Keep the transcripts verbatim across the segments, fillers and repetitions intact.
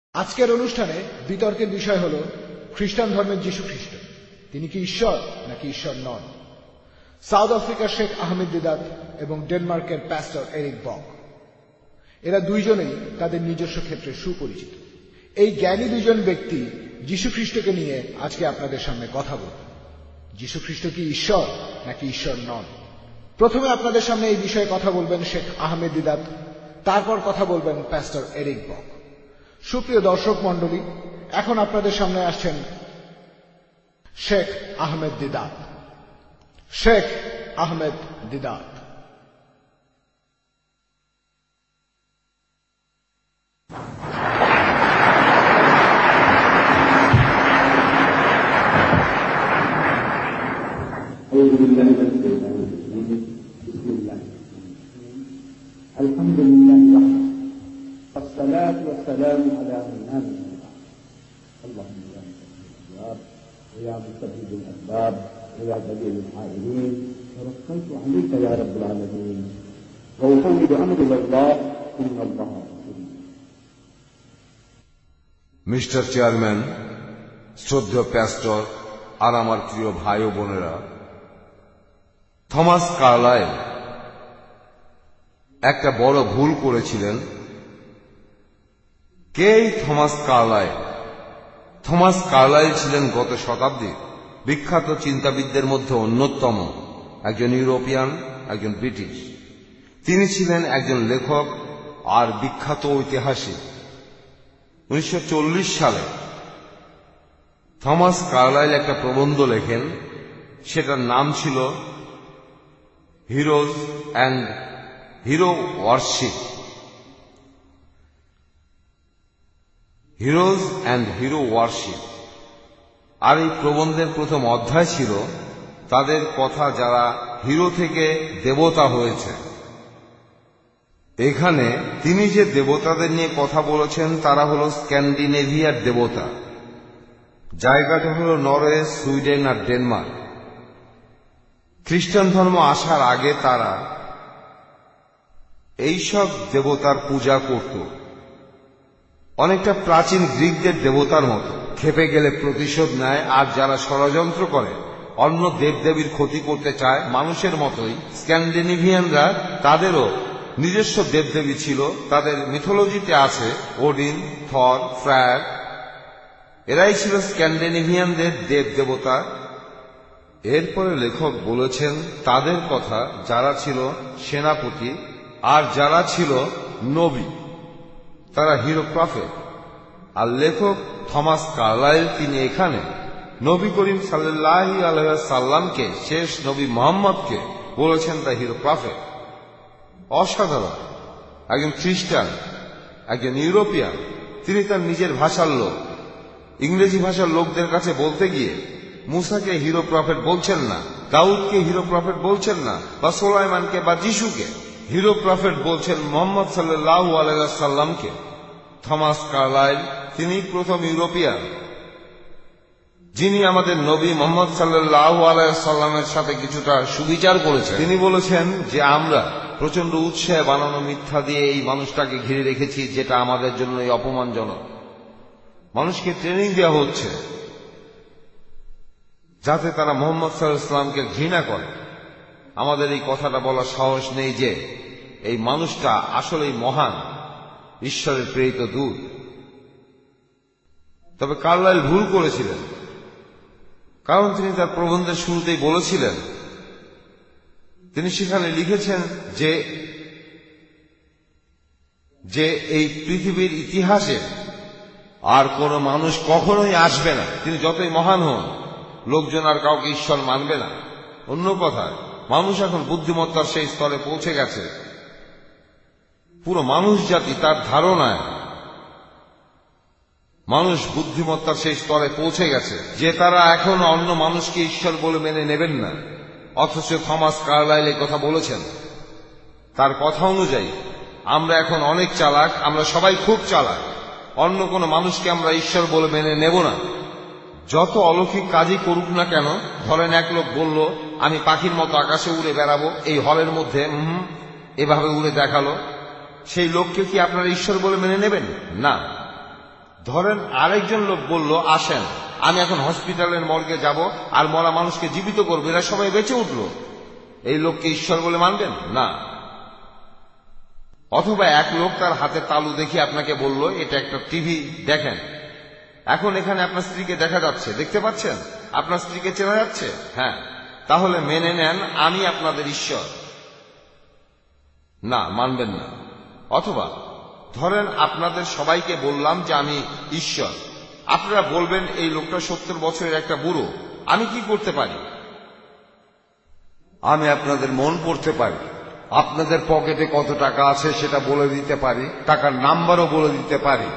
আজকের অনুষ্ঠানে বিতর্কের বিষয় হল খ্রিস্টান ধর্মের যীশু খ্রিস্ট তিনি কি ঈশ্বর নাকি ঈশ্বর নন। সাউথ আফ্রিকার শেখ আহমেদ দিদাত এবং ডেনমার্কের প্যাস্টর এরিক বক এরা দুইজনেই তাদের নিজস্ব ক্ষেত্রে সুপরিচিত। এই জ্ঞানী দুজন ব্যক্তি যীশু খ্রিস্টকে নিয়ে আজকে আপনাদের সামনে কথা বলবেন। যীশু খ্রিস্ট কি ঈশ্বর নাকি ঈশ্বর নন। প্রথমে আপনাদের সামনে এই বিষয়ে কথা বলবেন শেখ আহমেদ দিদাত, তারপর কথা বলবেন প্যাস্টর এরিক বক। সুপ্রিয় দর্শক মণ্ডলী, এখন আপনাদের সামনে আসছেন শেখ আহমেদ দিদাত। শেখ আহমেদ দিদাত। الحمد لله وحده والصلاة والسلام على من آمن اللهم يا مسبب الأسباب ويا مسبب الأسباب ويا دليل الحائرين توكلت عليك يا رب العالمين وأفوض أمري إلى الله إن الله غفور। মিস্টার চেয়ারম্যান, শ্রদ্ধেয় প্যাস্টর আর আমার প্রিয় ভাই ও বোনেরা, থমাস কার্লাইল একটা বড় ভুল করেছিলেন। কে এই থমাস কার্লাইল? থমাস কার্লাইল ছিলেন গত শতাব্দীর বিখ্যাত চিন্তাবিদদের মধ্যে অন্যতম একজন ইউরোপিয়ান, একজন ব্রিটিশ। তিনি ছিলেন একজন লেখক আর বিখ্যাত ঐতিহাসিক। উনিশশো চল্লিশ সালে থমাস কার্লাইল একটা প্রবন্ধ লেখেন, সেটার নাম ছিল heroes and hero worship. Heroes and hero worship. আর এই প্রবন্ধের প্রথম অধ্যায় ছিল তাদের কথা যারা হিরো থেকে দেবতা হয়েছে। এখানে তিনি যে দেবতাদের নিয়ে কথা বলেছেন তারা হল স্ক্যান্ডিনেভিয়ার দেবতা। জায়গাটা হল নরওয়ে, সুইডেন আর ডেনমার্ক। খ্রিস্টান ধর্ম আসার আগে তারা এইসব দেবতার পূজা করত, অনেকটা প্রাচীন গ্রিকদের দেবতার মতো। খেপে গেলে প্রতিশোধ নেয়, আর যারা ষড়যন্ত্র করে অন্য দেবদেবীর ক্ষতি করতে চায়, মানুষের মতোই স্ক্যান্ডিনেভিয়ানরা তাদেরও নিজস্ব দেবদেবী ছিল। তাদের মিথোলজিতে আছে ওডিন, থর, ফ্রায়ার। এরাই ছিল স্ক্যান্ডিনেভিয়ানদের দেব দেবতা। এরপরে লেখক বলেছেন তাদের কথা যারা ছিল সেনাপতি আর যারা ছিল নবী, তারা হিরো প্রফেট। আর লেখক থমাস কার্লাইল তিনি এখানে নবী করিম সাল্লাল্লাহু আলাইহি সাল্লামকে, শেষ নবী মুহাম্মদকে বলেছেন দ্য হিরো প্রফেট। অসাধারণ। একজন খ্রিস্টান, একজন ইউরোপিয়ান, তিনি তার নিজের ভাষার লোক। ইংরেজি ভাষার লোকদের কাছে বলতে গিয়ে মুসাকে হিরো প্রফেট বলছেন না, দাউদকে হিরো প্রফেট বলছেন না, বা সুলাইমানকে বা যিশুকে। হিরো প্রফেট বলছেন মুহাম্মদ সাল্লাল্লাহু আলাইহি সাল্লামকে। থমাস কার্লাইল তিনি প্রথম ইউরোপিয়ান যিনি আমাদের নবী মুহাম্মদ সাল্লাল্লাহু আলাইহি সাল্লামের সাথে কিছুটা সুবিচার করেছেন। তিনি বলেছেন যে আমরা প্রচন্ড উৎসাহে বানানো মিথ্যা দিয়ে এই মানুষটাকে ঘিরে রেখেছি, যেটা আমাদের জন্য অপমানজনক। মানুষকে ট্রেনিং দেওয়া হচ্ছে যাতে তারা মুহাম্মদ সাল্লাল্লাহু আলাইহি সাল্লামকে ঘৃণা করে। আমাদের এই কথাটা বলার সাহস নেই যে এই মানুষটা আসলেই মহান, ঈশ্বরের প্রেরিত দূত। তবে কার্লাইল ভুল করেছিলেন, কারণ তিনি তার প্রবন্ধের শুরুতেই বলেছিলেন, তিনি সেখানে লিখেছেন যে যে এই পৃথিবীর ইতিহাসে আর কোন মানুষ কখনোই আসবে না, তিনি যতই মহান হন, লোকজন আর কাউকে ঈশ্বর মানবে না। অন্য কথায় মানুষ এখন বুদ্ধিমত্তার সেই স্তরে পৌঁছে গেছে, পুরো মানুষ জাতি তার ধারণায় মানুষ বুদ্ধিমত্তার সেই স্তরে পৌঁছে গেছে যে তারা এখন অন্য মানুষকে ঈশ্বর বলে মেনে নেবেন না। অথচ থমাস কার্লাইল এই কথা বলেছেন। তার কথা অনুযায়ী আমরা এখন অনেক চালাক, আমরা সবাই খুব চালাক। অন্য কোনো মানুষকে আমরা ঈশ্বর বলে মেনে নেব না, যত অলৌকিক কাজই করুক না কেন। ধরেন এক লোক বলল আমি পাখির মতো আকাশে উড়ে বেড়াবো, এই হলের মধ্যে হুম এভাবে উড়ে দেখালো, সেই লোককে কি আপনারা ঈশ্বর বলে মেনে নেবেন? না। ধরেন আরেকজন লোক বলল, আসেন আমি এখন হসপিটালের মর্গে যাব আর মরা মানুষকে জীবিত করবো, এরা সবাই বেঁচে উঠল। এই লোককে ঈশ্বর বলে মানবেন না? অথবা এক লোক তার হাতে তালু দেখি আপনাকে বলল, এটা একটা টিভি দেখেন, এখন এখানে আপনার স্ত্রীকে দেখা যাচ্ছে, দেখতে পাচ্ছেন? আপনার স্ত্রীকে চেনা যাচ্ছে? হ্যাঁ। তাহলে মেনে নেন আমি আপনাদের ঈশ্বর। না, মানবেন না। অথবা ধরেন আপনাদের সবাইকে বললাম যে আমি ঈশ্বর, আপনারা বলবেন এই লোকটা সত্তর বছরের একটা বুড়ো, আমি কি করতে পারি? আমি আপনাদের মন পড়তে পারি, আপনাদের পকেটে কত টাকা আছে সেটা বলে দিতে পারি, টাকার নাম্বারও বলে দিতে পারি।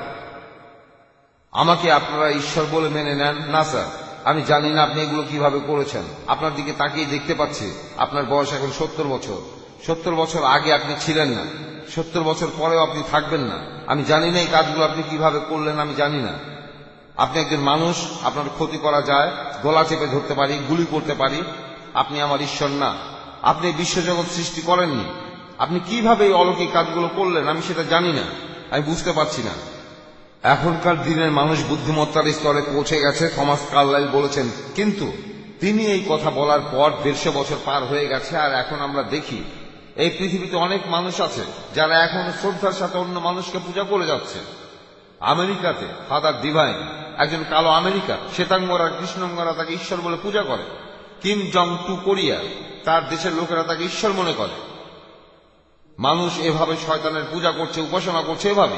আমাকে আপনারা ঈশ্বর বলে মেনে নেন? না স্যার, আমি জানি না আপনি এগুলো কিভাবে করেছেন। আপনার দিকে তাকিয়ে দেখতে পাচ্ছি আপনার বয়স এখন সত্তর বছর। সত্তর বছর আগে আপনি ছিলেন না, সত্তর বছর পরেও আপনি থাকবেন না। আমি জানি না এই কাজগুলো আপনি কিভাবে করলেন, আমি জানি না। আপনি একজন মানুষ, আপনার ক্ষতি করা যায়, গলা চেপে ধরতে পারি, গুলি করতে পারি। আপনি আমার ঈশ্বর না, আপনি বিশ্বজগৎ সৃষ্টি করেননি। আপনি কিভাবে এই অলৌকিক কাজগুলো করলেন আমি সেটা জানি না, আমি বুঝতে পারছি না। এখনকার দিনের মানুষ বুদ্ধিমত্তার স্তরে পৌঁছে গেছে, থমাস কার্লাইল বলেছেন। কিন্তু তিনি এই কথা বলার পর দেড়শো বছর পার হয়ে গেছে, আর এখন আমরা দেখি এই পৃথিবীতে অনেক মানুষ আছে যারা এখন শ্রদ্ধার সাথে অন্য মানুষকে পূজা করে যাচ্ছে। আমেরিকাতে ফাদার ডিভাইন, একজন কালো আমেরিকা, শ্বেতাঙ্গরা কৃষ্ণাঙ্গরা তাকে ঈশ্বর বলে পূজা করে। কিম জং টু কোরিয়া, তার দেশের লোকেরা তাকে ঈশ্বর মনে করে। মানুষ এভাবে শয়তানের পূজা করছে, উপাসনা করছে এভাবে।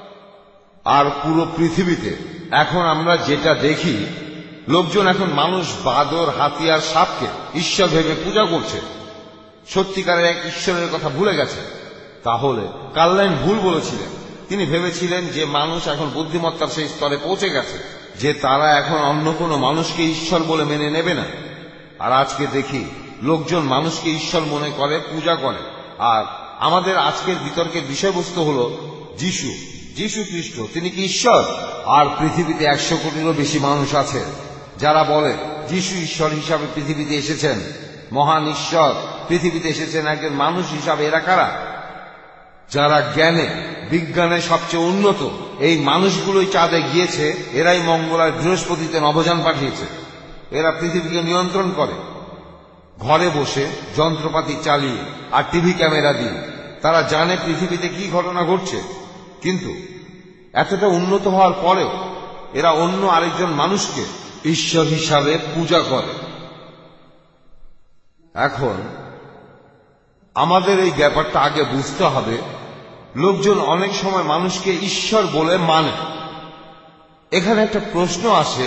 আর পুরো পৃথিবীতে এখন আমরা যেটা দেখি, লোকজন এখন মানুষ, বাদর, হাতি আর সাপকে ঈশ্বর ভেবে পূজা করছে, সত্যিকারের এক ঈশ্বরের কথা ভুলে গেছে। তাহলে কার্লাইল ভুল বলেছিলেন। তিনি ভেবেছিলেন যে মানুষ এখন বুদ্ধিমত্তার সেই স্তরে পৌঁছে গেছে যে তারা এখন অন্য কোনো মানুষকে ঈশ্বর বলে মেনে নেবে না। আর আজকে দেখি লোকজন মানুষকে ঈশ্বর মনে করে, পূজা করে। আর আমাদের আজকের বিতর্কের বিষয়বস্তু হল যিশু, যিশু খ্রিস্ট, তিনি কি ঈশ্বর? আর পৃথিবীতে একশো কোটিরও বেশি মানুষ আছে যারা বলে যিশু ঈশ্বর হিসাবে পৃথিবীতে এসেছেন, মহান ঈশ্বর পৃথিবীতে এসেছেন একজন মানুষ হিসাবে। এরা কারা? যারা জ্ঞানে, বিজ্ঞানে সবচেয়ে উন্নত, এই মানুষগুলোই চাঁদে গিয়েছে, এরাই মঙ্গলার বৃহস্পতিতে নভোযান পাঠিয়েছে। এরা পৃথিবীকে নিয়ন্ত্রণ করে ঘরে বসে, যন্ত্রপাতি চালিয়ে আর টিভি ক্যামেরা দিয়ে। তারা জানে পৃথিবীতে কি ঘটনা ঘটছে। কিন্তু এতটা উন্নত হওয়ার পরেও এরা অন্য আরেকজন মানুষকে ঈশ্বর হিসাবে পূজা করে। এখন আমাদের এই ব্যাপারটা আগে বুঝতে হবে। লোকজন অনেক সময় মানুষকে ঈশ্বর বলে মানে। এখানে একটা প্রশ্ন আসে,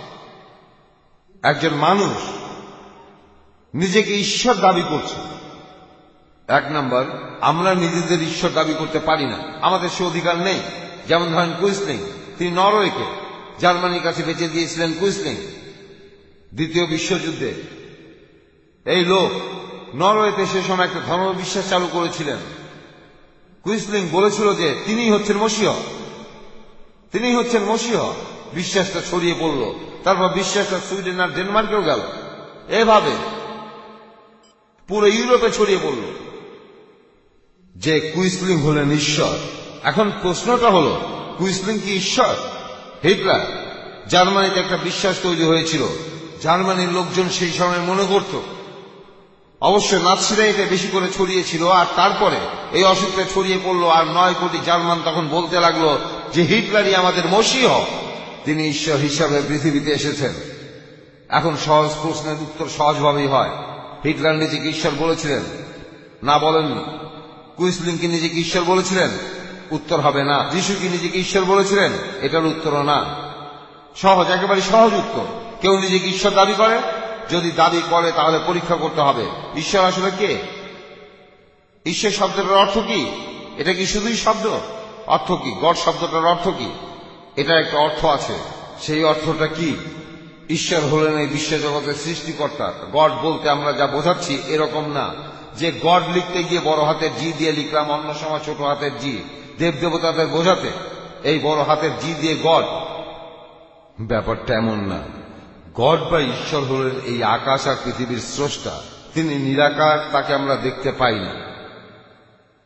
একজন মানুষ নিজেকে ঈশ্বর দাবি করছে। এক নম্বর, আমরা নিজেদের ঈশ্বর দাবি করতে পারি না, আমাদের সে অধিকার নেই। যেমন ধরেন কুইসলিং, তিনি নরওয়েকে জার্মানির কাছে বেঁচে দিয়েছিলেন। কুইসলিং দ্বিতীয় বিশ্বযুদ্ধে এই লোক নরওয়েতে সে সময় একটা ধর্ম বিশ্বাস চালু করেছিলেন। কুইসলিং বলেছিল যে তিনিই হচ্ছেন মসিহ, তিনিই হচ্ছেন মসিহ। বিশ্বাসটা ছড়িয়ে পড়ল, তারপর বিশ্বাসটা সুইডেন আর ডেনমার্কেও গেল, এভাবে পুরো ইউরোপে ছড়িয়ে পড়ল যে কুইসলিং হলেন ঈশ্বর। এখন প্রশ্নটা হলো, কুইসলিং কি ঈশ্বর? হিটলার, জার্মানিতে একটা বিশ্বাস তৈরি হয়েছিল, জার্মানির লোকজন সেই সময় মনে করত। অবশ্য নাৎসিরা এটা বেশি করে ছড়িয়েছিল, আর তারপরে এই অসুখটা ছড়িয়ে পড়লো, আর নয় কোটি জার্মান তখন বলতে লাগলো যে হিটলারই আমাদের মসিহ, তিনি ঈশ্বর হিসাবে পৃথিবীতে এসেছেন। এখন সহজ প্রশ্নের উত্তর সহজভাবেই হয়। হিটলার নিজেকে ঈশ্বর বলেছিলেন? না, বলেননি। কুইসলিং কি নিজেকে ঈশ্বর বলেছিলেন? উত্তর হবে না। যিশু কি নিজেকে ঈশ্বর বলেছিলেন? এটার উত্তরও না। সহজ, একেবারে সহজ উত্তর। কেউ নিজেকে ঈশ্বর দাবি করে? যদি দাবি করে তাহলে পরীক্ষা করতে হবে ঈশ্বর আসলে কে। ঈশ্বর শব্দটার অর্থ কি? এটা কি শুধুই শব্দ? অর্থ কি? গড শব্দটার অর্থ কি? এটা একটা অর্থ আছে। সেই অর্থটা কি? ঈশ্বর হলেন এই বিশ্বজগতের সৃষ্টিকর্তা। গড বলতে আমরা যা বোঝাচ্ছি এরকম না যে গড লিখতে গিয়ে বড় হাতের জি দিয়ে লিখলাম, অন্য সময় ছোট হাতের জি। দেব দেবতাদের বোঝাতে এই বড় হাতের জি দিয়ে গড, ব্যাপারটা এমন না। গড বা ঈশ্বর হলেন এই আকাশ আর পৃথিবীর স্রষ্টা। তিনি নিরাকার, তাকে আমরা দেখতে পাই না।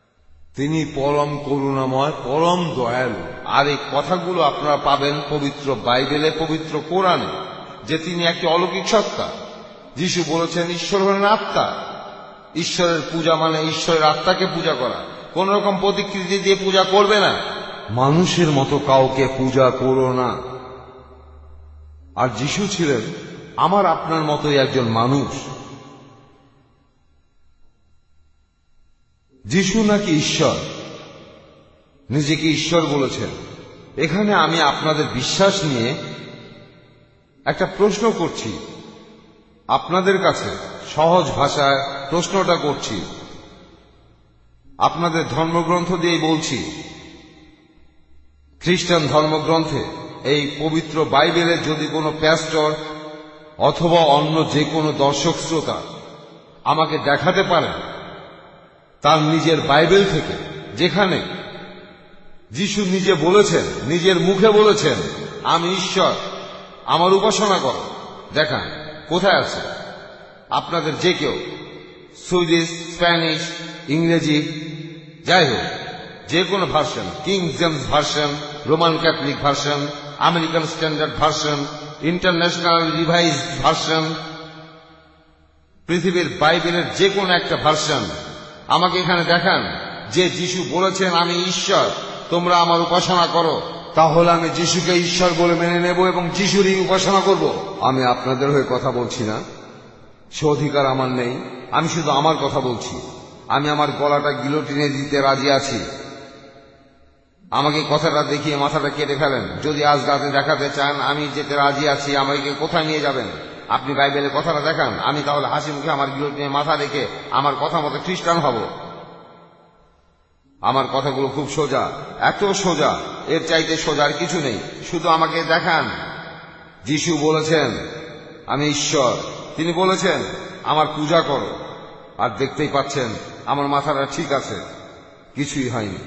তিনি পরম করুণাময়, পরম দয়ালু। আর এই কথাগুলো আপনারা পাবেন পবিত্র বাইবেলে, পবিত্র কোরআনে, যে তিনি একটি অলৌকিক সত্তা। যিশু বলেছেন ঈশ্বর হলেন আত্মা। ঈশ্বরের পূজা মানে ঈশ্বরের আত্মাকে পূজা করা, কোন রকম প্রতিকৃতি দিয়ে পূজা করবে না। মানুষের মতো কাউকে পূজা করো না। আর যিশু ছিলেন আমার আপনার মতোই একজন মানুষ। যিশু নাকি ঈশ্বর, নিজেকে ঈশ্বর বলেছেন। এখানে আমি আপনাদের বিশ্বাস নিয়ে একটা প্রশ্ন করছি, আপনাদের কাছে সহজ ভাষায় প্রশ্নটা করছি, আপনাদের ধর্মগ্রন্থ দিয়েই বলছি। খ্রিস্টান ধর্মগ্রন্থে এই পবিত্র বাইবেলে যদি কোনো প্যাস্টর অথবা অন্য যে কোনো দর্শক শ্রোতা আমাকে দেখাতে পারেন তার নিজের বাইবেল থেকে, যেখানে যিশু নিজে বলেছেন, নিজের মুখে বলেছেন, আমি ঈশ্বর, আমার উপাসনা করো, দেখান কোথায় আছে। আপনাদের যে কেউ সুইডিশ, স্প্যানিশ, ইংরেজি, যাই হোক যে কোনো version, king James version, Roman Catholic version, American standard version, international revise version, পৃথিবীর বাইবেলের যে কোনো একটা ভার্সন আমাকে এখানে দেখান যে যিশু বলেছেন আমি ঈশ্বর, তোমরা আমার উপাসনা করো। তাহলে আমি যিশুকে ঈশ্বর বলে মেনে নেব এবং যিশুরই উপাসনা করব। আমি আপনাদের হয়ে কথা বলছি না, সে অধিকার আমার নেই। আমি শুধু আমার কথা বলছি। আমি আমার গলাটা গিলোটিনে দিতে রাজি আছি। আমাকে কথাটা দেখিয়ে মাথাটা কেটে ফেলেন। যদি আজ রাতে দেখাতে চান আমি যেতে রাজি আছি, আমাকে কোথায় নিয়ে যাবেন? আপনি বাইবেলের কথাটা দেখান, আমি তাহলে হাসি মুখে আমার গিলোটিনে মাথা রেখে আমার কথা মতো খ্রিস্টান হব। আমার কথাগুলো খুব সোজা, এত সোজা, এর চাইতে সোজার কিছু নেই। শুধু আমাকে দেখান যিশু বলেছেন আমি ঈশ্বর, তিনি বলেছেন আমার পূজা করো, আর দেখতেই পাচ্ছেন আমার মাথাটা ঠিক আছে, কিছুই হয়নি।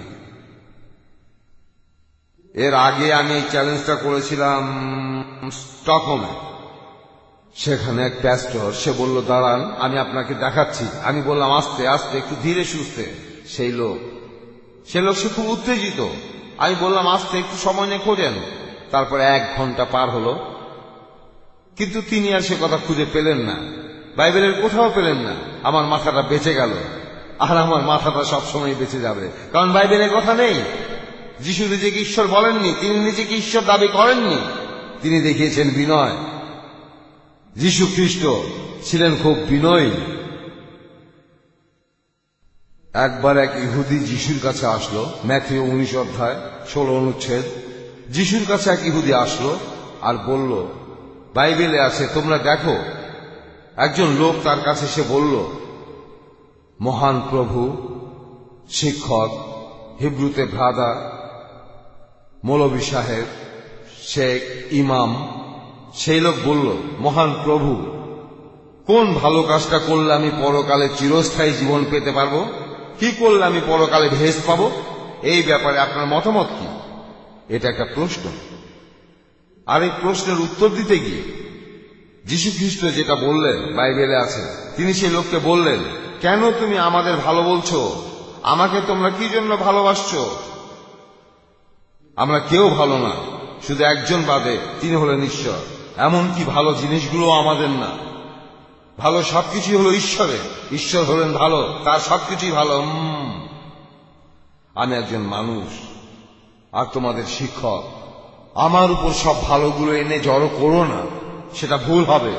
এর আগে আমি এই চ্যালেঞ্জটা করেছিলাম স্টকহোমে। সেখানে এক প্যাস্টর, সে বলল দাঁড়ান আমি আপনাকে দেখাচ্ছি। আমি বললাম আস্তে আস্তে, একটু ধীরে সুস্থে। সেই লোক সে লোক সে খুব উত্তেজিত। আমি বললাম আস্তে, একটু সময় নিয়ে খোঁজেন। তারপরে এক ঘন্টা পার হলো, কিন্তু তিনি আর সে কথা খুঁজে পেলেন না, বাইবেলের কোথাও পেলেন না। আমার মাথাটা বেঁচে গেল, আর আমার মাথাটা সবসময় বেঁচে যাবে, কারণ বাইবেলের কথা নেই। যিশু নিজেকে ঈশ্বর বলেননি, তিনি নিজেকে ঈশ্বর দাবি করেননি, তিনি দেখিয়েছেন বিনয়। যিশু খ্রিস্ট ছিলেন খুব বিনয়ী। একবার এক ইহুদি যিশুর কাছে আসলো, ম্যাথিউ উনিশ অধ্যায় ষোলো অনুচ্ছেদ। যিশুর কাছে এক ইহুদি আসলো আর বলল বাইবেলে আছে, তোমরা দেখো। একজন লোক তার কাছে এসে বলল, মহান প্রভু, শিক্ষক, হিব্রুতে ব্রাদার, মৌলভী সাহেব, শেখ, ইমাম। সেই লোক বলল, মহান প্রভু, কোন ভালো কাজটা করলে আমি পরকালে চিরস্থায়ী জীবন পেতে পারবো? কি করলে আমি পরকালে ভেস্ট পাবো? এই ব্যাপারে আপনার মতামত কি? এটা একটা প্রশ্ন। আর এই প্রশ্নের উত্তর দিতে গিয়ে যিশু খ্রিস্ট যেটা বললেন বাইবেলে আছে, তিনি সেই লোককে বললেন, কেন তুমি আমাদের ভালো বলছো? আমাকে তোমরা কি জন্য ভালোবাসছো? আমরা কেউ ভালো না, শুধু একজন বাদে, তিনি হলেন ঈশ্বর। এমনকি ভালো জিনিসগুলো আমাদের না, ভালো সবকিছুই হলো ঈশ্বরের। ঈশ্বর হলেন ভালো, তার সবকিছুই ভালো। আমি একজন মানুষ আর তোমাদের শিক্ষক। আমার উপর সব ভালোগুলো এনে জড়ো করো না, সেটা ভুল হবে।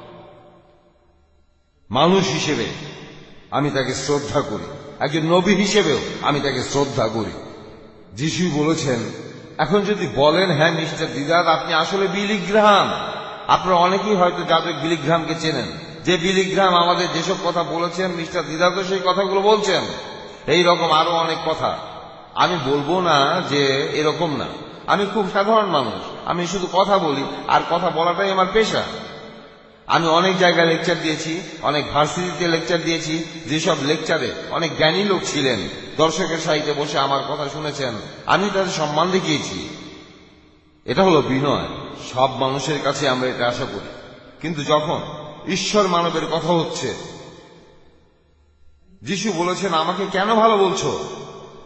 মানুষ হিসেবে আমি তাকে শ্রদ্ধা করি, একজন নবী হিসেবেও আমি তাকে শ্রদ্ধা করি। যিশু বলেছেন, এখন যদি বলেন হ্যাঁ মিস্টার দিদার আপনি আসলে বিলি গ্রাহাম, আপনারা অনেকেই হয়তো যাদের বিলি গ্রাহামকে চেনেন, যে বিলি গ্রাহাম আমাদের যেসব কথা বলেছেন মিস্টার দিদার তো সেই কথাগুলো বলছেন। এই রকম আরো অনেক কথা আমি বলবো না যে এরকম না। আমি খুব সাধারণ মানুষ, আমি শুধু কথা বলি, আর কথা বলাটাই আমার পেশা। আমি অনেক জায়গায় লেকচার দিয়েছি, অনেক ভার্সিটিতে লেকচার দিয়েছি, যেসব লেকচারে অনেক জ্ঞানী লোক ছিলেন, দর্শকের সারিতে বসে আমার কথা শুনেছেন, আমি তাদের সম্মান দেখিয়েছি। এটা হলো বিনয়। সব মানুষের কাছে আমরা এটা আশা করি, কিন্তু যখন ঈশ্বর মানবের কথা হচ্ছে, যিশু বলেছেন আমাকে কেন ভালো বলছো?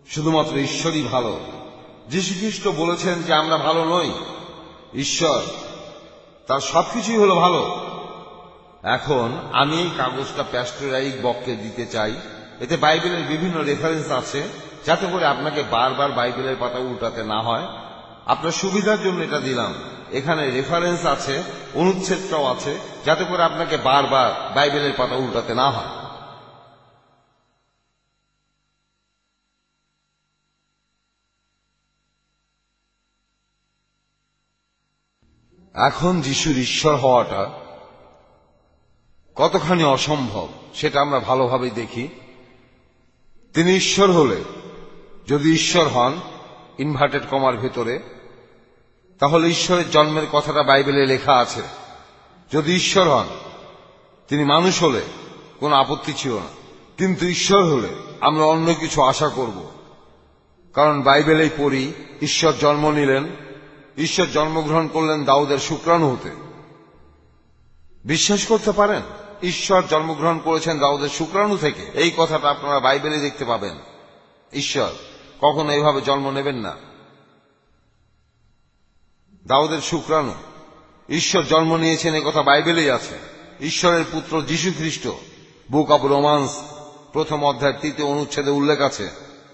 শুধুমাত্র ঈশ্বরই ভালো। যীশু খ্রিস্ট বলেছেন যে আমরা ভালো নই, ঈশ্বর তার সবকিছুই হলো ভালো। এখন আমি এই কাগজটা প্যাস্টর এরিক বককে দিতে চাই। এতে বাইবেলের বিভিন্ন রেফারেন্স আছে, যাতে করে আপনাকে বারবার বাইবেলের পাতা উল্টাতে না হয়। আপনার সুবিধার জন্য এটা দিলাম। এখানে রেফারেন্স আছে, অনুচ্ছেদটাও আছে, যাতে করে আপনাকে বারবার বাইবেলের পাতা উল্টাতে না হয়। এখন যিশুর ঈশ্বর হওয়াটা কতখানি অসম্ভব সেটা আমরা ভালোভাবেই দেখি। তিনি ঈশ্বর হলে, যদি ঈশ্বর হন ইনভার্টেড কমার ভেতরে, তাহলে ঈশ্বরের জন্মের কথাটা বাইবেলে লেখা আছে। যদি ঈশ্বর হন, তিনি মানুষ হলে কোনো আপত্তি ছিল না। কিন্তু ঈশ্বর হলে আমরা অন্য কিছু আশা করব, কারণ বাইবেলেই পড়ি ঈশ্বর জন্ম নিলেন, ঈশ্বর জন্মগ্রহণ করলেন দাউদের শুক্রাণু হতে। বিশ্বাস করতে পারেন ঈশ্বর জন্মগ্রহণ করেছেন দাউদের শুক্রাণু থেকে? এই কথাটা আপনারা বাইবেলে দেখতে পাবেন। ঈশ্বর কখনো এইভাবে জন্ম নেবেন না। দাউদের শুক্রাণু, ঈশ্বর জন্ম নিয়েছেন এই কথা বাইবেলেই আছে। ঈশ্বরের পুত্র যীশু খ্রিস্ট, বুক অব রোমান্স প্রথম অধ্যায়ের তৃতীয় অনুচ্ছেদে উল্লেখ আছে।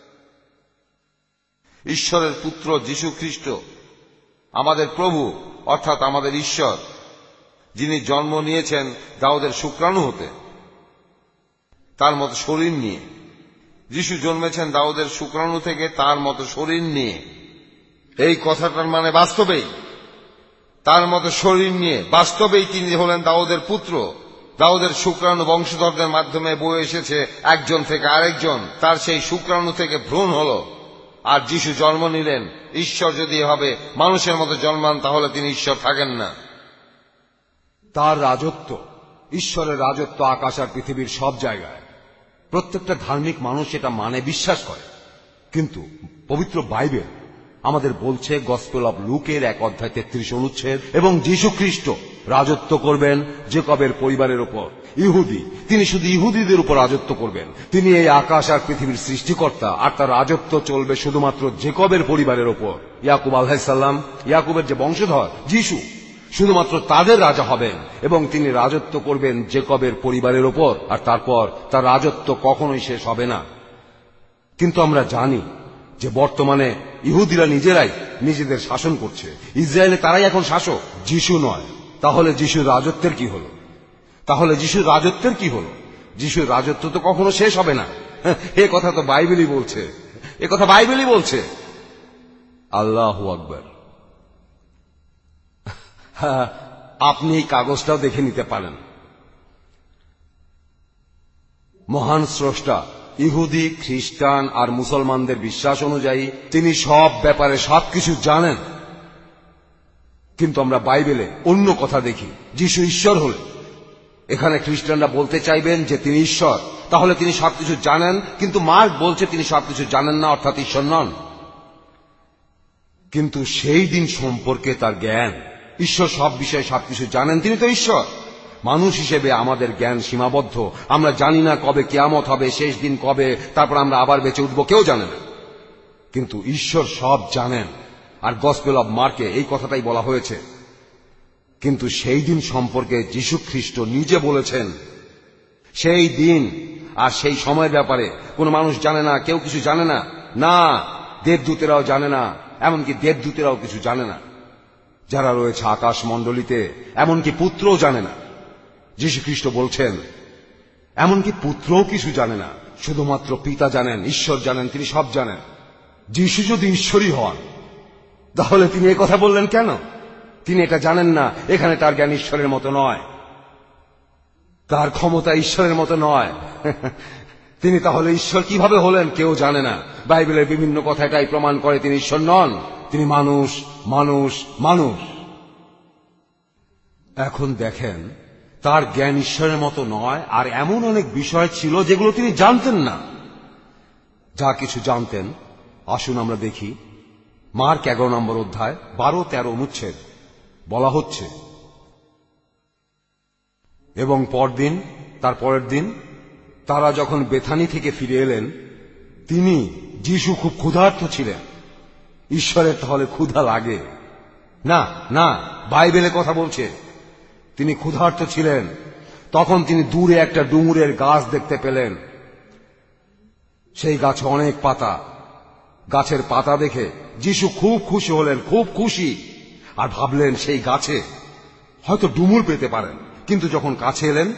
ঈশ্বরের পুত্র যীশু খ্রিস্ট আমাদের প্রভু, অর্থাৎ আমাদের ঈশ্বর, যিনি জন্ম নিয়েছেন দাউদের শুক্রাণু হতে, তার মতো শরীর নিয়ে। যিশু জন্মেছেন দাউদের শুক্রাণু থেকে তার মতো শরীর নিয়ে। এই কথাটার মানে বাস্তবেই তার মতো শরীর নিয়ে, বাস্তবেই তিনি হলেন দাউদের পুত্র। দাউদের শুক্রাণু বংশধরদের মাধ্যমে বয়ে এসেছে একজন থেকে আরেকজন, তার সেই শুক্রাণু থেকে ভ্রূণ হল, আর যিশু জন্ম নিলেন। ঈশ্বর যদি এভাবে মানুষের মতো জন্মান, তাহলে তিনি ঈশ্বর থাকেন না। তার রাজত্ব, ঈশ্বরের রাজত্ব আকাশ আর পৃথিবীর সব জায়গায়। প্রত্যেকটা ধার্মিক মানুষ এটা মানে, বিশ্বাস করে। কিন্তু পবিত্র বাইবেল আমাদের বলছে, গসপেল অব লুকের এক অধ্যায় তেত্রিশ অনুচ্ছেদ, এবং যীশু খ্রিস্ট রাজত্ব করবেন জেকবের পরিবারের উপর। ইহুদি, তিনি শুধু ইহুদিদের উপর রাজত্ব করবেন। তিনি এই আকাশ আর পৃথিবীর সৃষ্টিকর্তা, আর তার রাজত্ব চলবে শুধুমাত্র জেকবের পরিবারের উপর। ইয়াকুব আলাইহিস সালাম, ইয়াকুবের যে বংশধর যীশু, শুধুমাত্র তাদের রাজা হবেন, এবং তিনি রাজত্ব করবেন জেকবের পরিবারের উপর। আর তারপর তার রাজত্ব কখনোই শেষ হবে না। কিন্তু আমরা জানি যে বর্তমানে ইহুদিরা নিজেরাই নিজেদের শাসন করছে। ইসরায়েলে তারাই এখন শাসক, যিশু নয়। তাহলে যিশুর রাজত্বের কি হলো? তাহলে যিশুর রাজত্বের কি হলো? যিশুর রাজত্ব তো কখনো শেষ হবে না। এ কথা তো বাইবেলই বলছে, এ কথা বাইবেলই বলছে। আল্লাহু আকবার। আপনি এই কাগজটাও দেখে নিতে পারেন। মহান স্রষ্টা ইহুদি, খ্রিস্টান আর মুসলমানদের বিশ্বাস অনুযায়ী তিনি সব ব্যাপারে সবকিছু জানেন। কিন্তু আমরা বাইবেলে অন্য কথা দেখি, যিশু ঈশ্বর হলে। এখানে খ্রিস্টানরা বলতে চাইবেন যে তিনি ঈশ্বর, তাহলে তিনি সবকিছু জানেন। কিন্তু মার্ক বলছে তিনি সবকিছু জানেন না, অর্থাৎ ঈশ্বর নন। কিন্তু সেই দিন সম্পর্কে তার জ্ঞান, ঈশ্বর সব বিষয়ে সবকিছু জানেন, তিনি তো ঈশ্বর। মানুষ হিসেবে আমাদের জ্ঞান সীমাবদ্ধ। আমরা জানি না কবে কিয়ামত হবে, শেষ দিন কবে, তারপর আমরা আবার বেঁচে উঠবো, কেউ জানে না। কিন্তু ঈশ্বর সব জানেন, আর গসপেল অব মার্কে এই কথাটাই বলা হয়েছে। কিন্তু সেই দিন সম্পর্কে যীশু খ্রিস্ট নিজে বলেছেন, সেই দিন আর সেই সময়ের ব্যাপারে কোনো মানুষ জানে না, কেউ কিছু জানে না। না, দেবদূতেরাও জানে না, এমনকি দেবদূতেরাও কিছু জানে না। যারা রয়েছে আকাশ মণ্ডলীতে, এমনকি পুত্রও জানে না। যীশু খ্রিস্ট বলছেন, এমনকি পুত্রও কিছু জানে না, শুধুমাত্র পিতা জানেন, ঈশ্বর জানেন, তিনি সব জানেন। যীশু যদি ঈশ্বরই হন, তাহলে তিনি এই কথা বললেন কেন? তিনি এটা জানেন না, এখানে তার জ্ঞান ঈশ্বরের মতো নয়, তার ক্ষমতা ঈশ্বরের মতো নয়। তিনি তাহলে ঈশ্বর কিভাবে হলেন কেউ জানে না। বাইবেলের বিভিন্ন কথা এটাই প্রমাণ করে, তিনি ঈশ্বর নন, তিনি মানুষ, মানুষ, মানুষ। এখন দেখেন, তার জ্ঞান ঈশ্বরের মতো নয়, আর এমন অনেক বিষয় ছিল যেগুলো তিনি জানতেন না। যা কিছু জানতেন, আসুন আমরা দেখি। মার্ক এগারো নম্বর অধ্যায় বারো তেরো অনুচ্ছেদ বলা হচ্ছে, এবং পরদিন, তার পরের দিন, তারা যখন বেথানি থেকে ফিরে এলেন, তিনি যিশু খুব ক্ষুধার্ত ছিলেন। ঈশ্বরের তাহলে ক্ষুধা লাগে না? না, বাইবেলে কথা বলছে তিনি ক্ষুধার্ত ছিলেন। তখন তিনি দূরে একটা ডুমুরের গাছ দেখতে পেলেন। সেই গাছে অনেক পাতা। গাছের পাতা দেখে যিশু খুব খুশি হলেন, খুব খুশি, আর ভাবলেন সেই গাছে হয়তো ডুমুর পেতে পারেন। কিন্তু যখন কাছে এলেন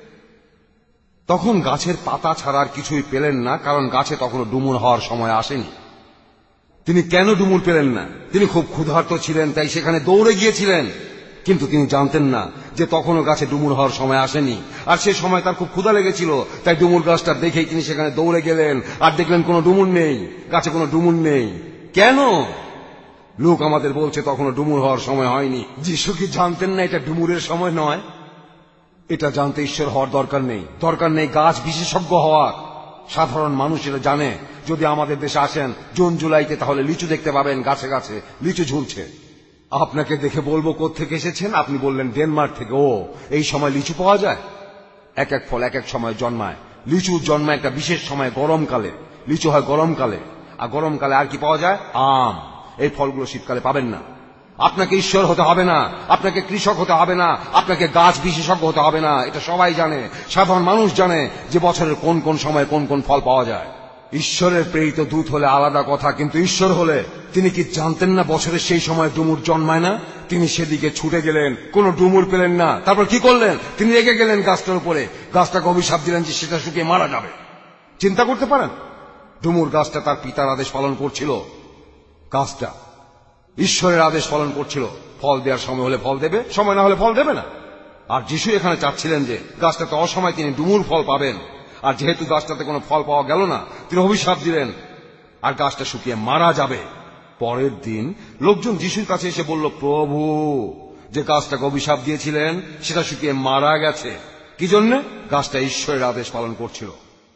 তখন গাছের পাতা ছাড়ার কিছুই পেলেন না, কারণ গাছে তখনও ডুমুর হওয়ার সময় আসেনি। তিনি কেন ডুমুর পেলেন না? তিনি খুব ক্ষুধার্ত ছিলেন, তাই সেখানে দৌড়ে গিয়েছিলেন। কিন্তু তিনি জানতেন না যে তখনও গাছে ডুমুর হওয়ার সময় আসেনি, আর সে সময় তার খুব ক্ষুধা লেগেছিল। তাই ডুমুর গাছটা দেখেই তিনি সেখানে দৌড়ে গেলেন, আর দেখলেন কোনো ডুমুর নেই, গাছে কোনো ডুমুর নেই। কেন? লোক আমাদের বলছে তখনও ডুমুর হওয়ার সময় হয়নি। যিশু কি জানতেন না এটা ডুমুরের সময় নয়? এটা জানতে ঈশ্বর হওয়ার দরকার নেই, দরকার নেই গাছ বিশেষজ্ঞ হওয়ার। সাধারণ মানুষ এটা জানে। যদি আমাদের দেশে আসেন জুন জুলাইতে, তাহলে লিচু দেখতে পাবেন, গাছে গাছে লিচু ঝুলছে। আপনাকে দেখে বলবো কোত্থেকে এসেছেন, আপনি বললেন ডেনমার্ক থেকে। ও, এই সময় লিচু পাওয়া যায়? এক এক ফল এক এক সময় জন্মায়। লিচু জন্মায় একটা বিশেষ সময়, গরমকালে। লিচু হয় গরমকালে। আর গরমকালে আর কি পাওয়া যায়? আম। এই ফলগুলো শীতকালে পাবেন না। আপনাকে ঈশ্বর হতে হবে না, আপনাকে কৃষক হতে হবে না, আপনাকে গাছ বিশেষজ্ঞ হতে হবে না। এটা সবাই জানে, সাধারণ মানুষ জানে যে বছরের কোন কোন সময় কোন কোন ফল পাওয়া যায়। ঈশ্বরের প্রেরিত দূত হলে আলাদা কথা, কিন্তু ঈশ্বর হলে তিনি কি জানতেন না বছরের সেই সময় ডুমুর জন্মায় না? তিনি সেদিকে ছুটে গেলেন, কোনো ডুমুর পেলেন না। তারপর কি করলেন? তিনি রেগে গেলেন গাছটার উপরে, গাছটাকে অভিশাপ দিলেন যে সেটা শুকিয়ে মারা যাবে। চিন্তা করতে পারেন, ডুমুর গাছটা তার পিতার আদেশ পালন করছিল। গাছটা ঈশ্বরের আদেশ পালন করছিল, ফল দেওয়ার সময় হলে ফল দেবে, সময় না হলে ফল দেবে না। আর যিশু এখানে চাচ্ছিলেন যে গাছটাতে অসময় তিনি ডুমুর ফল পাবেন, আর যেহেতু গাছটাতে কোনো ফল পাওয়া গেল না, তিনি অভিশাপ দিলেন আর গাছটা শুকিয়ে মারা যাবে। পরের দিন লোকজন যিশুর কাছে এসে বলল, প্রভু, যে গাছটাকে অভিশাপ দিয়েছিলেন সেটা শুকিয়ে মারা গেছে। কি জন্য? গাছটা ঈশ্বরের আদেশ পালন করছিল।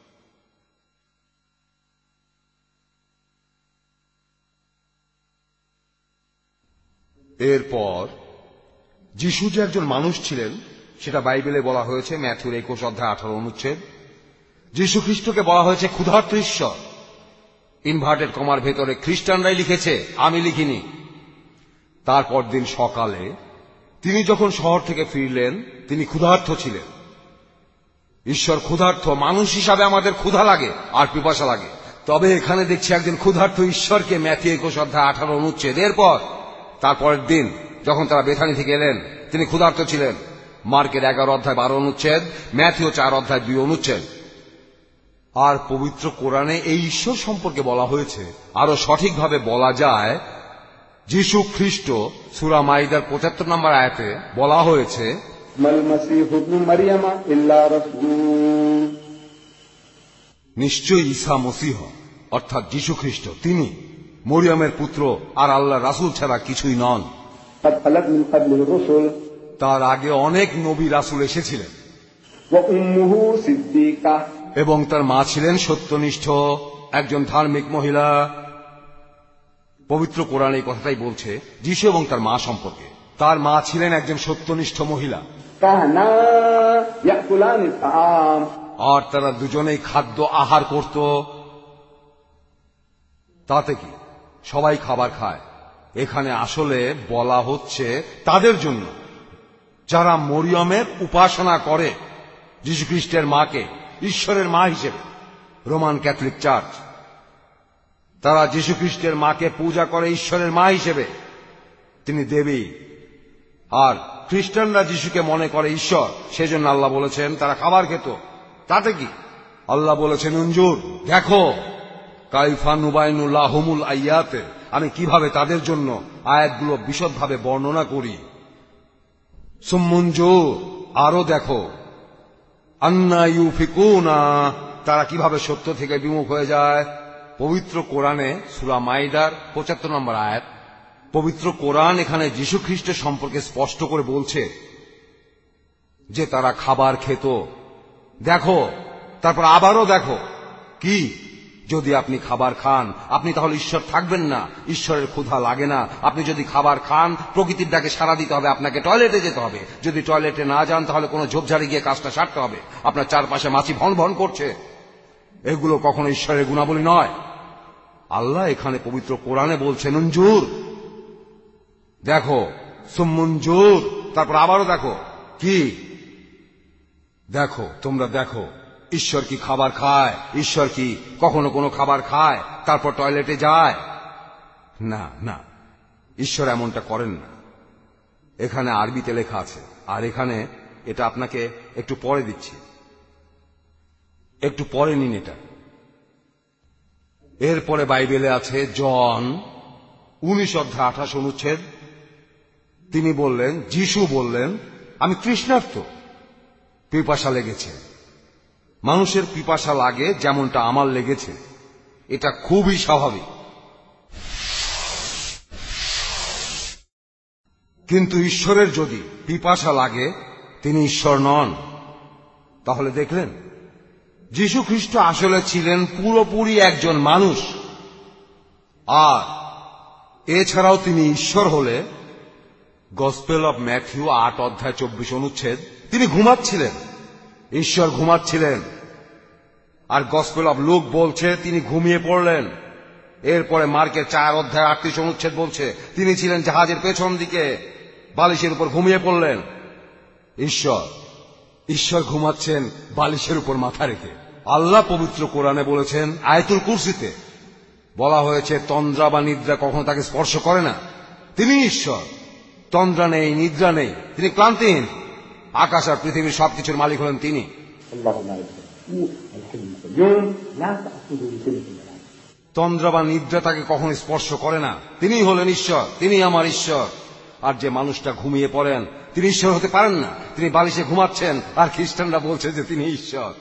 এরপর যিশু যে একজন মানুষ ছিলেন সেটা বাইবেলে বলা হয়েছে, ম্যাথুর একুশ অধ্যায় আঠারো অনুচ্ছেদ। যিশু খ্রিস্টকে বলা হয়েছে ক্ষুধার্ত ঈশ্বর। ইনভার্টেড কমার ভেতরে খ্রিস্টানরাই লিখেছে, আমি লিখিনি। তারপর দিন সকালে তিনি যখন শহর থেকে ফিরলেন, তিনি ক্ষুধার্ত ছিলেন। ঈশ্বর ক্ষুধার্ত। মানুষ হিসাবে আমাদের ক্ষুধা লাগে আর পিপাসা লাগে, তবে এখানে দেখছি একজন ক্ষুধার্ত ঈশ্বরকে, ম্যাথু একুশ অধ্যায় আঠারো অনুচ্ছেদ। এরপর তারপরের দিন যখন তারা বেথানি থেকে এলেন, তিনি ক্ষুধার্ত ছিলেন। মার্কের এগারো অধ্যায় বারো অনুচ্ছেদ, ম্যাথু চার অধ্যায় দুই অনুচ্ছেদ। আর পবিত্র কোরআনে এই ঈশ্বর সম্পর্কে বলা হয়েছে, আরো সঠিকভাবে বলা যায় যিশু খ্রিস্ট। সূরা মাইদার পঁচাত্তর নম্বর আয়াতে বলা হয়েছে, নিশ্চয়ই ঈসা মসীহ অর্থাৎ যিশু খ্রিস্ট তিনি মরিয়মের পুত্র আর আল্লাহ রাসূল ছাড়া কিছুই নন। তার আগে অনেক নবী রাসূল এসেছিলেন, এবং তার মা ছিলেন সত্যনিষ্ঠ একজন ধার্মিক মহিলা। পবিত্র কোরআন এই কথাটাই বলছে যিশু এবং তার মা সম্পর্কে। তার মা ছিলেন একজন সত্যনিষ্ঠ মহিলা, আর তারা দুজনেই খাদ্য আহার করত। তাতে কি, সবাই খাবার খায়। এখানে আসলে বলা হচ্ছে তাদের জন্য যারা মরিয়মের উপাসনা করে, যীশু খ্রিস্টের মাকে ঈশ্বরের মা হিসেবে। রোমান ক্যাথলিক চার্চ তারা যীশু খ্রিস্টের মাকে পূজা করে ঈশ্বরের মা হিসেবে, তিনি দেবী। আর খ্রিস্টানরা যিশুকে মনে করে ঈশ্বর, সেজন্য আল্লাহ বলেছেন তারা খাবার খেত। তাতে কি, আল্লাহ বলেছেন, উনজুর, দেখো, কাইফা নুবাইনু লাহুমুল আয়াতে, আমি কিভাবে তাদের জন্য আয়াতগুলো বিশদভাবে বর্ণনা করি। সুম্মুনজুর, আরো দেখো, আন্না ইউফিকুনা, তারা কিভাবে সত্য থেকে বিমুখ হয়ে যায়। পবিত্র কোরআনে সূরা মাইদার পঁচাত্তর নম্বর আয়াত। পবিত্র কোরআন এখানে যীশু খ্রিস্টের সম্পর্কে স্পষ্ট করে বলছে যে তারা খাবার খেত। দেখো, তারপর আবারও দেখো। কি, যদি আপনি খাবার খান আপনি তাহলে ঈশ্বর থাকবেন না, ঈশ্বরের ক্ষুধা লাগে না। আপনি যদি খাবার খান, প্রকৃতির ডাকে সাড়া দিতে হবে, আপনাকে টয়লেটে যেতে হবে। যদি টয়লেটে না যান তাহলে কোনো ঝোপঝাড়ে গিয়ে কাজটা সারতে হবে। আপনার চারপাশে মাছি ভন ভন করছে, এগুলো কখনো ঈশ্বরের গুণাবলী নয়। আল্লাহ এখানে পবিত্র কোরআনে বলছেন উনজুর, দেখো, সুমুনজুর, তারপর আবারও দেখো, কি দেখো, তোমরা দেখো ঈশ্বর কি খাবার খায়, ঈশ্বর কি কখনো কোনো খাবার খায় তারপর টয়লেটে যায়? না না, ঈশ্বর এমনটা করেন না। এখানে আরবিতে লেখা আছে, আর এখানে এটা আপনাকে একটু পরে দিচ্ছি, একটু পরে নিন এটা। এরপরে বাইবেলে আছে জন উনিশ অধ্যায় আঠাশ অনুচ্ছেদ। তিনি বললেন, যিশু বললেন, আমি তৃষ্ণার্ত, পিপাসা লেগেছে। মানুষের পিপাসা লাগে যেমনটা আমার লেগেছে, এটা খুবই স্বাভাবিক। কিন্তু ঈশ্বরের যদি পিপাসা লাগে, তিনি ঈশ্বর নন। তাহলে দেখলেন, যীশু খ্রিস্ট আসলে ছিলেন পুরোপুরি একজন মানুষ, আর এছাড়াও তিনি ঈশ্বর হলে গসপেল অব ম্যাথিউ আট অধ্যায় চব্বিশ অনুচ্ছেদ, তিনি ঘুমাচ্ছিলেন, ঈশ্বর ঘুমাচ্ছিলেন। আর গসপেল অব লুক বলছে তিনি ঘুমিয়ে পড়লেন। এরপরে মার্কের চার অধ্যায় আটত্রিশ অনুচ্ছেদ বলছে তিনি ছিলেন জাহাজের পেছন দিকে, বালিশের উপর ঘুমিয়ে পড়লেন। ঈশ্বর ঈশ্বর ঘুমাচ্ছেন বালিশের উপর মাথা রেখে। আল্লাহ পবিত্র কোরআনে বলেছেন, আয়াতুল কুরসিতে বলা হয়েছে, তন্দ্রা বা নিদ্রা কখনো তাকে স্পর্শ করে না। তিনি ঈশ্বর, তন্দ্রা নেই, নিদ্রা নেই, তিনি ক্লান্তিহীন। আকাশ আর পৃথিবীর সবকিছুর মালিক হলেন তিনি। তন্দ্রা বা নিদ্রা তাকে কখনো স্পর্শ করে না। তিনি হলেন ঈশ্বর, তিনি আমার ঈশ্বর। আর যে মানুষটা ঘুমিয়ে পড়েন, তিনি ঈশ্বর হতে পারেন না, তিনি বালিশে ঘুমাচ্ছেন, আর খ্রিস্টানরা বলছে যে তিনি ঈশ্বর।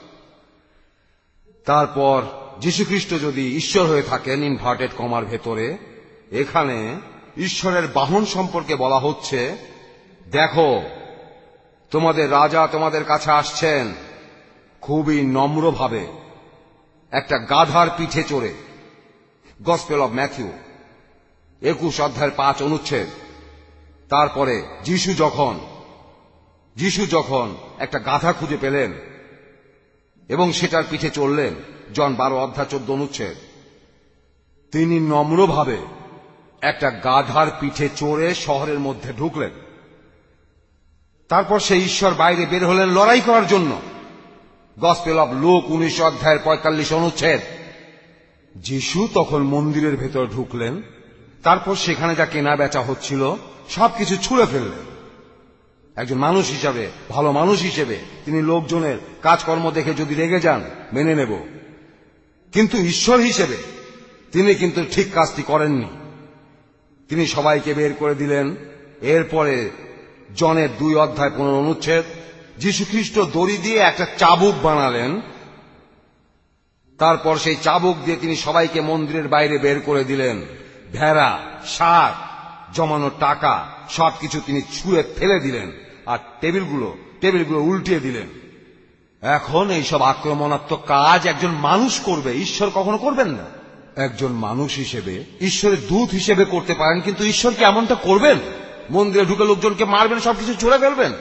তারপর যীশু খ্রিস্ট যদি ঈশ্বর হয়ে থাকেন ইনভার্টেড কমার ভেতরে, এখানে ঈশ্বরের বাহন সম্পর্কে বলা হচ্ছে, দেখো, তোমাদের রাজা তোমাদের কাছে আসছেন খুবই নম্রভাবে, একটা গাধার পিঠে চড়ে। গসপেল অব ম্যাথিউ একুশ অধ্যায়ের পাঁচ অনুচ্ছেদ। তারপরে যিশু যখন যিশু যখন একটা গাধা খুঁজে পেলেন এবং সেটার পিঠে চড়লেন, জন বারো অধ্যায় চোদ্দ অনুচ্ছেদ, তিনি নম্রভাবে একটা গাধার পিঠে চড়ে শহরের মধ্যে ঢুকলেন। তারপর সেই ঈশ্বর বাইরে বের হলেন লড়াই করার জন্য। গসপেল অব লুক উনিশ অধ্যায়ের পঁয়তাল্লিশ অনুচ্ছেদ। যিশু তখন মন্দিরের ভেতর ঢুকলেন, তারপর সেখানে যা কেনা বেচা হচ্ছিল সবকিছু ছুঁড়ে ফেললেন। একজন মানুষ হিসাবে, ভালো মানুষ হিসেবে তিনি লোকজনের কাজকর্ম দেখে যদি রেগে যান, মেনে নেব, কিন্তু ঈশ্বর হিসেবে তিনি কিন্তু ঠিক কাজটি করেননি। তিনি সবাইকে বের করে দিলেন। এরপরে জনের দুই অধ্যায় পনেরো অনুচ্ছেদ, যীশু খ্রিস্ট দড়ি দিয়ে একটা চাবুক বানালেন। তারপর সেই চাবুক দিয়ে তিনি সবাইকে মন্দিরের বাইরে বের করে দিলেন। ভেড়া, ষাঁড়, জমানো টাকা সবকিছু তিনি ছুঁড়ে ফেলে দিলেন, আর টেবিলগুলো টেবিলগুলো উল্টিয়ে দিলেন। এখন এইসব আক্রমণাত্মক কাজ একজন মানুষ করবে, ঈশ্বর কখনো করবেন না। একজন মানুষ হিসেবে, ঈশ্বরের দূত হিসেবে করতে পারেন, কিন্তু ঈশ্বর কি এমনটা করবেন? মন্দিরে ঢুকে লোকজনকে মারবেন, সবকিছু ছুঁড়ে ফেলবেন?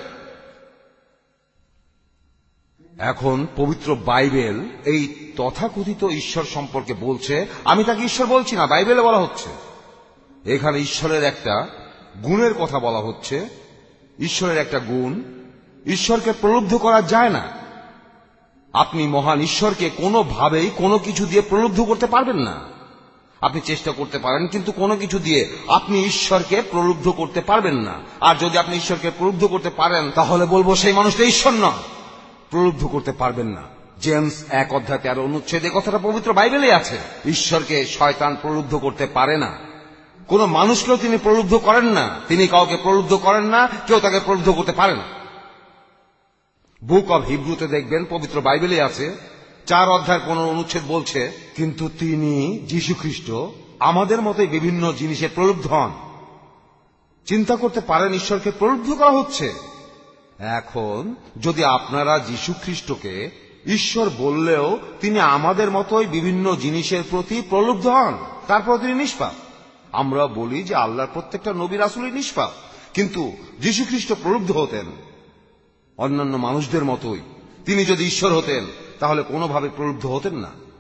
এখন পবিত্র বাইবেল এই তথাকথিত ঈশ্বর সম্পর্কে বলছে, আমি তাকে ঈশ্বর বলছি না, বাইবেলে বলা হচ্ছে। এখানে ঈশ্বরের একটা গুণের কথা বলা হচ্ছে। ঈশ্বরের একটা গুণ, ঈশ্বরকে প্রলুব্ধ করা যায় না। আপনি মহান ঈশ্বরকে কোনোভাবেই কোনো কিছু দিয়ে প্রলুব্ধ করতে পারবেন না। আপনি চেষ্টা করতে পারেন, কিন্তু কোনো কিছু দিয়ে আপনি ঈশ্বরকে প্রলুব্ধ করতে পারবেন না। আর যদি আপনি ঈশ্বরকে প্রলুব্ধ করতে পারেন, তাহলে বলবো সেই মানুষটা ঈশ্বর নয়, প্রলুব্ধ করতে পারবেন না। জেমস এক অধ্যায় তেরো অনুচ্ছেদ, এই কথাটা পবিত্র বাইবেলে আছে। ঈশ্বরকে শয়তান প্রলুব্ধ করতে পারে না, কোন মানুষকেও তিনি প্রলুব্ধ করেন না, তিনি কাউকে প্রলুব্ধ করেন না, কেউ তাকে প্রলুব্ধ করতে পারে না। বুক অব হিব্রুতে দেখবেন, পবিত্র বাইবেলে আছে, চার অধ্যায় পনেরো অনুচ্ছেদ বলছে, কিন্তু তিনি যীশু খ্রিস্ট আমাদের মতোই বিভিন্ন জিনিসে প্রলুব্ধ হন। চিন্তা করতে পারেন, ঈশ্বরকে প্রলুব্ধ করা হচ্ছে। এখন যদি আপনারা যীশু খ্রিস্টকে ঈশ্বর বললেও তিনি আমাদের মতোই বিভিন্ন জিনিসের প্রতি প্রলুব্ধ হন, তারপর তিনি নিষ্পাপ। আমরা বলি যে আল্লাহর প্রত্যেকটা নবী রাসূলই নিষ্পাপ, কিন্তু যীশু খ্রিস্ট প্রলুব্ধ হতেন অন্যান্য মানুষদের মতোই। তিনি যদি ঈশ্বর হতেন তাহলে কোনোভাবে প্রলুব্ধ হতেন না।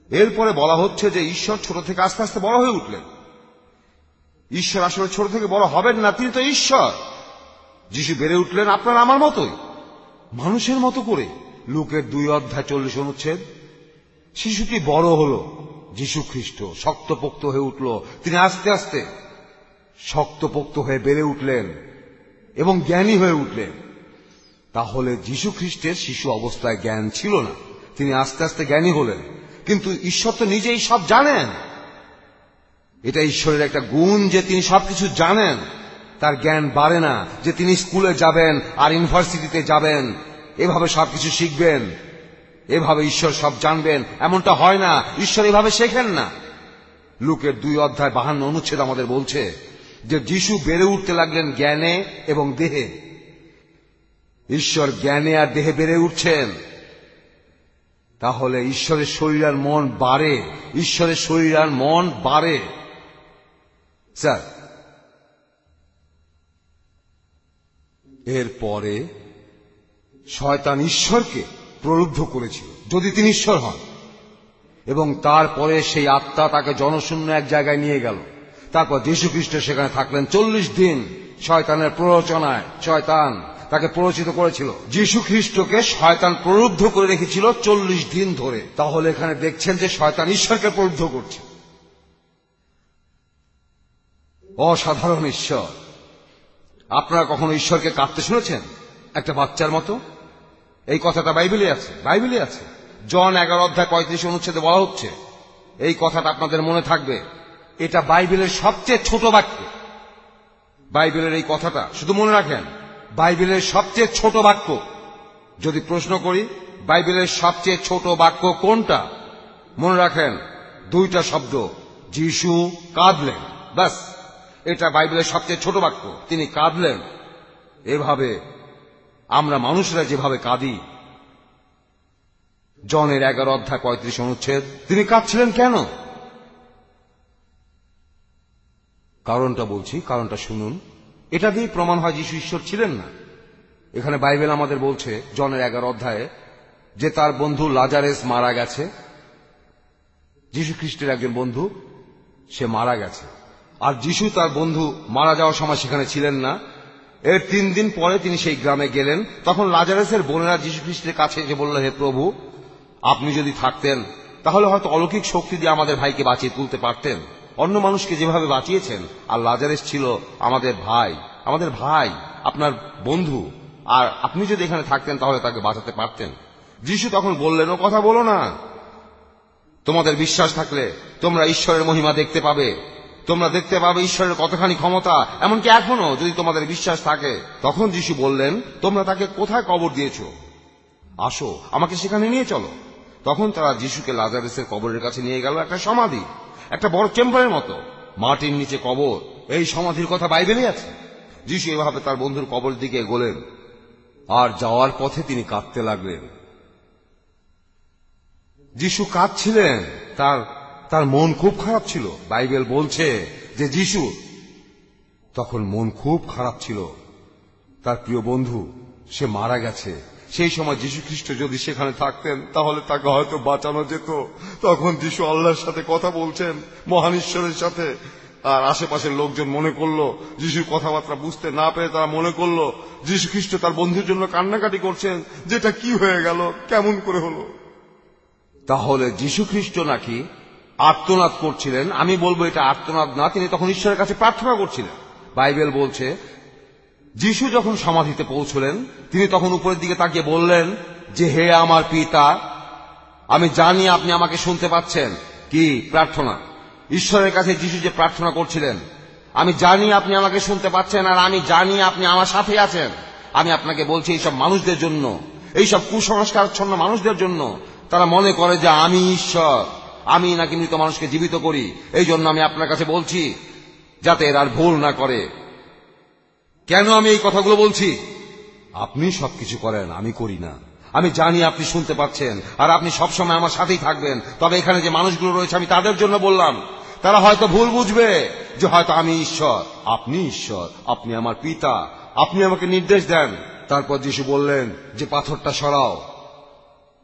এরপরে বলা হচ্ছে যে ঈশ্বর ছোট থেকে আস্তে আস্তে বড় হয়ে উঠলেন। ঈশ্বর আসলে ছোট থেকে বড় হবেন না, তিনি তো ঈশ্বর। যিশু বেড়ে উঠলেন আপনার আমার মতোই, মানুষের মতো করে। লুকের দুই অধ্যায় চল্লিশ অনুচ্ছেদ। শিশুটি বড় হলো, যিশু খ্রিস্ট শক্তপোক্ত হয়ে উঠল। তিনি আস্তে আস্তে শক্তপোক্ত হয়ে বেড়ে উঠলেন এবং জ্ঞানী হয়ে উঠলেন। তাহলে যিশু খ্রিস্টের শিশু অবস্থায় জ্ঞান ছিল না, তিনি আস্তে আস্তে জ্ঞানী হলেন। কিন্তু ঈশ্বর তো নিজেই সব জানেন। এটা ঈশ্বরের একটা গুণ যে তিনি সবকিছু জানেন। তার জ্ঞান বাড়ে না যে তিনি স্কুলে যাবেন আর ইউনিভার্সিটিতে যাবেন, এভাবে সবকিছু শিখবেন, এভাবে ঈশ্বর সব জানবেন, এমনটা হয় না। ঈশ্বর এভাবে শেখেন না। লুকের দুই অধ্যায় বাহান্ন অনুচ্ছেদ আমাদের বলছে যে যিশু বেড়ে উঠতে লাগলেন জ্ঞানে এবং দেহে। ঈশ্বর জ্ঞানে আর দেহে বেড়ে উঠছেন। তাহলে ঈশ্বরের শরীর আর মন বাড়ে, ঈশ্বরের শরীর আর মন বাড়ে। স্যার, এরপরে শয়তান ঈশ্বরকে প্রলুব্ধ করেছিল যদি তিনি ঈশ্বর হন, এবং তারপরে সেই আত্মা তাকে জনশূন্য এক জায়গায় নিয়ে গেল। তারপর যীশু খ্রিস্ট সেখানে থাকলেন চল্লিশ দিন শয়তানের প্ররোচনায়। শয়তান তাকে প্ররোচিত করেছিল। যীশু খ্রিস্টকে শয়তান প্রলুব্ধ করে রেখেছিল চল্লিশ দিন ধরে। তাহলে এখানে দেখছেন যে শয়তান ঈশ্বরকে প্রলুব্ধ করছে। অসাধারণ ঈশ্বর। আপনারা কখনো ঈশ্বরকে কাঁদতে শুনেছেন একটা বাচ্চার মতো? এই কথাটা বাইবেলে আছে, বাইবেলে আছে। জন এগারো অধ্যায় পঁয়ত্রিশ অনুচ্ছেদে বলা হচ্ছে, এই কথাটা আপনাদের মনে থাকবে। এটা বাইবেলের সবচেয়ে ছোট বাক্য। বাইবেলের এই কথাটা শুধু মনে রাখেন, বাইবেলের সবচেয়ে ছোট বাক্য। যদি প্রশ্ন করি বাইবেলের সবচেয়ে ছোট বাক্য কোনটা, মনে রাখেন দুইটা শব্দ, যিশু কাঁদলেন। ব্যাস, এটা বাইবেলের সবচেয়ে ছোট বাক্য। তিনি কাঁদলেন। এভাবে আমরা মানুষরা যেভাবে কাঁদি। জনের এগারো অধ্যায় পঁয়ত্রিশ অনুচ্ছেদ। তিনি কাঁদছিলেন কেন? কারণটা বলছি, কারণটা শুনুন। এটা দিয়ে প্রমাণ হয় যিশু ঈশ্বর ছিলেন না। এখানে বাইবেল আমাদের বলছে জনের এগারো অধ্যায়ে যে তার বন্ধু লাজারেস মারা গেছে। যিশু খ্রিস্টের একজন বন্ধু, সে মারা গেছে। আর যিশু তার বন্ধু মারা যাওয়ার সময় সেখানে ছিলেন না। এর তিন দিন পরে তিনি সেই গ্রামে গেলেন। তখন লাজারেসের বোনেরা যিশু খ্রিস্টের কাছে এসে বলল, হে প্রভু, আপনি যদি থাকতেন তাহলে হয়তো অলৌকিক শক্তি দিয়ে আমাদের ভাইকে বাঁচিয়ে তুলতে পারতেন। অন্য মানুষকে যেভাবে বাঁচিয়েছেন, আর লাজারেস ছিল আমাদের ভাই, আমাদের ভাই, আপনার বন্ধু, আর আপনি যদি এখানে থাকতেন তাহলে তাকে বাঁচাতে পারতেন। যিশু তখন বললেন, ও কথা বলো না। তোমাদের বিশ্বাস থাকলে তোমরা ঈশ্বরের মহিমা দেখতে পাবে। তোমরা দেখতে পাবে ঈশ্বরের কতখানি ক্ষমতা, এমনকি এখনো যদি তোমাদের বিশ্বাস থাকে। তখন যিশু বললেন, তোমরা তাকে কোথায় কবর দিয়েছো? আসো, আমাকে সেখানে নিয়ে চলো। তখন তারা যিশুকে লাজারেসের কবরের কাছে নিয়ে গেল। একটা সমাধি, একটা বড় চেম্বারের মতো, মাটির নিচে কবর। এই সমাধির কথা বাইবেলে আছে। যিশু এভাবে তার বন্ধুর কবর দিকে এগোলেন, আর যাওয়ার পথে তিনি কাঁদতে লাগলেন। যিশু কাঁদছিলেন, তার তার মন খুব খারাপ ছিল। বাইবেল বলছে যে যিশু তখন মন খুব খারাপ ছিল। তার প্রিয় বন্ধু সে মারা গেছে। সেই সময় যিশু খ্রিস্ট যদি সেখানে থাকতেন তাহলে তাকে হয়তো বাঁচানো যেত। তখন যিশু আল্লাহর সাথে কথা বলছেন, মহান ঈশ্বরের সাথে। আর আশেপাশের লোকজন মনে করলো, যিশুর কথাবার্তা বুঝতে না পেরে তারা মনে করলো যিশু খ্রিস্ট তার বন্ধুর জন্য কান্নাকাটি করছেন, যেটা কি হয়ে গেল, কেমন করে হলো। তাহলে যিশু খ্রিস্ট নাকি আর্তনাদ করছিলেন। আমি বলবো এটা আর্তনাদ না, তিনি তখন ঈশ্বরের কাছে প্রার্থনা করছিলেন। বাইবেল বলছে যিশু যখন সমাধিতে পৌঁছলেন তিনি তখন উপরের দিকে তাকিয়ে বললেন যে, হে আমার পিতা, আমি জানি আপনি আমাকে শুনতে পাচ্ছেন। কি প্রার্থনা! ঈশ্বরের কাছে যিশু যে প্রার্থনা করছিলেন, আমি জানি আপনি আমাকে শুনতে পাচ্ছেন, আর আমি জানি আপনি আমার সাথে আছেন। আমি আপনাকে বলছি এইসব মানুষদের জন্য, এইসব কুসংস্কারচ্ছন্ন মানুষদের জন্য, তারা মনে করে যে আমি ঈশ্বর, আমি নাকি মৃত মানুষকে জীবিত করি। এই জন্য আমি আপনার কাছে বলছি যাতে এর আর ভুল না করে। কেন আমি এই কথাগুলো বলছি? আপনি সবকিছু করেন, আমি করি না। আমি জানি আপনি শুনতে পাচ্ছেন, আর আপনি সবসময় আমার সাথেই থাকবেন। তবে এখানে যে মানুষগুলো রয়েছে আমি তাদের জন্য বললাম। তারা হয়তো ভুল বুঝবে যে হয়তো আমি ঈশ্বর। আপনি ঈশ্বর, আপনি আমার পিতা, আপনি আমাকে নির্দেশ দেন। তারপর যিশু বললেন যে পাথরটা সরাও।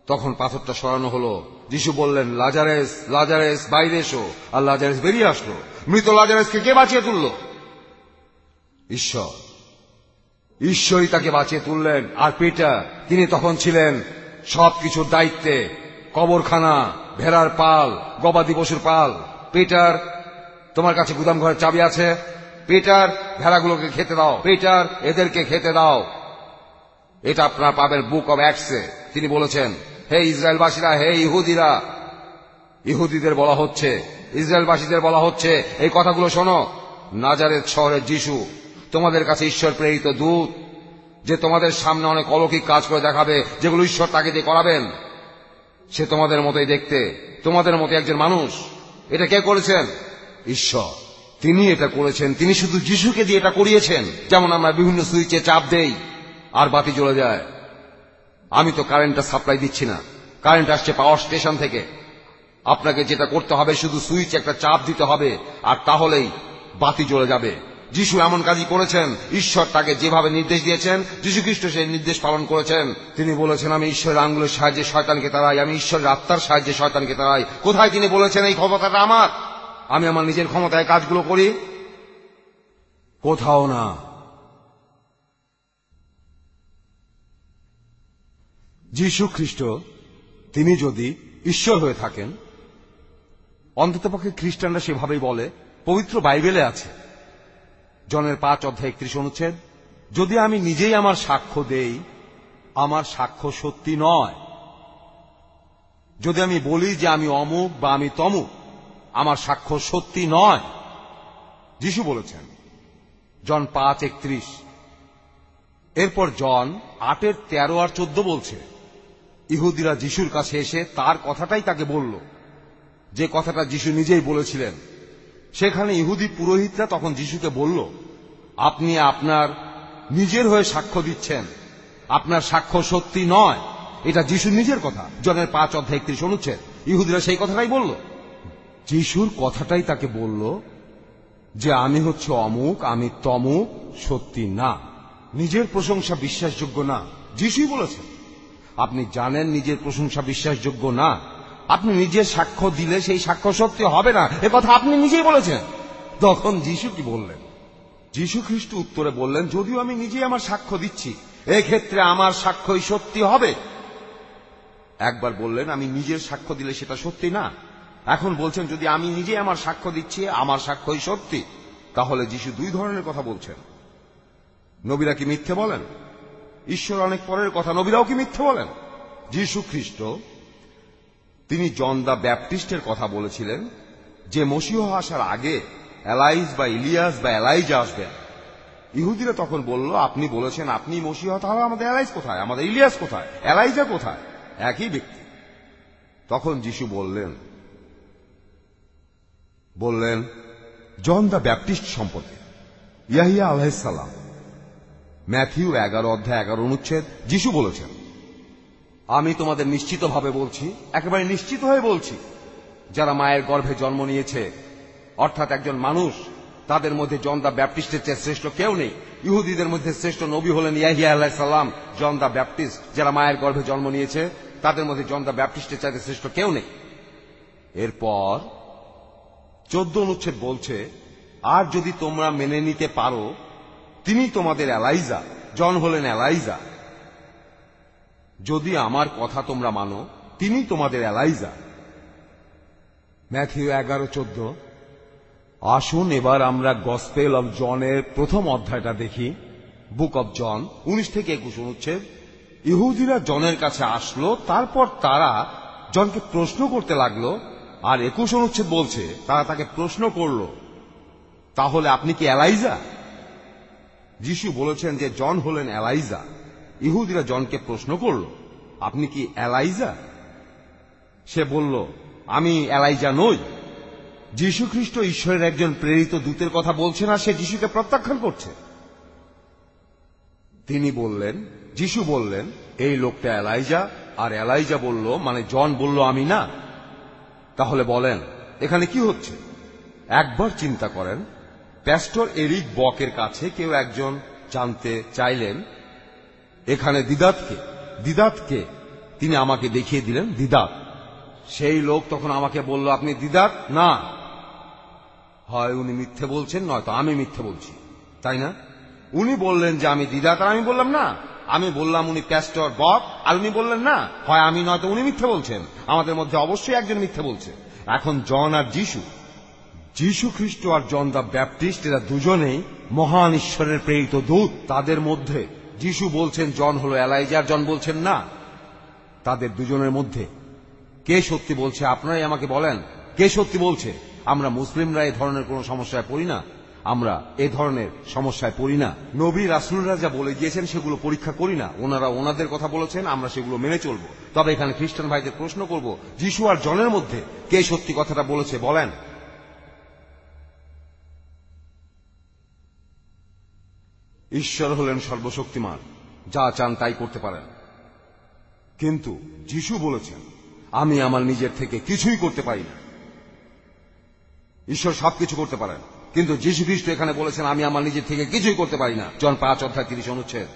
তখন পাথরটা সরানো হলো। যিশু বললেন, লাজারেস, লাজারেস বাইরে এসো। আর লাজারেস বেরিয়ে আসলো। মৃত লাজারেসকে কে বাঁচিয়ে তুলল? ঈশ্বর। ঈশ্বরই তাকে বাঁচিয়ে তুললেন। আর পিটার, তিনি তখন ছিলেন সবকিছুর দায়িত্বে, কবরখানা, ভেড়ার পাল, গবাদি পশুর পাল। পিটার, তোমার কাছে গুদাম ঘরের চাবি আছে। পিটার, ভেড়াগুলোকে খেতে দাও। পিটার, এদেরকে খেতে দাও। এটা আপনার পাবেন বুক অব অ্যাক্টসে। তিনি বলেছেন, হে ইসরায়েলবাসীরা, হে ইহুদিরা। ইহুদিদের বলা হচ্ছে, ইসরায়েলবাসীদের বলা হচ্ছে, এই কথাগুলো শোনো। নাজারেত শহরের যিশু তোমাদের কাছে ঈশ্বর প্রেরিত দূত, যে তোমাদের সামনে অনেক অলৌকিক কাজ করে দেখাবে, যেগুলো ঈশ্বর তাকে দিয়ে করাবেন। সে তোমাদের মতোই দেখতে, তোমাদের মতো একজন মানুষ। এটা কে করেছেন? ঈশ্বর। তিনি এটা করেছেন। তিনি শুধু যিশুকে দিয়ে এটা করিয়েছেন। যেমন আমরা বিভিন্ন সুইচে চাপ দেই আর বাতি জ্বলে যায়। আমি তো কারেন্টটা সাপ্লাই দিচ্ছি না, কারেন্ট আসছে পাওয়ার স্টেশন থেকে। আপনাকে যেটা করতে হবে, শুধু সুইচ একটা চাপ দিতে হবে, আর তাহলেই বাতি জ্বলে যাবে। যিশু এমন কাজই করেছেন। ঈশ্বর তাকে যেভাবে নির্দেশ দিয়েছেন, যিশু খ্রিস্ট সেই নির্দেশ পালন করেছেন। তিনি বলেছেন, আমি ঈশ্বরের আঙ্গুলের সাহায্যে শয়তানকে তাড়াই, আমি ঈশ্বরের আত্মার সাহায্যে শয়তানকে তাড়াই। কোথায় তিনি বলেছেন এই ক্ষমতাটা আমার? আমি আমার নিজের ক্ষমতায় কাজগুলো করি? কোথাও না। যিশু খ্রিস্ট তিনি যদি ঈশ্বর হয়ে থাকেন, অন্ততপক্ষে খ্রিস্টানরা সেভাবেই বলে, পবিত্র বাইবেলে আছে, জনের পাঁচ অধ্যায় একত্রিশ অনুচ্ছেদ, যদি আমি নিজেই আমার সাক্ষ্য দেই, আমার সাক্ষ্য সত্যি নয়। যদি আমি বলি যে আমি অমুক বা আমি তমুক, আমার সাক্ষ্য সত্যি নয়। যিশু বলেছেন, জন পাঁচ একত্রিশ। এরপর জন আটের তেরো আর চোদ্দ বলছে, ইহুদিরা যিশুর কাছে এসে তার কথাটাই তাকে বলল, যে কথাটা যিশু নিজেই বলেছিলেন। সেখানে ইহুদি পুরোহিতরা তখন যিশুকে বলল, আপনি আপনার নিজের হয়ে সাক্ষ্য দিচ্ছেন, আপনার সাক্ষ্য সত্যি নয়। এটা যিশু নিজের কথা, জনের পাঁচ অধ্যায় একত্রিশ অনুচ্ছেদ। ইহুদিরা সেই কথাটাই বলল। যিশুর কথাটাই তাকে বলল যে আমি হচ্ছে অমুক, আমি তমুক, সত্যি না। নিজের প্রশংসা বিশ্বাসযোগ্য না। যিশুই বলেছেন, আপনি জানেন নিজের প্রশংসা বিশ্বাসযোগ্য না। আপনি নিজের সাক্ষ্য দিলে সেই সাক্ষ্য সত্যি হবে না, এ কথা আপনি নিজেই বলেছেন। তখন যিশু কি বললেন? যিশু খ্রিস্ট উত্তরে বললেন, যদিও আমি নিজেই আমার সাক্ষ্য দিচ্ছি, এক্ষেত্রে আমার সাক্ষ্যই সত্যি হবে। একবার বললেন আমি নিজের সাক্ষ্য দিলে সেটা সত্যি না। এখন বলছেন যদি আমি নিজেই আমার সাক্ষ্য দিচ্ছি, আমার সাক্ষ্যই সত্যি। তাহলে যিশু দুই ধরনের কথা বলছেন। নবীরা কি মিথ্যে বলেন? ঈশ্বর অনেক পরের কথা, নবীরাও কি মিথ্যে বলেন? যিশু খ্রিস্ট তিনি জন দা ব্যাপটিস্টের কথা বলেছিলেন, যে মসীহ আসার আগে এলাইজ বা ইলিয়াস বা এলাইজা আসবেন। ইহুদিরা তখন বলল, আপনি বলেছেন আপনি মসীহ, তাহলে আমাদের এলাইজ কোথায়, আমাদের ইলিয়াস কোথায়, এলাইজা কোথায়? একই ব্যক্তি। তখন যিশু বললেন বললেন জন দা ব্যাপটিস্ট সম্পর্কে, ইয়াহিয়া আলাইহিস সালাম। ম্যাথিউ এগারো অধ্যায় এগারো অনুচ্ছেদ। যিশু বলেছেন, আমি তোমাদের নিশ্চিতভাবে বলছি, একেবারে নিশ্চিত হয়ে বলছি, যারা মায়ের গর্ভে জন্ম নিয়েছে, অর্থাৎ একজন মানুষ, তাদের মধ্যে জন দা ব্যাপটিস্টের চেয়ে শ্রেষ্ঠ কেউ নেই। ইহুদিদের মধ্যে শ্রেষ্ঠ নবী হলেন ইয়াহিয়া আলাইহিস সালাম। জন দা ব্যাপটিস্ট, যারা মায়ের গর্ভে জন্ম নিয়েছে, তাদের মধ্যে জন দা ব্যাপটিস্টের চাইতে শ্রেষ্ঠ কেউ নেই। এরপর চোদ্দ অনুচ্ছেদ বলছে, আর যদি তোমরা মেনে নিতে পারো, তিনি তোমাদের এলাইজা। জন হলেন এলাইজা। যদি আমার কথা তোমরা মানো, তিনি তোমাদের এলাইজা। ম্যাথিউ এগারো চোদ্দ। আসুন এবার আমরা গসপেল অব জনের প্রথম অধ্যায়টা দেখি। বুক অব জন উনিশ থেকে একুশ অনুচ্ছেদ। ইহুদিরা জনের কাছে আসলো, তারপর তারা জনকে প্রশ্ন করতে লাগলো। আর একুশ অনুচ্ছেদ বলছে, তারা তাকে প্রশ্ন করল, তাহলে আপনি কি এলাইজা? যিশু বলেছেন যে জন হলেন এলাইজা। ইহুদিরা জনকে প্রশ্ন করল, আপনি কি এলাইজা? সে বলল, আমি এলাইজা নই। যিশু খ্রিস্ট ঈশ্বরের একজন প্রেরিত দূতের কথা বলছে না, সে যিশুকে প্রত্যাখ্যান করছে। তিনি বললেন, যিশু বললেন, এই লোকটা এলাইজা। আর এলাইজা বলল, মানে জন বলল, আমি না। তাহলে বলেন এখানে কি হচ্ছে? একবার চিন্তা করেন, প্যাস্টর এরিক বকের কাছে কেউ একজন জানতে চাইলেন, এখানে দিদাতকে দিদাতকে তিনি আমাকে দেখিয়ে দিলেন দ্বিধাত। সেই লোক তখন আমাকে বলল, আপনি দ্বিধাত না, হয় উনি মিথ্যে বলছেন নয়তো আমি মিথ্যে বলছি, তাই না? উনি বললেন যে আমি দ্বিধাত, আর আমি বললাম না। আমি বললাম উনি প্যাস্টর বক, আর উনি বললেন না, হয় আমি নয়তো উনি মিথ্যে বলছেন। আমাদের মধ্যে অবশ্যই একজন মিথ্যে বলছে। এখন জন আর যিশু, যিশু খ্রিস্ট আর জন দা ব্যাপটিস্ট, এরা দুজনেই মহান ঈশ্বরের প্রেরিত দূত। তাদের মধ্যে যিশু বলছেন জন হলো এলাইজা, জন বলছেন না। তাদের দুজনের মধ্যে কে সত্যি বলছে আপনারাই আমাকে বলেন, কে সত্যি বলছে? আমরা মুসলিমরা এ ধরনের কোন সমস্যায় পড়ি না, আমরা এ ধরনের সমস্যায় পড়ি না। নবী রাসূলরা যা বলে গিয়েছেন সেগুলো পরীক্ষা করি না, ওনারা ওনাদের কথা বলেছেন, আমরা সেগুলো মেনে চলবো। তবে এখানে খ্রিস্টান ভাইদের প্রশ্ন করব, যিশু আর জনের মধ্যে কে সত্যি কথাটা বলেছে বলেন? ঈশ্বর হলেন সর্বশক্তিমান, যা চান তাই করতে পারেন। কিন্তু যিশু বলেছেন, আমি আমার নিজের থেকে কিছুই করতে পারি না। ঈশ্বর সবকিছু করতে পারেন, কিন্তু যিশু খ্রিস্ট এখানে বলেছেন, আমি আমার নিজের থেকে কিছুই করতে পারি না। জন পাঁচ অধ্যায় তিরিশ অনুচ্ছেদ।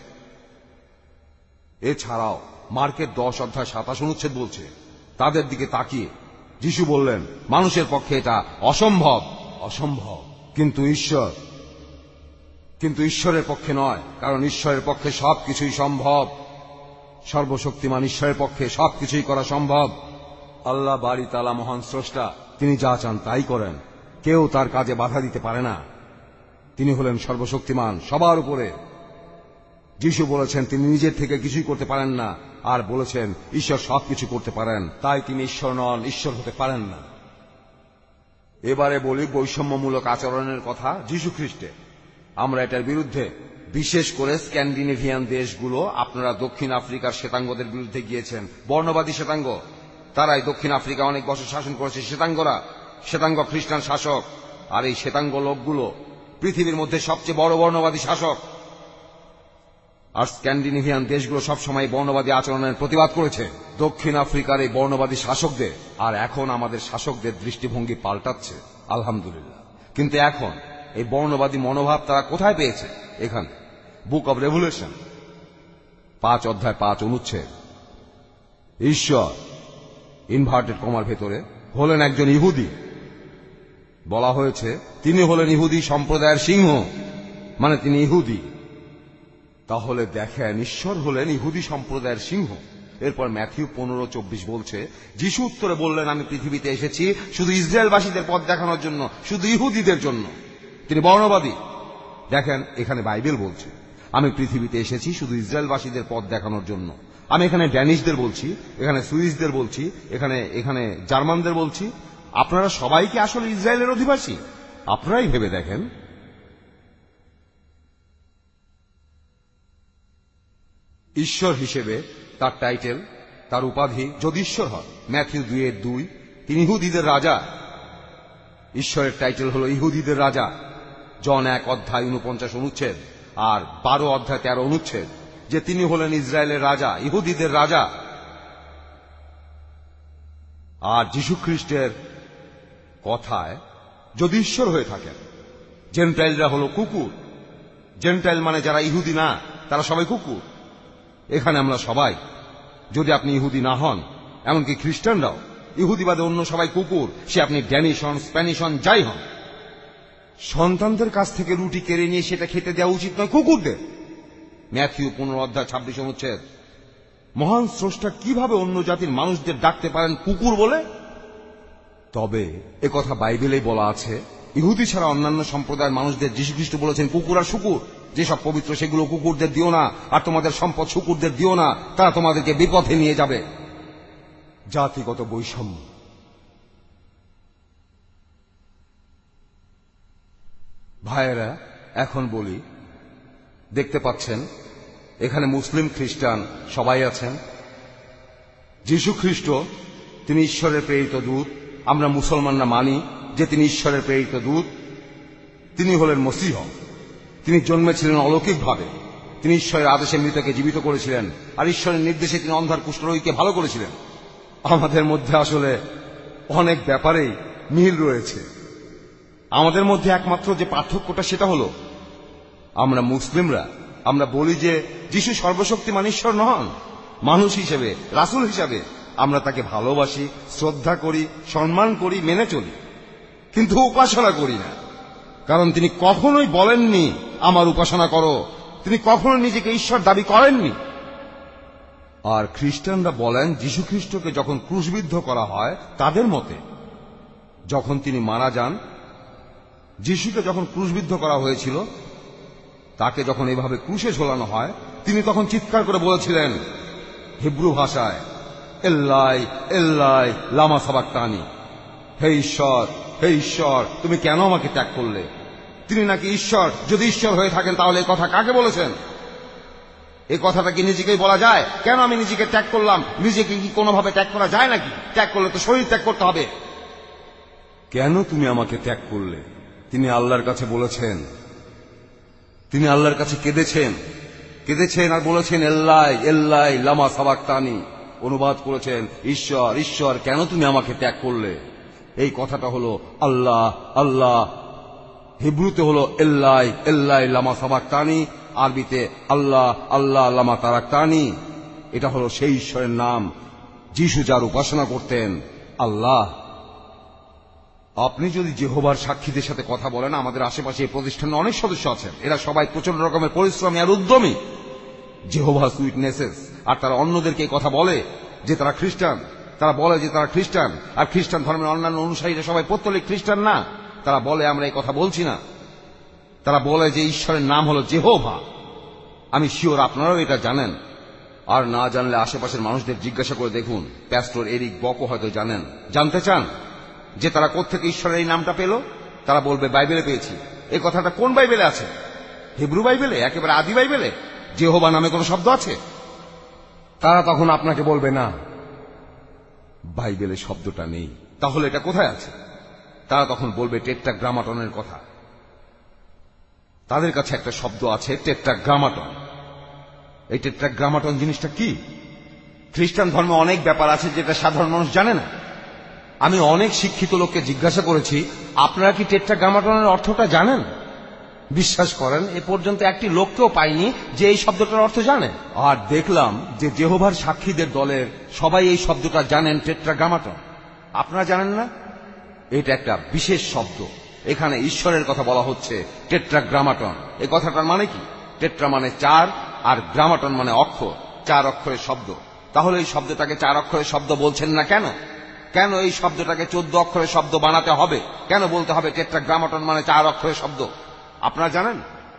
এছাড়াও মার্কের দশ অধ্যায় সাতাশ অনুচ্ছেদ বলছে। তাদের দিকে তাকিয়ে যিশু বললেন, মানুষের পক্ষে এটা অসম্ভব, অসম্ভব, কিন্তু ঈশ্বর কিন্তু ঈশ্বরের পক্ষে নয়, কারণ ঈশ্বরের পক্ষে সবকিছুই সম্ভব। সর্বশক্তিমান ঈশ্বরের পক্ষে সবকিছুই করা সম্ভব। আল্লাহ বাড়ি তালা মহান স্রষ্টা, তিনি যা চান তাই করেন, কেউ তার কাজে বাধা দিতে পারে না। তিনি হলেন সর্বশক্তিমান, সবার উপরে। যিশু বলেছেন তিনি নিজের থেকে কিছুই করতে পারেন না, আর বলেছেন ঈশ্বর সবকিছু করতে পারেন, তাই তিনি ঈশ্বর নন, ঈশ্বর হতে পারেন না। এবারে বলি বৈষম্যমূলক আচরণের কথা যিশু খ্রিস্টে। আমরা এটার বিরুদ্ধে, বিশেষ করে স্ক্যান্ডিনেভিয়ান দেশগুলো। আপনারা দক্ষিণ আফ্রিকার শ্বেতাঙ্গদের বিরুদ্ধে গিয়েছেন, বর্ণবাদী শ্বেতাঙ্গ, তারাই দক্ষিণ আফ্রিকা অনেক বছর শাসন করেছে। শ্বেতাঙ্গরা, শ্বেতাঙ্গ খ্রিস্টান শাসক, আর এই শ্বেতাঙ্গ লোকগুলো পৃথিবীর মধ্যে সবচেয়ে বড় বর্ণবাদী শাসক। আর স্ক্যান্ডিনেভিয়ান দেশগুলো সবসময় বর্ণবাদী আচরণের প্রতিবাদ করেছে দক্ষিণ আফ্রিকার এই বর্ণবাদী শাসকদের। আর এখন আমাদের শাসকদের দৃষ্টিভঙ্গি পাল্টাচ্ছে, আলহামদুলিল্লাহ। কিন্তু এখন এই বর্ণবাদী মনোভাব তারা কোথায় পেয়েছে? এখানে বুক অব রেভুলেশন পাঁচ অধ্যায় পাঁচ অনুচ্ছেদ। ঈশ্বর ইনভার্টেড কমার ভেতরে হলেন একজন ইহুদি। বলা হয়েছে তিনি হলেন ইহুদি সম্প্রদায়ের সিংহ, মানে তিনি ইহুদি। তাহলে দেখেন, ঈশ্বর হলেন ইহুদি সম্প্রদায়ের সিংহ। এরপর ম্যাথিউ পনেরো চব্বিশ বলছে, যিশু উত্তরে বললেন, আমি পৃথিবীতে এসেছি শুধু ইসরায়েলবাসীদের পথ দেখানোর জন্য, শুধু ইহুদিদের জন্য। তিনি বর্ণবাদী। দেখেন, এখানে বাইবেল বলছে আমি পৃথিবীতে এসেছি শুধু ইসরায়েলবাসীদের পথ দেখানোর জন্য। আমি এখানে ড্যানিশদের বলছি, এখানে সুইসদের বলছি, এখানে এখানে জার্মানদের বলছি। আপনারা সবাই কি আসলে ইসরায়েলের অধিবাসী? আপনারাই ভেবে দেখেন। ঈশ্বর হিসেবে তার টাইটেল, তার উপাধি যদি ঈশ্বর হন, ম্যাথিউ দুই এর দুই, তিনি ইহুদিদের রাজা। ঈশ্বরের টাইটেল হল ইহুদিদের রাজা। জন এক অধ্যায় উনপঞ্চাশ অনুচ্ছেদ আর বারো অধ্যায় তেরো অনুচ্ছেদ, যে তিনি হলেন ইসরায়েলের রাজা, ইহুদিদের রাজা। আর যীশু খ্রিস্টের কথায় যদি ঈশ্বর হয়ে থাকেন, জেন্টাইলরা হল কুকুর। জেন্টাইল মানে যারা ইহুদি না, তারা সবাই কুকুর। এখানে আমরা সবাই, যদি আপনি ইহুদি না হন, এমনকি খ্রিস্টানরাও, ইহুদিবাদে অন্য সবাই কুকুর। সে আপনি ড্যানিশ হন, স্প্যানিশ হন, যাই হন। সন্তানদের কাছ থেকে রুটি কেড়ে নিয়ে সেটা খেতে দেওয়া উচিত নয় কুকুরদের। ম্যাথিউ পনেরো অধ্যায় ছাব্বিশ অনুচ্ছেদ। মহান স্রষ্টা কিভাবে অন্য জাতির মানুষদের ডাকতে পারেন কুকুর বলে? তবে একথা বাইবেলেই বলা আছে, ইহুদি ছাড়া অন্যান্য সম্প্রদায়ের মানুষদের যীশু খ্রিস্ট বলেছেন কুকুর আর শুকুর। যেসব পবিত্র সেগুলো কুকুরদের দিও না, আর তোমাদের সম্পদ শুকুরদের দিও না, তারা তোমাদেরকে বিপথে নিয়ে যাবে। জাতিগত বৈষম্য। ভাইয়েরা, এখন বলি, দেখতে পাচ্ছেন এখানে মুসলিম খ্রিস্টান সবাই আছেন। যীশু খ্রিস্ট তিনি ঈশ্বরের প্রেরিত দূত। আমরা মুসলমানরা মানি যে তিনি ঈশ্বরের প্রেরিত দূত। তিনি হলেন মসীহ। তিনি জন্মেছিলেন অলৌকিকভাবে। তিনি ঈশ্বরের আদেশে মৃতকে জীবিত করেছিলেন, আর ঈশ্বরের নির্দেশে তিনি অন্ধার কুষ্ঠরোগীকে ভালো করেছিলেন। আমাদের মধ্যে আসলে অনেক ব্যাপারেই মিল রয়েছে। আমাদের মধ্যে একমাত্র যে পার্থক্যটা সেটা হলো, আমরা মুসলিমরা আমরা বলি যে যীশু সর্বশক্তিমান ঈশ্বর নন, মানুষ হিসেবে, রাসূল হিসেবে আমরা তাকে ভালোবাসি, শ্রদ্ধা করি, সম্মান করি, মেনে চলি, কিন্তু উপাসনা করি না। কারণ তিনি কখনোই বলেননি আমার উপাসনা করো, তিনি কখনো নিজেকে ঈশ্বর দাবি করেননি। আর খ্রিস্টানরা বলেন যীশু খ্রিস্টকে যখন ক্রুশবিদ্ধ করা হয় তাদের মতে যখন তিনি মারা যান, যীশুকে যখন ক্রুশবিদ্ধ করা হয়েছিল, তাকে যখন এভাবে ক্রুশে ঝোলানো হয়, তিনি তখন চিৎকার করে বলেছিলেন হিব্রু ভাষায়, এল্লাই এল্লাই লামা সাবাক্তানি, হে ঈশ্বর, হে ঈশ্বর, তুমি কেন আমাকে ত্যাগ করলে? তিনি নাকি ঈশ্বর। যদি ঈশ্বর হয়ে থাকেন তাহলে এই কথা কাকে বলেছেন? এই কথাটা কি নিজেকেই বলা যায়? কেন আমি নিজেকে ত্যাগ করলাম? নিজেকে কি কোনোভাবে ত্যাগ করা যায় নাকি? ত্যাগ করলে তো শরীর ত্যাগ করতে হবে। কেন তুমি আমাকে ত্যাগ করলে? তিনি আল্লাহর কাছে বলেছেন, তিনি আল্লাহর কাছে কেঁদেছেন, কেঁদেছেন আর বলেছেন এল্লাই এল্লাই লামা সাবাক্তানি। অনুবাদ করেছেন ঈশ্বর, ঈশ্বর, কেন তুমি আমাকে ত্যাগ করলে? এই কথাটা হলো আল্লাহ আল্লাহ, হিব্রুতে হলো এল্লাই এল্লাই লামা সাবাক্তানি, আরবিতে আল্লাহ আল্লাহ লামা তারাক্তানি। এটা হলো সেই ঈশ্বরের নাম যিশু যার উপাসনা করতেন, আল্লাহ। আপনি যদি যেহোবার সাক্ষীদের সাথে কথা বলেন, আমাদের আশেপাশে এই প্রতিষ্ঠানে অনেক সদস্য আছেন, এরা সবাই প্রচন্ড রকমের পরিশ্রমী আর উদ্যমী যেহোভাস উইটনেসেস। আর তারা অন্যদেরকে এই কথা বলে যে তারা খ্রিস্টান, তারা বলে যে তারা খ্রিস্টান। আর খ্রিস্টান ধর্মের অন্যান্য অনুসারীরা সবাই পৌত্তলিক খ্রিস্টান না, তারা বলে আমরা এই কথা বলছি না। তারা বলে যে ঈশ্বরের নাম হলো যেহোভা। আমি শিওর আপনারাও এটা জানেন, আর না জানলে আশেপাশের মানুষদের জিজ্ঞাসা করে দেখুন। প্যাস্টর এরিক বকও হয়তো জানেন। জানতে চান যে তারা কোত্থেকে ঈশ্বরের এই নামটা পেল? তারা বলবে বাইবেলে পেয়েছি। এই কথাটা কোন বাইবেলে আছে? হিব্রু বাইবেলে, একেবারে আদি বাইবেলে যেহোভা নামে কোনো শব্দ আছে? তারা তখন আপনাকে বলবে না, বাইবেলে শব্দটা নেই। তাহলে এটা কোথায় আছে? তারা তখন বলবে টেট্রাগ্রামাটনের কথা। তাদের কাছে একটা শব্দ আছে, টেট্রাগ্রামাটন। এই টেট্রাগ্রামাটন জিনিসটা কি? খ্রিস্টান ধর্মে অনেক ব্যাপার আছে যেটা সাধারণ মানুষ জানে না। আমি অনেক শিক্ষিত লোককে জিজ্ঞাসা করেছি, আপনারা কি টেট্রাগ্রামাটনের অর্থটা জানেন? বিশ্বাস করেন, এ পর্যন্ত একটি লোককেও পাইনি যে এই শব্দটার অর্থ জানে। আর দেখলাম যে যেহোভার সাক্ষীদের দলের সবাই এই শব্দটা জানেন, টেট্রাগ্রামাটন। আপনারা জানেন না? এটা একটা বিশেষ শব্দ। এখানে ঈশ্বরের কথা বলা হচ্ছে, টেট্রাগ্রামাটন। এই কথাটার মানে কি? টেট্রা মানে চার, আর গ্রামাটন মানে অক্ষর, চার অক্ষরের শব্দ। তাহলে এই শব্দটাকে চার অক্ষরের শব্দ বলছেন না কেন? কেন এই শব্দটাকে চোদ্দ অক্ষরের শব্দ বানাতে হবে? কেন বলতে হবে টেট্রাগ্রামাটন মানে চার অক্ষরের শব্দ? আপনারা জানেন?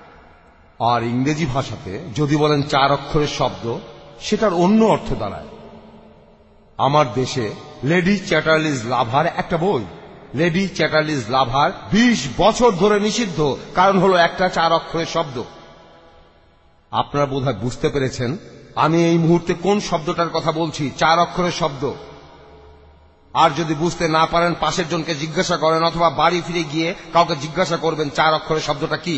আর ইংরেজি ভাষাতে যদি বলেন চার অক্ষরের শব্দ, সেটার অন্য অর্থ দাঁড়ায়। আমার দেশে লেডি চ্যাটার্লিজ লাভার একটা বই, লেডি চ্যাটার্লিজ লাভার বিশ বছর ধরে নিষিদ্ধ, কারণ হলো একটা চার অক্ষরের শব্দ। আপনারা বোধহয় বুঝতে পেরেছেন আমি এই মুহূর্তে কোন শব্দটার কথা বলছি, চার অক্ষরের শব্দ। আর যদি বুঝতে না পারেন, পাশের জনকে জিজ্ঞাসা করেন, অথবা বাড়ি ফিরে গিয়ে কাউকে জিজ্ঞাসা করবেন চার অক্ষরের শব্দটা কি।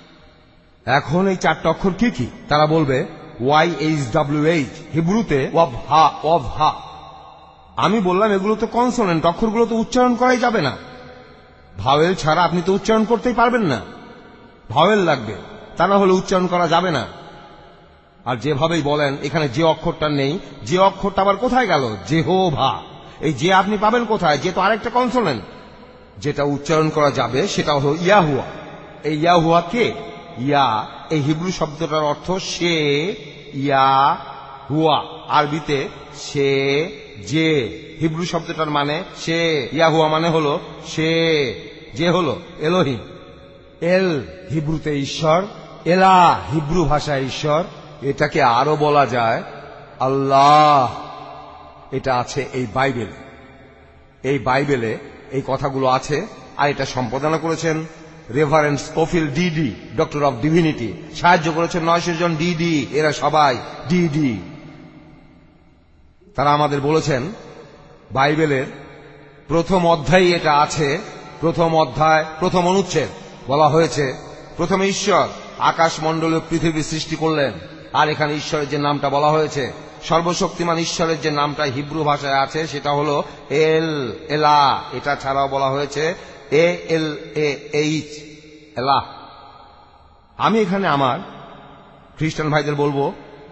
এখন এই চারটা অক্ষর কি কি? তারা বলবে ওয়াই এইচ ডাব্লিউ এইচ, হিব্রুতে ওয়াভ হা ওয়াভ হা। আমি বললাম এগুলো তো কনসোনেন্ট, অক্ষরগুলো তো উচ্চারণ করাই যাবে না। ভাওয়েল ছাড়া আপনি তো উচ্চারণ করতেই পারবেন না, ভাওয়েল লাগবে, তা না হলে উচ্চারণ করা যাবে না। আর যেভাবেই বলেন এখানে যে অক্ষরটা নেই, যে অক্ষরটা আবার কোথায় গেল? যেহোভা। এই যে আপনি পাবেন কোথায়? যে তো আরেকটা কনসোনেন্ট। যেটা উচ্চারণ করা যাবে সেটা হলো ইয়াহুয়া। এই ইয়াহুয়া কে? ইয়া এই হিব্রু শব্দটার অর্থ সে, ইয়া হুয়া, আরবিতে সে যে। হিব্রু শব্দটার মানে সে, ইয়াহুয়া মানে হলো সে, যে হলো এলোহিম। এল হিব্রুতে ঈশ্বর, এলা হিব্রু ভাষায় ঈশ্বর। এটাকে আরো বলা যায় আল্লাহ। এটা আছে এই বাইবেলে। এই বাইবেলে এই কথাগুলো আছে, আর এটা সম্পাদনা করেছেন reverend Scofield DD, doctor of divinity. সাহায্য করেছেন নয়শো জন ডিডি, এরা সবাই ডিডি। তারা আমাদের বলেছেন বাইবেলের প্রথম অধ্যায়ে এটা আছে। প্রথম অধ্যায় প্রথম অনুচ্ছেদ বলা হয়েছে প্রথমে ঈশ্বর আকাশমণ্ডলীয় পৃথিবী সৃষ্টি করলেন। আর এখানে ঈশ্বরের যে নামটা বলা হয়েছে, সর্বশক্তিমান ঈশ্বরের যে নামটা হিব্রু ভাষায় আছে, সেটা হলো এল এলা। এটা ছাড়াও বলা হয়েছে এ এল এ এইচ, এলা। আমি এখানে আমার খ্রিস্টান ভাইদের বলবো,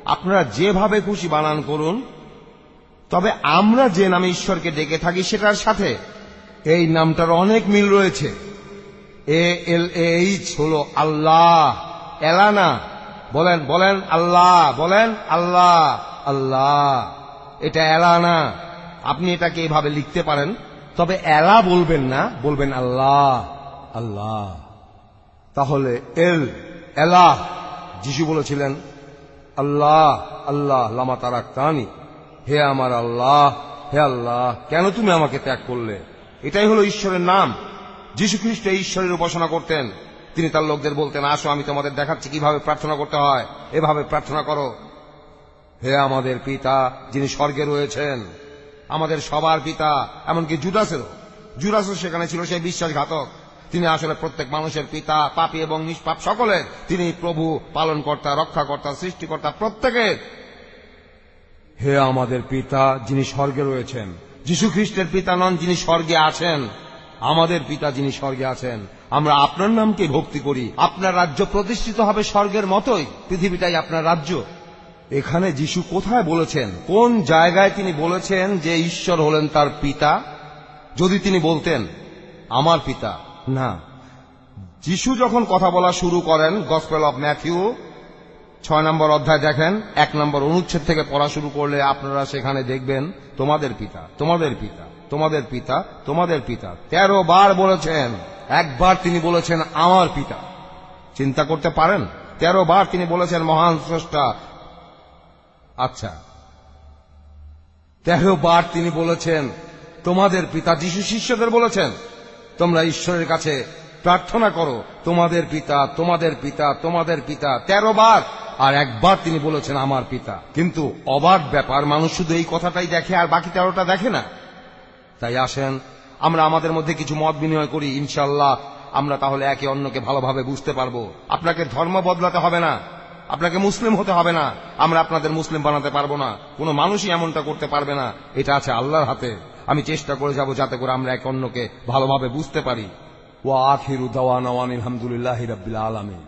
আপনারা যেভাবে খুশি বানান করুন, তবে আমরা যে নামে ঈশ্বরকে ডেকে থাকি সেটার সাথে এই নামটার অনেক মিল রয়েছে। এ এল এইচ হলো আল্লাহ, এলানা। বলেন বলেন আল্লাহ, বলেন আল্লাহ, আল্লাহ। এটা এলানা। আপনি এটাকে এভাবে লিখতে পারেন, তবে এলা বলবেন না, বলবেন আল্লাহ, আল্লাহ। তাহলে এল, এলাহ। যিশু বলেছিলেন আল্লাহ, আল্লাহ লামা তারাক্তানি, হে আমার আল্লাহ, হে আল্লাহ কেন তুমি আমাকে ত্যাগ করলে। এটাই হলো ঈশ্বরের নাম। যিশু খ্রিস্ট এই ঈশ্বরের উপাসনা করতেন। তিনি তার লোকদের বলতেন, আসো আমি তোমাদের দেখাচ্ছি কিভাবে প্রার্থনা করতে হয়, এভাবে প্রার্থনা করো। হে আমাদের পিতা যিনি স্বর্গে রয়েছেন, আমাদের সবার পিতা। এমনকি জুদাসেরও, জুদাসও সেখানে ছিল, সেই বিশ্বাসঘাতক। তিনি আসলে প্রত্যেক মানুষের পিতা, পাপী এবং নিষ্পাপ সকলের। তিনি প্রভু, পালনকর্তা, রক্ষাকর্তা, সৃষ্টিকর্তা প্রত্যেকের। হে আমাদের পিতা যিনি স্বর্গে রয়েছেন। যিশু খ্রিস্টের পিতা নন যিনি স্বর্গে আছেন, আমাদের পিতা যিনি স্বর্গে আছেন। আমরা আপনার নামকে ভক্তি করি। আপনার রাজ্য প্রতিষ্ঠিত হবে স্বর্গের মতোই। পৃথিবীটাই আপনার রাজ্য। এখানে যিশু কোথায় বলেছেন, কোন জায়গায় তিনি বলেছেন যে ঈশ্বর হলেন তার পিতা? যদি তিনি বলতেন আমার পিতা, না। যিশু যখন কথা বলা শুরু করেন, গসপেল অফ ম্যাথিউ ছয় নম্বর অধ্যায় দেখেন, এক নম্বর অনুচ্ছেদ থেকে পড়া শুরু করলে আপনারা সেখানে দেখবেন তোমাদের পিতা, তোমাদের পিতা, তোমাদের পিতা, তোমাদের পিতা তেরো বার বলেছেন। একবার তিনি বলেছেন আমার পিতা। চিন্তা করতে পারেন, তেরো বার তিনি বলেছেন মহান স্রষ্টা। আচ্ছা, তেরো বার তিনি বলেছেন তোমাদের পিতা। যিশু শিষ্যদের বলেছেন তোমরা ঈশ্বরের কাছে প্রার্থনা করো, তোমাদের পিতা, তোমাদের পিতা, তোমাদের পিতা, তেরো বার। আর একবার তিনি বলেছেন আমার পিতা। কিন্তু অবাক ব্যাপার, মানুষ শুধু এই কথাটাই দেখে আর বাকি তেরোটা দেখে না। তাই আসেন আমরা আমাদের মধ্যে কিছু মত বিনিময় করি। ইনশাআল্লাহ আমরা তাহলে একে অন্যকে ভালোভাবে বুঝতে পারবো। আপনাকে ধর্ম বদলাতে হবে না, আপনাকে মুসলিম হতে হবে না। আমরা আপনাদের মুসলিম বানাতে পারবো না, কোনো মানুষই এমনটা করতে পারবে না। এটা আছে আল্লাহর হাতে। আমি চেষ্টা করে যাব যাতে করে আমরা একে অন্যকে ভালোভাবে বুঝতে পারি। ওয়া আখিরু দাওয়ানা আলহামদুলিল্লাহি রাব্বিল আলামিন।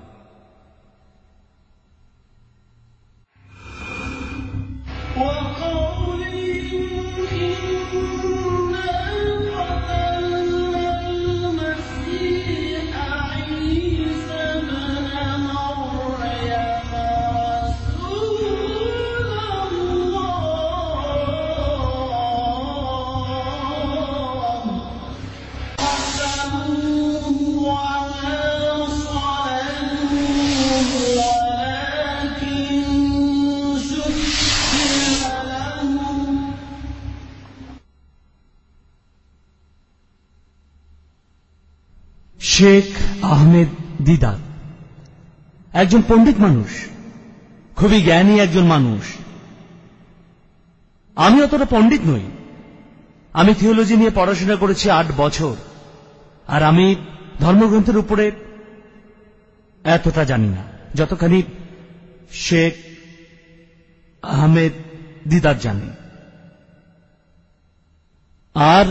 শেখ আহমেদ দিদাত একজন পণ্ডিত মানুষ, খুবই জ্ঞানী একজন মানুষ। আমি অতটা পণ্ডিত নই। আমি থিওলজি নিয়ে পড়াশোনা করেছি আট বছর, আর আমি ধর্মগ্রন্থের উপরে এতটা জানি না যতখানি শেখ আহমেদ দিদাত জানি। আর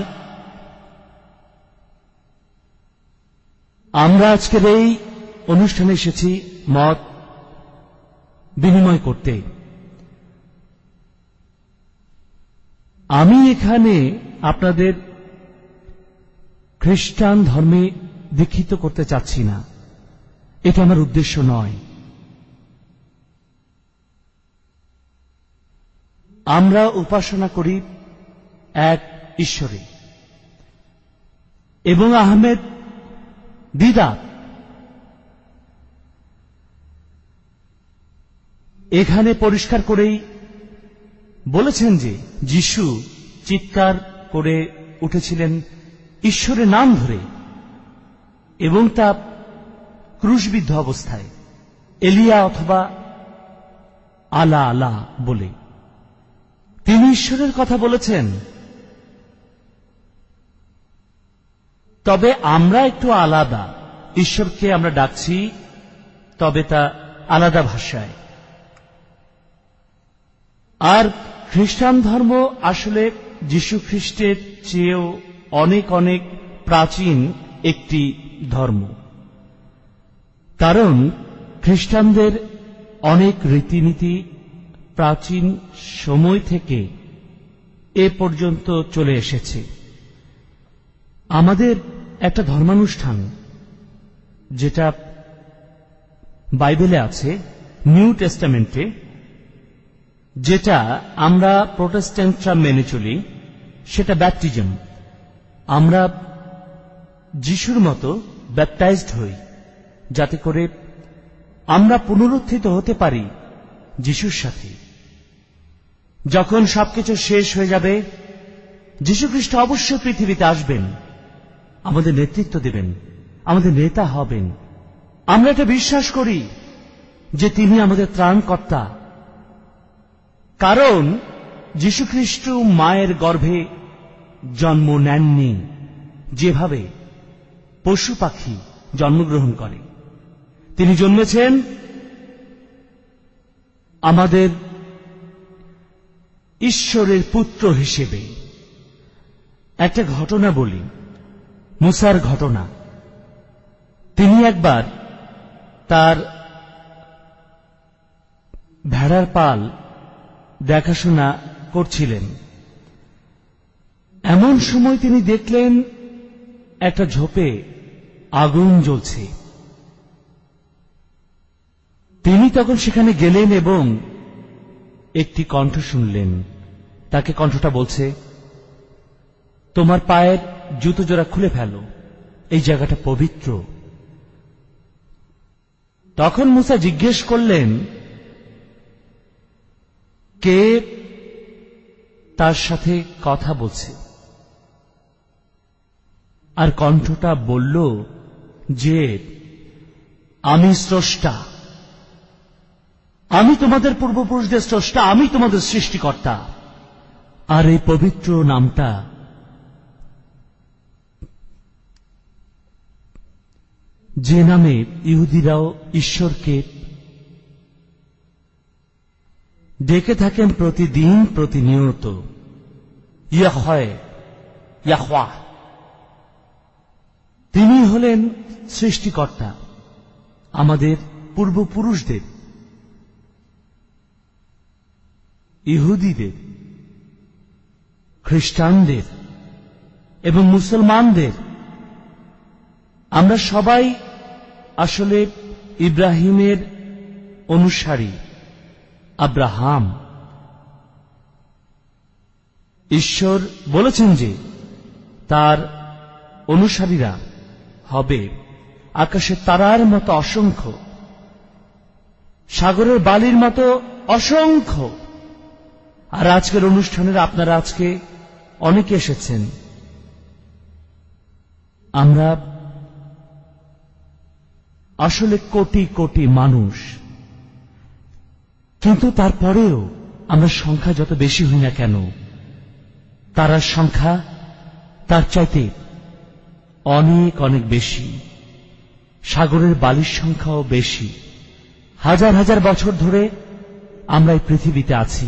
আমরা আজকের এই অনুষ্ঠানে এসেছি মত বিনিময় করতে। আমি এখানে আপনাদের খ্রিস্টান ধর্মে দীক্ষিত করতে চাচ্ছি না, এটা আমার উদ্দেশ্য নয়। আমরা উপাসনা করি এক ঈশ্বরে, এবং আহমেদ দিদাত এখানে পরিষ্কার করেই বলেছেন যে যিশু চিৎকার করে উঠেছিলেন ঈশ্বরের নাম ধরে, এবং তা ক্রুশবিদ্ধ অবস্থায়, এলিয়া অথবা আলা আলা বলে। তিনি ঈশ্বরের কথা বলেছেন। তবে আমরা একটু আলাদা, ঈশ্বরকে আমরা ডাকছি, তবে তা আলাদা ভাষায়। আর খ্রিস্টান ধর্ম আসলে যীশু খ্রিস্টের চেয়েও অনেক অনেক প্রাচীন একটি ধর্ম। কারণ খ্রিস্টানদের অনেক রীতিনীতি প্রাচীন সময় থেকে এ পর্যন্ত চলে এসেছে। আমাদের একটা ধর্মানুষ্ঠান যেটা বাইবেলে আছে, নিউ টেস্টামেন্টে, যেটা আমরা প্রোটেস্ট্যান্টরা মেনে চলি, সেটা ব্যাপটিজম। আমরা যিশুর মতো ব্যাপটাইজড হই যাতে করে আমরা পুনরুত্থিত হতে পারি যিশুর সাথে। যখন সবকিছু শেষ হয়ে যাবে, যীশুখ্রিস্ট অবশ্যই পৃথিবীতে আসবেন, আমাদের নেতৃত্ব দেবেন, আমাদের নেতা হবেন। আমরা এটা বিশ্বাস করি যে তিনি আমাদের ত্রাণকর্তা, কারণ যীশুখ্রিস্ট মায়ের গর্ভে জন্ম নেননি যেভাবে পশু পাখি জন্মগ্রহণ করে। তিনি জন্মেছেন আমাদের ঈশ্বরের পুত্র হিসেবে। একটা ঘটনা বলি, মুসার ঘটনা। তিনি একবার তার ভেড়ার পাল দেখাশোনা করছিলেন। এমন সময় তিনি দেখলেন একটা ঝোপে আগুন জ্বলছে। তিনি তখন সেখানে গেলেন এবং একটি কণ্ঠ শুনলেন। তাকে কণ্ঠটা বলছে, তোমার পায়ের জুতো জোড়া খুলে ফেলো, এই জায়গাটা পবিত্র। তখন মুসা জিজ্ঞেস করলেন, কে তার সাথে কথা বলছে? আর কণ্ঠটা বলল যে, আমি স্রষ্টা, আমি তোমাদের পূর্বপুরুষদের স্রষ্টা, আমি তোমাদের সৃষ্টিকর্তা। আর এই পবিত্র নামটা যে নামে ইহুদিরাও ঈশ্বরকে ডেকে থাকেন প্রতিদিন, প্রতিনিয়ত, ইয়াহওয়ে, ইয়াহওয়া। তিনি হলেন সৃষ্টিকর্তা আমাদের পূর্বপুরুষদের, ইহুদিদের, খ্রিস্টানদের এবং মুসলমানদের। আমরা সবাই আসলে ইব্রাহিমের অনুসারী। আব্রাহাম, ঈশ্বর বলেছেন যে তার অনুসারীরা হবে আকাশের তারার মতো অসংখ্য, সাগরের বালির মতো অসংখ্য। আর আজকের অনুষ্ঠানের আপনারা আজকে অনেকে এসেছেন। আমরা আসলে কোটি কোটি মানুষ, কিন্তু তারপরেও আমরা সংখ্যা যত বেশি হই না কেন, তারার সংখ্যা তার চাইতে অনেক অনেক বেশি। সাগরের বালির সংখ্যাও বেশি। হাজার হাজার বছর ধরে আমরা এই পৃথিবীতে আছি,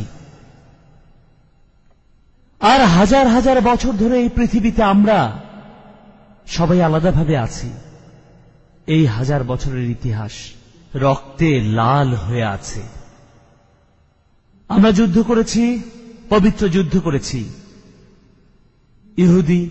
আর হাজার হাজার বছর ধরে এই পৃথিবীতে আমরা সবাই আলাদাভাবে আছি। এই হাজার বছরের ইতিহাস রক্তে লাল হয়ে আছে। আমরা যুদ্ধ করেছি, পবিত্র যুদ্ধ করেছি। ইহুদি,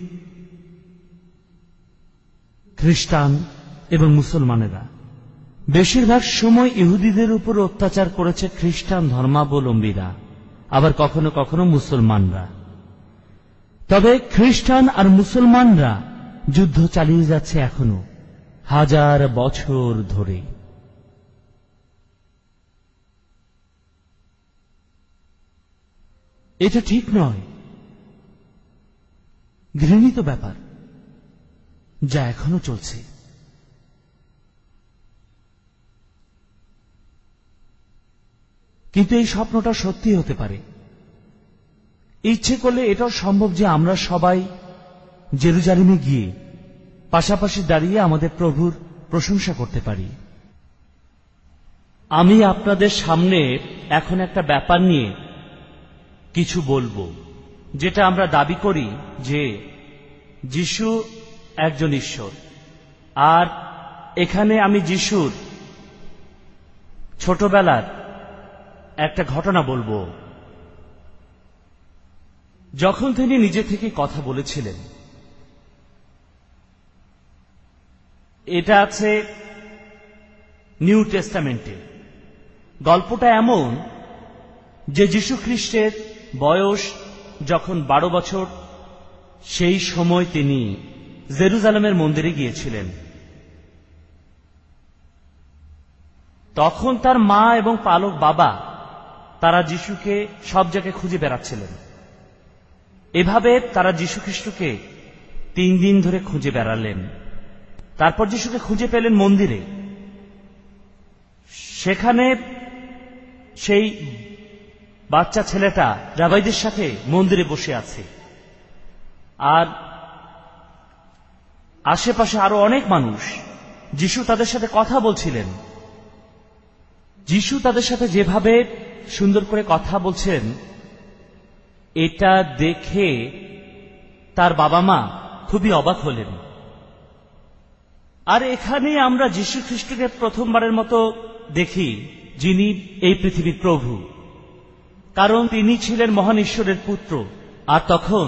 খ্রিস্টান এবং মুসলমানেরা বেশিরভাগ সময় ইহুদিদের উপর অত্যাচার করেছে খ্রিস্টান ধর্মাবলম্বীরা, আবার কখনো কখনো মুসলমানরা। তবে খ্রিস্টান আর মুসলমানরা যুদ্ধ চালিয়ে যাচ্ছে এখনো হাজার বছর ধরে। এটা ঠিক নয়, ঘৃণিত ব্যাপার যা এখনো চলছে। কিন্তু এই স্বপ্নটা সত্যি হতে পারে। ইচ্ছে করলে এটাও সম্ভব যে আমরা সবাই জেরুজালেমে গিয়ে পাশাপাশি দাঁড়িয়ে আমাদের প্রভুর প্রশংসা করতে পারি। আমি আপনাদের সামনে এখন একটা ব্যাপার নিয়ে কিছু বলবো, যেটা আমরা দাবি করি যে যিশু একজন ঈশ্বর। আর এখানে আমি যিশুর ছোটবেলার একটা ঘটনা বলবো। যখন তিনি নিজে থেকে কথা বলেছিলেন, এটা আছে নিউ টেস্টামেন্টে। গল্পটা এমন যে যীশু খ্রিস্টের বয়স যখন বারো বছর, সেই সময় তিনি জেরুজালেমের মন্দিরে গিয়েছিলেন। তখন তার মা এবং পালক বাবা তারা যিশুকে সব জায়গায় খুঁজে বেড়াচ্ছিলেন। এভাবে তারা যীশু খ্রিস্টকে তিন দিন ধরে খুঁজে বেড়ালেন। তারপর যিশুকে খুঁজে পেলেন মন্দিরে। সেখানে সেই বাচ্চা ছেলেটা রাবাইদের সাথে মন্দিরে বসে আছে, আর আশেপাশে আরো অনেক মানুষ। যিশু তাদের সাথে কথা বলছিলেন। যিশু তাদের সাথে যেভাবে সুন্দর করে কথা বলছেন, এটা দেখে তার বাবা মা খুবই অবাক হলেন। আর এখানে আমরা যীশু খ্রিস্টকে প্রথমবারের মতো দেখি, যিনি এই পৃথিবীর প্রভু, কারণ তিনি ছিলেন মহান ঈশ্বরের পুত্র। আর তখন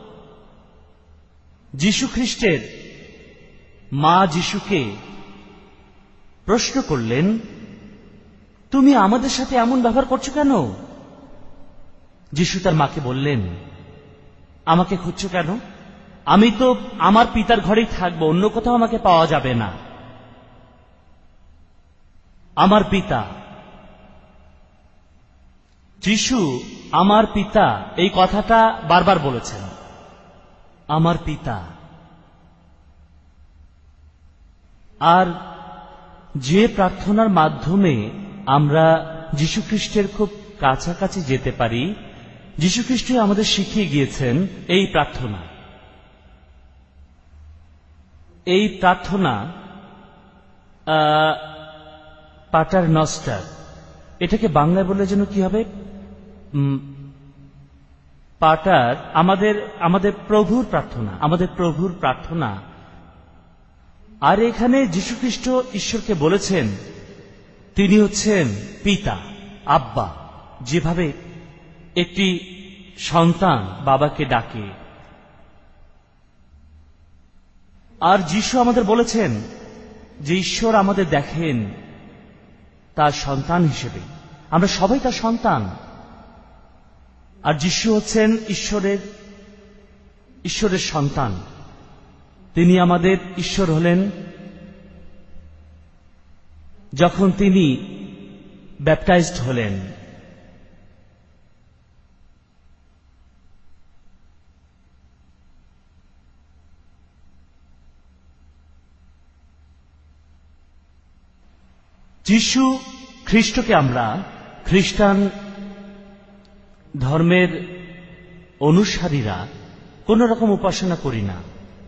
যীশু খ্রিস্টের মা যিশুকে প্রশ্ন করলেন, তুমি আমাদের সাথে এমন ব্যবহার করছো কেন? যিশু তার মাকে বললেন, আমাকে খুঁজছো কেন? আমি তো আমার পিতার ঘরেই থাকবো, অন্য কোথাও আমাকে পাওয়া যাবে না। আমার পিতা, যিশু আমার পিতা এই কথাটা বারবার বলেছেন, আমার পিতা। আর যে প্রার্থনার মাধ্যমে আমরা যীশু খ্রিস্টের খুব কাছাকাছি যেতে পারি, যীশু খ্রিস্ট আমাদের শিখিয়ে গিয়েছেন এই প্রার্থনা। এই প্রার্থনা পাটার নস্টার, এটাকে বাংলায় বললে যেন কি হবে? পাটার, আমাদের আমাদের প্রভুর প্রার্থনা, আমাদের প্রভুর প্রার্থনা। আর এখানে যীশু খ্রিস্ট ঈশ্বরকে বলেছেন তিনি হচ্ছেন পিতা, আব্বা। যেভাবে একটি সন্তান বাবাকে ডাকে, আর যিশু আমাদের বলেছেন যে ঈশ্বর আমাদের দেখেন তার সন্তান হিসেবে। আমরা সবাই তার সন্তান। আর যিশু হচ্ছেন ঈশ্বরের ঈশ্বরের সন্তান। তিনি আমাদের ঈশ্বর হলেন যখন তিনি ব্যাপটাইজড হলেন। যিশু খ্রিস্টকে আমরা খ্রিস্টান ধর্মের অনুসারীরা কোন রকম উপাসনা করি না।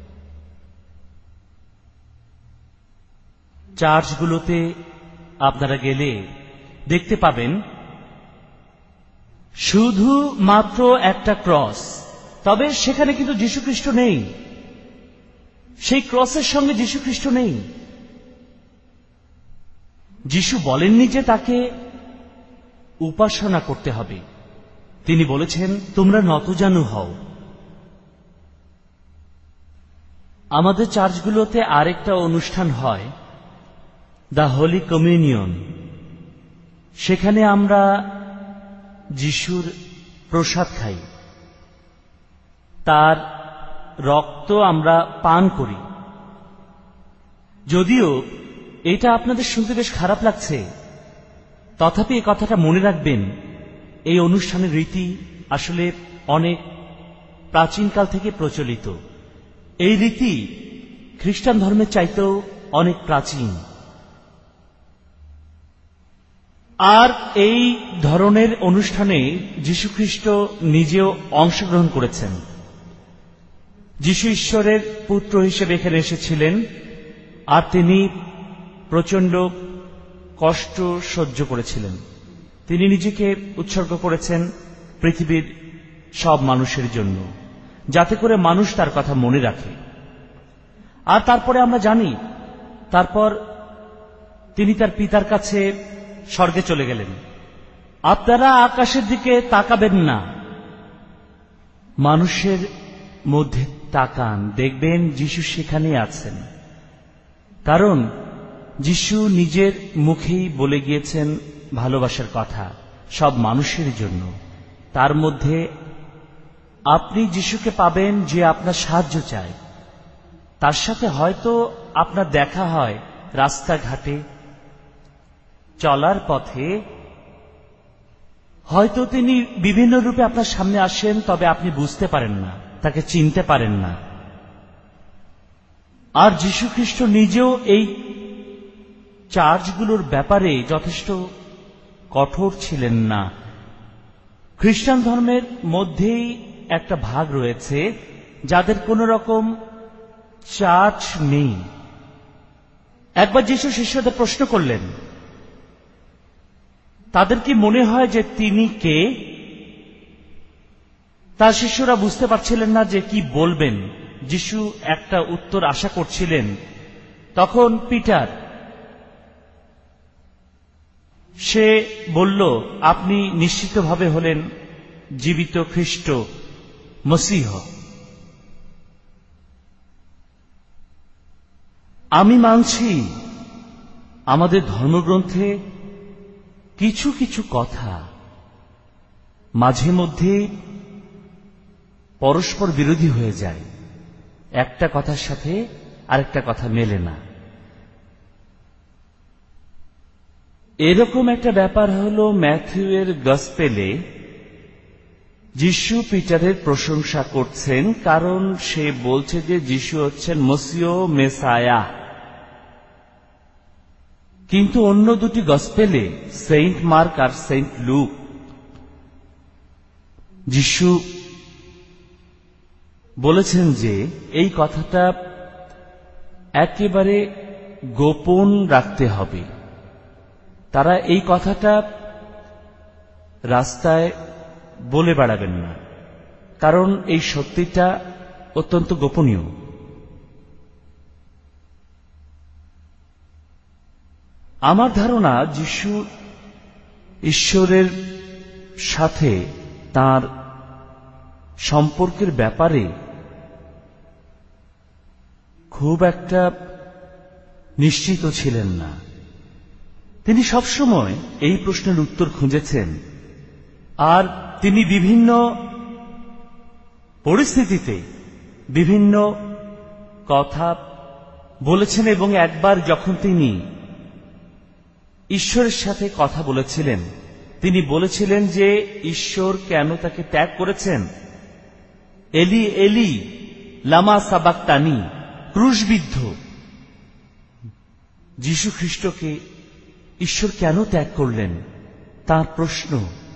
চার্চগুলোতে আপনারা গেলে দেখতে পাবেন শুধু মাত্র একটা ক্রস, তবে সেখানে কিন্তু যীশু খ্রিস্ট নেই। সেই ক্রসের সঙ্গে যীশু খ্রিস্ট নেই। যিশু বলেননি যে তাকে উপাসনা করতে হবে। তিনি বলেছেন তোমরা নতজানু হও। আমাদের চার্চগুলোতে আরেকটা অনুষ্ঠান হয়, দ্য হোলি কমিউনিয়ন। সেখানে আমরা যিশুর প্রসাদ খাই, তার রক্ত আমরা পান করি। যদিও এটা আপনাদের শুনতে বেশ খারাপ লাগছে, তথাপি এই কথাটা মনে রাখবেন, এই অনুষ্ঠানের রীতি আসলে অনেক প্রাচীনকাল থেকে প্রচলিত। এই রীতি খ্রিস্টান ধর্মের চাইতেও অনেক প্রাচীন। আর এই ধরনের অনুষ্ঠানে যীশুখ্রিস্ট নিজেও অংশগ্রহণ করেছেন। যীশু ঈশ্বরের পুত্র হিসেবে এখানে এসেছিলেন, আর তিনি প্রচন্ড কষ্ট সহ্য করেছিলেন। তিনি নিজেকে উৎসর্গ করেছেন পৃথিবীর সব মানুষের জন্য, যাতে করে মানুষ তার কথা মনে রাখে। আর তারপরে আমরা জানি, তারপর তিনি তার পিতার কাছে স্বর্গে চলে গেলেন। আপনারা আকাশের দিকে তাকাবেন না, মানুষের মধ্যে তাকান, দেখবেন যিশু সেখানেই আছেন। কারণ যিশু নিজের মুখেই বলে গিয়েছেন ভালোবাসার কথা সব মানুষের জন্য। তার মধ্যে আপনি যিশুকে পাবেন যে আপনার সাহায্য চায়। তার সাথে হয়তো আপনার দেখা হয় রাস্তাঘাটে, চলার পথে, হয়তো তিনি বিভিন্ন রূপে আপনার সামনে আসেন, তবে আপনি বুঝতে পারেন না, তাকে চিনতে পারেন না। আর যীশু খ্রিস্ট নিজেও এই চার্জগুলোর ব্যাপারে যথেষ্ট কঠোর ছিলেন না। খ্রিস্টান ধর্মের মধ্যেই একটা ভাগ রয়েছে যাদের কোন রকম চার্চ নেই। একবার যীশু শিষ্যদের প্রশ্ন করলেন, তাদের কি মনে হয় যে তিনি কে? তার শিষ্যরা বুঝতে পারছিলেন না যে কি বলবেন। যীশু একটা উত্তর আশা করছিলেন। তখন পিটার সে বলল, আপনি নিশ্চিতভাবে হলেন জীবিত খ্রিস্ট, মসীহ। আমি মানছি আমাদের ধর্মগ্রন্থে কিছু কিছু কথা মাঝে মধ্যে পরস্পর বিরোধী হয়ে যায়, একটা কথার সাথে আরেকটা কথা মেলে না। এরকম একটা ব্যাপার হল ম্যাথিউয়ের গসপেলে যিশু পিটারের প্রশংসা করছেন, কারণ সে বলছে যে যিশু হচ্ছেন মসিহ, মেসায়া। কিন্তু অন্য দুটি গসপেলে, সেন্ট মার্ক আর সেন্ট লুক, যিশু বলেছেন যে এই কথাটা একেবারে গোপন রাখতে হবে। তারা এই কথাটা রাস্তায় বলে বেড়াবেন না, কারণ এই সত্যিটা অত্যন্ত গোপনীয়। আমার ধারণা যিশু ঈশ্বরের সাথে তার সম্পর্কের ব্যাপারে খুব একটা নিশ্চিত ছিলেন না। তিনি সবসময় এই প্রশ্নের উত্তর খুঁজেছেন, আর তিনি বিভিন্ন পরিস্থিতিতে বিভিন্ন কথা বলেছেন। এবং একবার যখন তিনি ঈশ্বরের সাথে কথা বলেছিলেন, তিনি বলেছিলেন যে ঈশ্বর কেন তাকে ত্যাগ করেছেন। এলি এলি লামা সাবাক্তানি, ক্রুশবিদ্ধ যীশু খ্রিস্টকে ঈশ্বর কেন ত্যাগ করলেন, তার প্রশ্ন।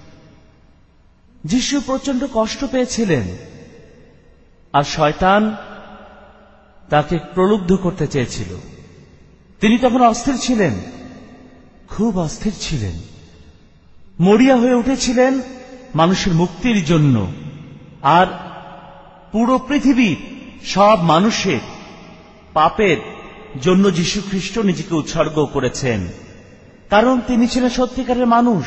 যীশু প্রচন্ড কষ্ট পেয়েছিলেন, আর শয়তান তাকে প্রলুব্ধ করতে চেয়েছিল। তিনি তখন অস্থির ছিলেন, খুব অস্থির ছিলেন, মরিয়া হয়ে উঠেছিলেন মানুষের মুক্তির জন্য। আর পুরো পৃথিবীর সব মানুষের পাপের জন্য যীশু খ্রিস্ট নিজেকে উৎসর্গ করেছেন, কারণ তিনি ছিলেন সত্যিকারের মানুষ।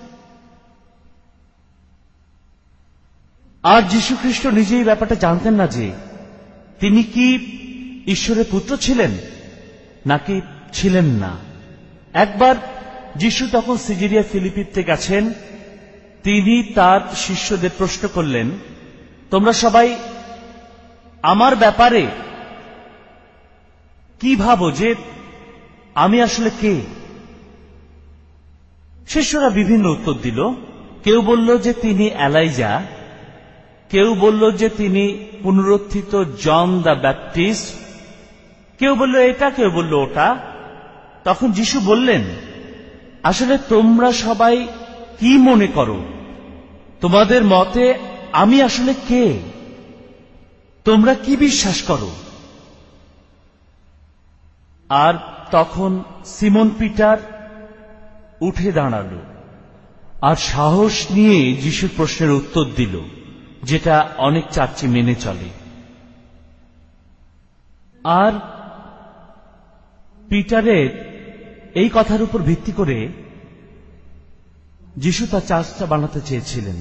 আর যীশু খ্রিস্ট নিজেই ব্যাপারটা জানতেন না যে তিনি কি ঈশ্বরের পুত্র ছিলেন নাকি ছিলেন না। একবার যীশু তখন সিজেরিয়া ফিলিপিতে গেছেন। তিনি তার শিষ্যদের প্রশ্ন করলেন, তোমরা সবাই আমার ব্যাপারে কি ভাবো যে আমি আসলে কে? শিষ্যরা বিভিন্ন উত্তর দিল। কেউ বলল যে তিনি এলাইজা, কেউ বলল যে তিনি পুনরুত্থিত জন দ্য ব্যাপটিস্ট, কেউ বলল এটা, কেউ বলল ওটা। তখন যিশু বললেন, আসলে তোমরা সবাই কি মনে করো? তোমাদের মতে আমি আসলে কে? তোমরা কি বিশ্বাস করো? আর তখন সিমন পিটার উঠে দাঁড়াল আর সাহস নিয়ে যিশুর প্রশ্নের উত্তর দিল, যেটা অনেক চার্চে মেনে চলে। আর পিটারের এই কথার উপর ভিত্তি করে যিশু তার চার্চটা বানাতে চেয়েছিলেন।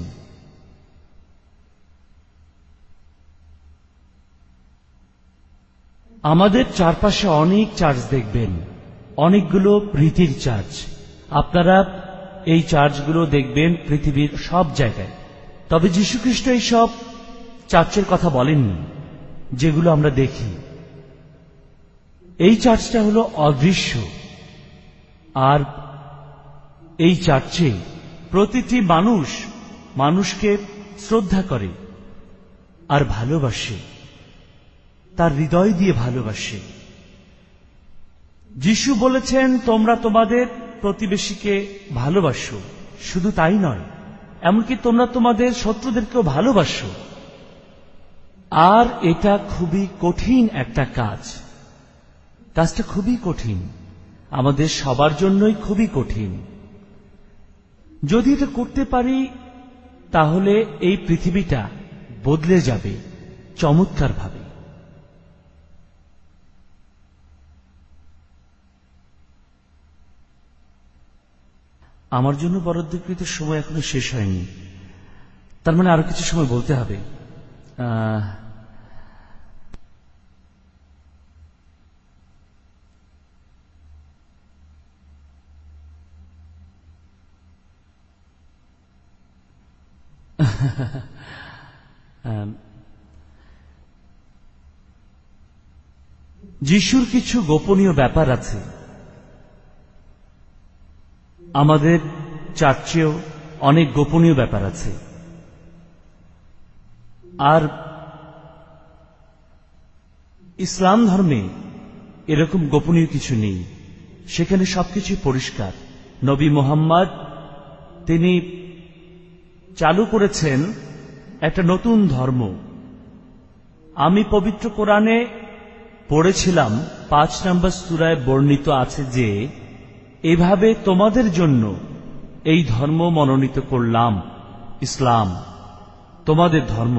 আমাদের চারপাশে অনেক চার্চ দেখবেন, অনেকগুলো রীতির চার্চ। আপনারা এই চার্চগুলো দেখবেন পৃথিবীর সব জায়গায়। তবে যীশুখ্রিস্ট এই সব চার্চের কথা বলেননি যেগুলো আমরা দেখি। এই চার্চটা হলো অদৃশ্য, আর এই চার্চে প্রতিটি মানুষ মানুষকে শ্রদ্ধা করে আর ভালোবাসে, তার হৃদয় দিয়ে ভালোবাসে। যিশু বলেছেন, তোমরা তোমাদের প্রতিবেশীকে ভালোবাসো। শুধু তাই নয়, এমনকি তোমরা তোমাদের শত্রুদেরকেও ভালোবাসো। আর এটা খুবই কঠিন একটা কাজ। কাজটা খুবই কঠিন, আমাদের সবার জন্যই খুবই কঠিন। যদি এটা করতে পারি তাহলে এই পৃথিবীটা বদলে যাবে চমৎকারভাবে। আমার জন্য বরাদ্দকৃত সময় এখনো শেষ হয়নি, তার মানে আরো কিছু সময় বলতে হবে। যিশুর কিছু গোপনীয় ব্যাপার আছে। আমাদের চার্চেও অনেক গোপনীয় ব্যাপার আছে, আর ইসলাম ধর্মে এরকম গোপনীয় কিছু নেই। সেখানে সবকিছু পরিষ্কার। নবী মুহাম্মদ তিনি চালু করেছেন একটা নতুন ধর্ম। আমি পবিত্র কোরআনে পড়েছিলাম, পাঁচ নম্বর সূরায় বর্ণিত আছে যে এভাবে তোমাদের জন্য এই ধর্ম মনোনীত করলাম, ইসলাম তোমাদের ধর্ম।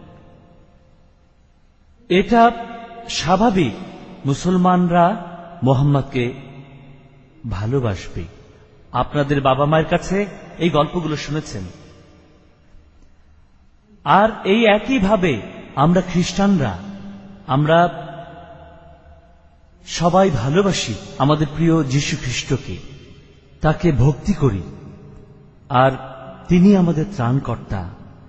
এটা স্বাভাবিক, মুসলমানরা মুহাম্মদকে ভালোবাসবে। আপনাদের বাবা মায়ের কাছে এই গল্পগুলো শুনেছেন। আর এই একইভাবে আমরা খ্রিস্টানরা, আমরা সবাই ভালোবাসি আমাদের প্রিয় যীশু খ্রিস্টকে, তাকে ভক্তি করি, আর তিনি আমাদের ত্রাণকর্তা।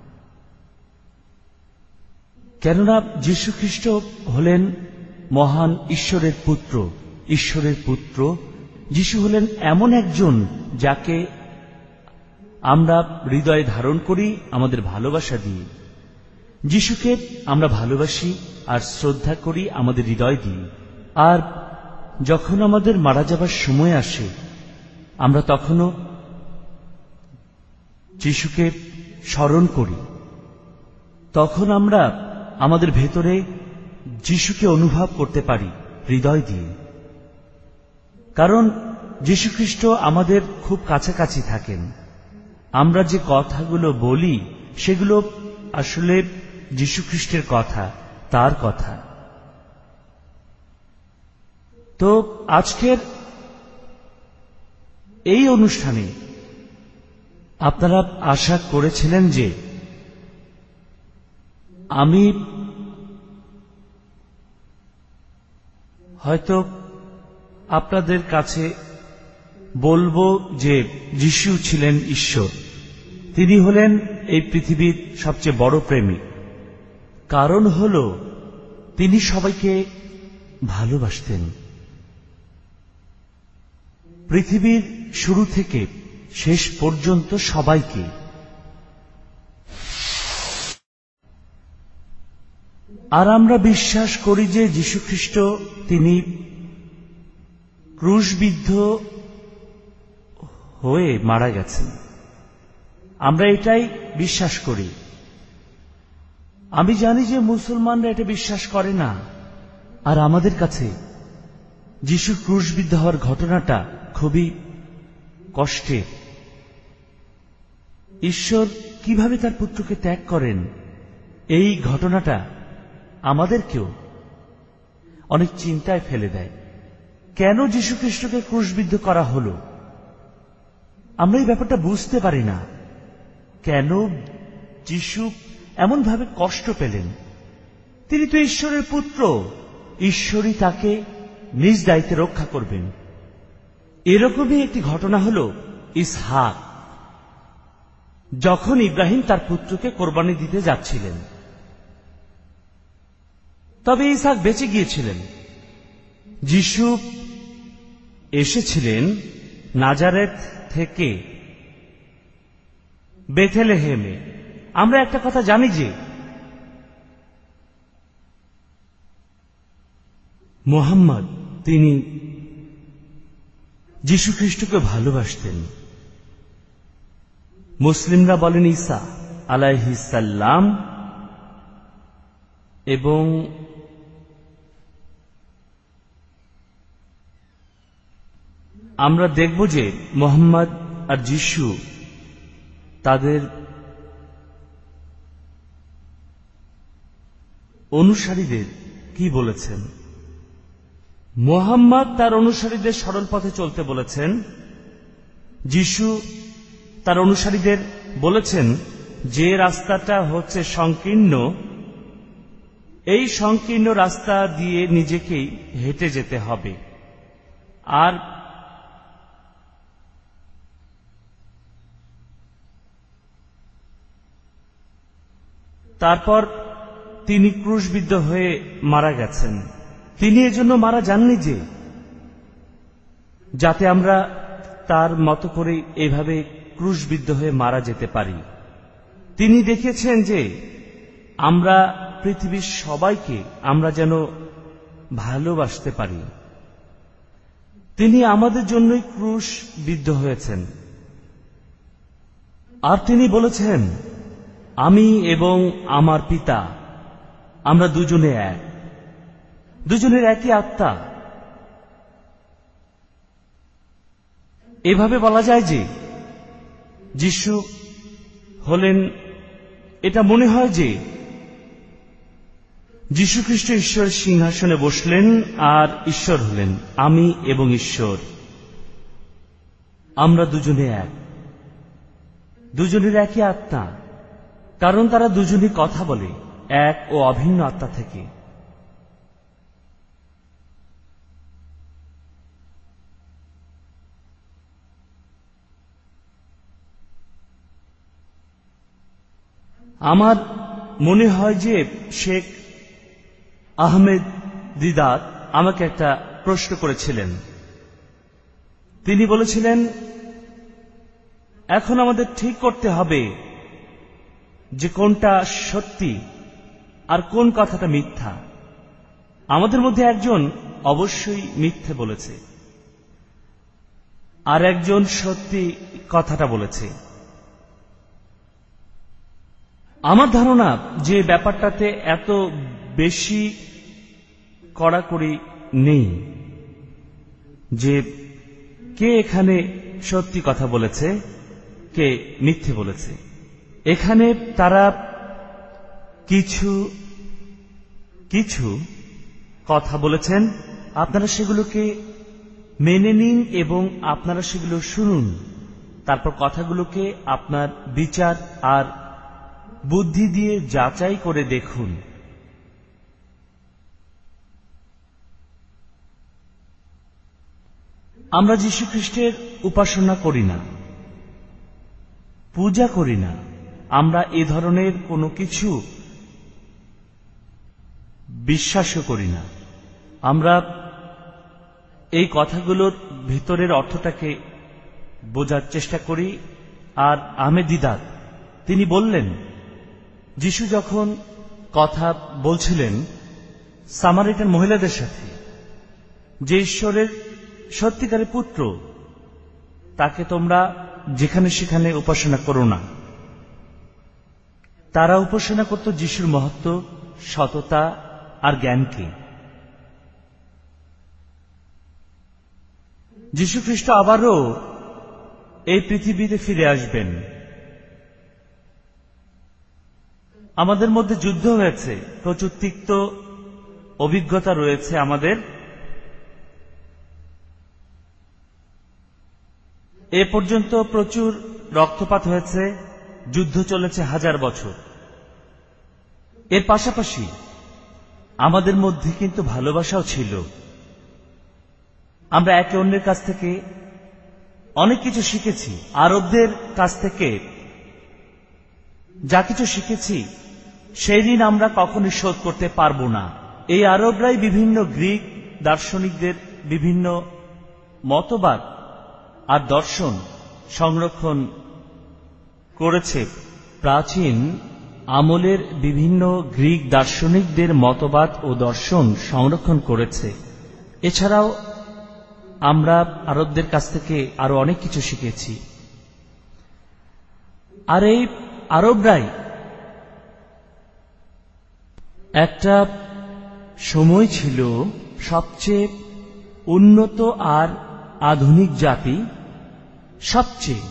কেননা যীশু খ্রিস্ট হলেন মহান ঈশ্বরের পুত্র, ঈশ্বরের পুত্র। যীশু হলেন এমন একজন যাকে আমরা হৃদয়ে ধারণ করি আমাদের ভালোবাসা দিয়ে। যিশুকে আমরা ভালোবাসি আর শ্রদ্ধা করি আমাদের হৃদয় দিয়ে। আর যখন আমাদের মারা যাবার সময় আসে, আমরা তখনও যিশুকে স্মরণ করি। তখন আমরা আমাদের ভেতরে যিশুকে অনুভব করতে পারি হৃদয় দিয়ে। কারণ যীশু খ্রিস্ট আমাদের খুব কাছাকাছি থাকেন। আমরা যে কথাগুলো বলি সেগুলো আসলে যীশু খ্রিস্টের কথা, তার কথা। তো আজকের এই অনুষ্ঠানে আপনারা আশা করেছিলেন যে আমি হয়তো আপনাদের কাছে বলবো যে যিশু ছিলেন ঈশ্বর। তিনি হলেন এই পৃথিবীর সবচেয়ে বড় প্রেমিক। কারণ হল তিনি সবাইকে ভালোবাসতেন। পৃথিবীর শুরু থেকে শেষ পর্যন্ত সবাইকে। আর আমরা বিশ্বাস করি যে যীশুখ্রিস্ট তিনি ক্রুশবিদ্ধ হয়ে মারা গেছেন। আমরা এটাই বিশ্বাস করি। আমি জানি যে মুসলমানরা এটা বিশ্বাস করে না। আর আমাদের কাছে যিশুর ক্রুশবিদ্ধ হওয়ার ঘটনাটা খুবই কষ্টের। ঈশ্বর কিভাবে তার পুত্রকে ত্যাগ করেন, এই ঘটনাটা আমাদেরকেও অনেক চিন্তায় ফেলে দেয়। কেন যীশু খ্রিস্টকে ক্রুশবিদ্ধ করা হল? আমরা এই ব্যাপারটা বুঝতে পারি না, কেন যিশু এমন ভাবে কষ্ট পেলেন। তিনি তো ঈশ্বরের পুত্র, ঈশ্বরই তাকে নিজ দায়িত্বে রক্ষা করবেন। এরকমই একটি ঘটনা হল ইসহাক, যখন ইব্রাহিম তার পুত্রকে কোরবানি দিতে যাচ্ছিলেন। তবে ইসহাক বেঁচে গিয়েছিলেন। যিশু এসেছিলেন নাজারেথ থেকে বেথলেহেমে। আমরা একটা কথা জানি যে মুহাম্মদ তিনি যীশু খ্রিস্টকে ভালোবাসতেন। মুসলিমরা বলেন ঈসা আলাইহিস সালাম, এবং আমরা দেখব যে মুহাম্মদ আর যীশু তাদের অনুসারীদের কি বলেছেন। মুহাম্মদ তার অনুসারীদের সরল পথে চলতে বলেছেন, যীশু তার অনুসারীদের বলেছেন যে রাস্তাটা হচ্ছে সংকীর্ণ, এই সংকীর্ণ রাস্তা দিয়ে নিজেকেই হেঁটে যেতে হবে। আর তারপর তিনি ক্রুশবিদ্ধ হয়ে মারা গেছেন। তিনি এজন্য মারা যাননি যে যাতে আমরা তার মতো করে এভাবে ক্রুশবিদ্ধ হয়ে মারা যেতে পারি। তিনি দেখিয়েছেন যে আমরা পৃথিবীর সবাইকে আমরা যেন ভালোবাসতে পারি। তিনি আমাদের জন্যই ক্রুশবিদ্ধ হয়েছেন। আর তিনি বলেছেন, আমি এবং আমার পিতা আমরা দুজনে এক, দুজনের একই আত্মা। এভাবে বলা যায় যে যিশু হলেন, এটা মনে হয় যে যীশু খ্রিস্ট ঈশ্বরের সিংহাসনে বসলেন আর ঈশ্বর হলেন। আমি এবং ঈশ্বর আমরা দুজনে এক, দুজনের একই আত্মা, কারণ তারা দুজনই কথা বলে এক ও অভিন্ন আত্মা থেকে। আমার মনে হয় যে শেখ আহমেদ দিদাত আমাকে একটা প্রশ্ন করেছিলেন। তিনি বলেছিলেন, এখন আমাদের ঠিক করতে হবে যে কোনটা সত্যি আর কোন কথাটা মিথ্যা। আমাদের মধ্যে একজন অবশ্যই মিথ্যে বলেছে, আর একজন সত্যি কথাটা বলেছে। আমার ধারণা যে ব্যাপারটাতে এত বেশি কড়াকড়ি নেই যে কে এখানে সত্যি কথা বলেছে, কে মিথ্যে বলেছে। এখানে তারা কিছু কিছু কথা বলেছেন, আপনারা সেগুলোকে মেনে নিন এবং আপনারা সেগুলো শুনুন। তারপর কথাগুলোকে আপনার বিচার আর বুদ্ধি দিয়ে যাচাই করে দেখুন। আমরা যীশু খ্রিস্টের উপাসনা করি না, পূজা করি না, আমরা এ ধরনের কোনো কিছু বিশ্বাসও করি না। আমরা এই কথাগুলোর ভিতরের অর্থটাকে বোঝার চেষ্টা করি। আর আহমেদ দিদাত তিনি বললেন, যিশু যখন কথা বলছিলেন সামারিটান মহিলাদের সাথে, যে ঈশ্বরের সত্যিকারের পুত্র, তাকে তোমরা যেখানে সেখানে উপাসনা করো না। তারা উপাসনা করত যিশুর মহত্ব, সততা আর জ্ঞানকে। যীশু খ্রিস্ট আবারও এই পৃথিবীতে ফিরে আসবেন। আমাদের মধ্যে যুদ্ধ হয়েছে, প্রচুর তিক্ত অভিজ্ঞতা রয়েছে আমাদের। এ পর্যন্ত প্রচুর রক্তপাত হয়েছে, যুদ্ধ চলেছে হাজার বছর। এর পাশাপাশি আমাদের মধ্যে কিন্তু ভালোবাসাও ছিল। আমরা একে অন্যের কাছ থেকে অনেক কিছু শিখেছি। আরবদের কাছ থেকে যা কিছু শিখেছি সেই ঋণ আমরা কখনোই শোধ করতে পারব না। এই আরবরাই বিভিন্ন গ্রিক দার্শনিকদের বিভিন্ন মতবাদ আর দর্শন সংরক্ষণ করেছে। প্রাচীন আমলের বিভিন্ন গ্রিক দার্শনিকদের মতবাদ ও দর্শন সংরক্ষণ করেছে। এছাড়াও আমরা আরবদের কাছ থেকে আরো অনেক কিছু শিখেছি। আর এই আরবরাই একটা সময় ছিল সবচেয়ে উন্নত আর আধুনিক জাতি। সবচেয়ে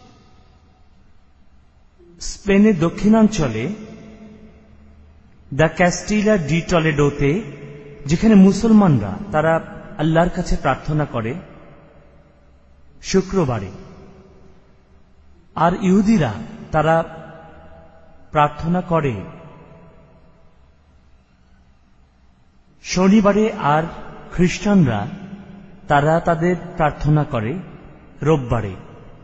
স্পেনের দক্ষিণাঞ্চলে দ্য ক্যাস্টিলা ডি টলেডোতে, যেখানে মুসলমানরা তারা আল্লাহর কাছে প্রার্থনা করে শুক্রবারে, আর ইহুদিরা তারা প্রার্থনা করে শনিবারে, আর খ্রিস্টানরা তারা তাদের প্রার্থনা করে রোববারে।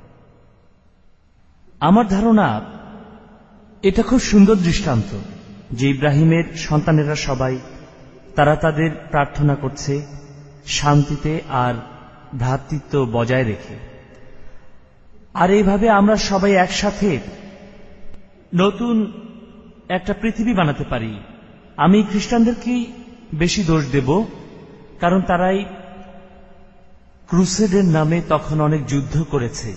আমার ধারণা এটা খুব সুন্দর দৃষ্টান্ত যে ইব্রাহিমের সন্তানেরা সবাই তারা তাদের প্রার্থনা করছে শান্তিতে আর ভ্রাতৃত্ব বজায় রেখে। আর এইভাবে আমরা সবাই একসাথে নতুন একটা পৃথিবী বানাতে পারি। আমি খ্রিস্টানদেরকেই বেশি দোষ দেব, কারণ তারাই ক্রুসেডের নামে তখন অনেক যুদ্ধ করেছে।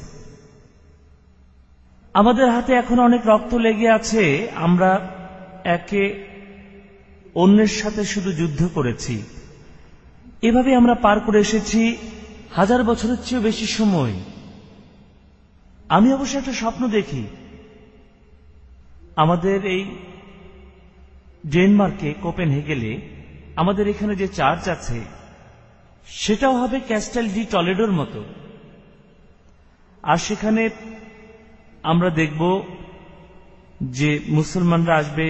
আমাদের হাতে এখন অনেক রক্ত লেগে আছে, আমরা একে অন্যের সাথে শুধু যুদ্ধ করেছি। এভাবে আমরা পার করে এসেছি হাজার বছরের চেয়েও বেশি সময়। আমি অবশ্য একটা স্বপ্ন দেখি, আমাদের এই ডেনমার্কে কোপেনহেগেলে আমাদের এখানে যে চার্চ আছে সেটাও হবে ক্যাস্টেল ডি টলেডোর মতো। আর সেখানে আমরা দেখব যে মুসলমানরা আসবে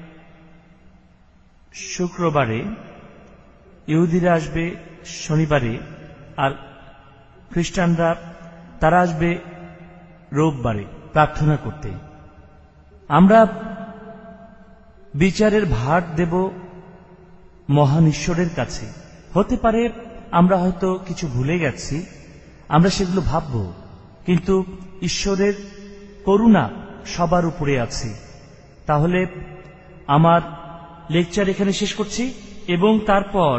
শুক্রবারে, ইহুদিরা আসবে শনিবারে, আর খ্রিস্টানরা তারা আসবে রোববারে প্রার্থনা করতে। আমরা বিচারের ভার দেব মহান ঈশ্বরের কাছে। হতে পারে আমরা হয়তো কিছু ভুলে গেছি, আমরা সেগুলো ভাবব, কিন্তু ঈশ্বরের করুণা সবার উপরে আছে। তাহলে আমার লেকচার এখানে শেষ করছি এবং তারপর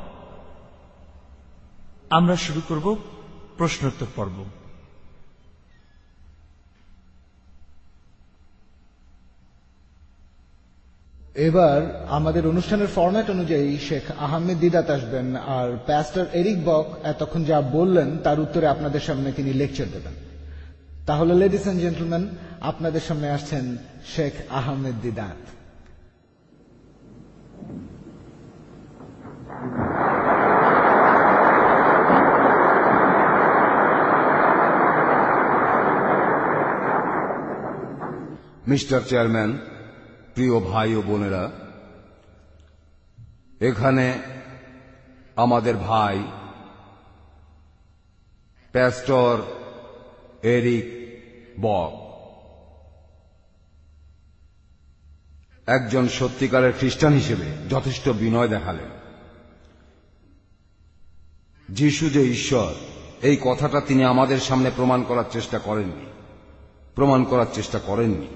আমরা শুরু করব প্রশ্নোত্তর পর্ব। এবার আমাদের অনুষ্ঠানের ফরম্যাট অনুযায়ী শেখ আহমেদ দিদাত আসবেন, আর প্যাস্টর এরিক বক এতক্ষণ যা বললেন তার উত্তরে আপনাদের সামনে তিনি লেকচার দেবেন। তাহলে লেডিস এন্ড জেন্টলম্যান, আপনাদের সামনে আসছেন শেখ আহমেদ দিদাত। মিস্টার চেয়ারম্যান, প্রিয় ভাই ও বোনেরা, এখানে আমাদের ভাই প্যাস্টর এরিক বক একজন সত্যিকারের খ্রিস্টান হিসেবে যথেষ্ট বিনয় দেখালেন। যিশু যে ঈশ্বর, এই কথাটা তিনি আমাদের সামনে প্রমাণ করার চেষ্টা করেননি প্রমাণ করার চেষ্টা করেননি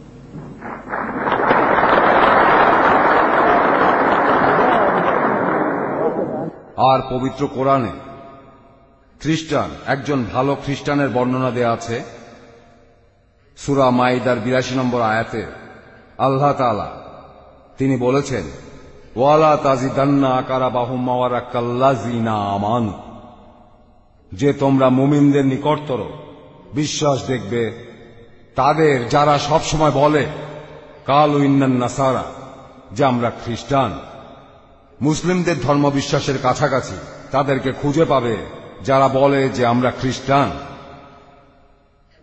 আর পবিত্র কোরআনে খ্রিস্টান, একজন ভালো খ্রিস্টানের বর্ণনা দেয়া আছে। সূরা মাইদার বিরাশি নম্বর আয়াতে আল্লাহ তাআলা তিনি বলেছেন, ওয়ালা তাজিদান্না আকারাবাহুম মাওয়ারাকাল্লাযিনা আমানু, যে তোমরা মুমিনদের নিকটতর বিশ্বাস দেখবে তাদের যারা সব সময় বলে কালু ইন্নান নাসারা, যে আমরা খ্রিস্টান। মুসলিমদের ধর্মবিশ্বাসের কাছাকাছি তাদেরকে খুঁজে পাবে যারা বলে যে আমরা খ্রিস্টান।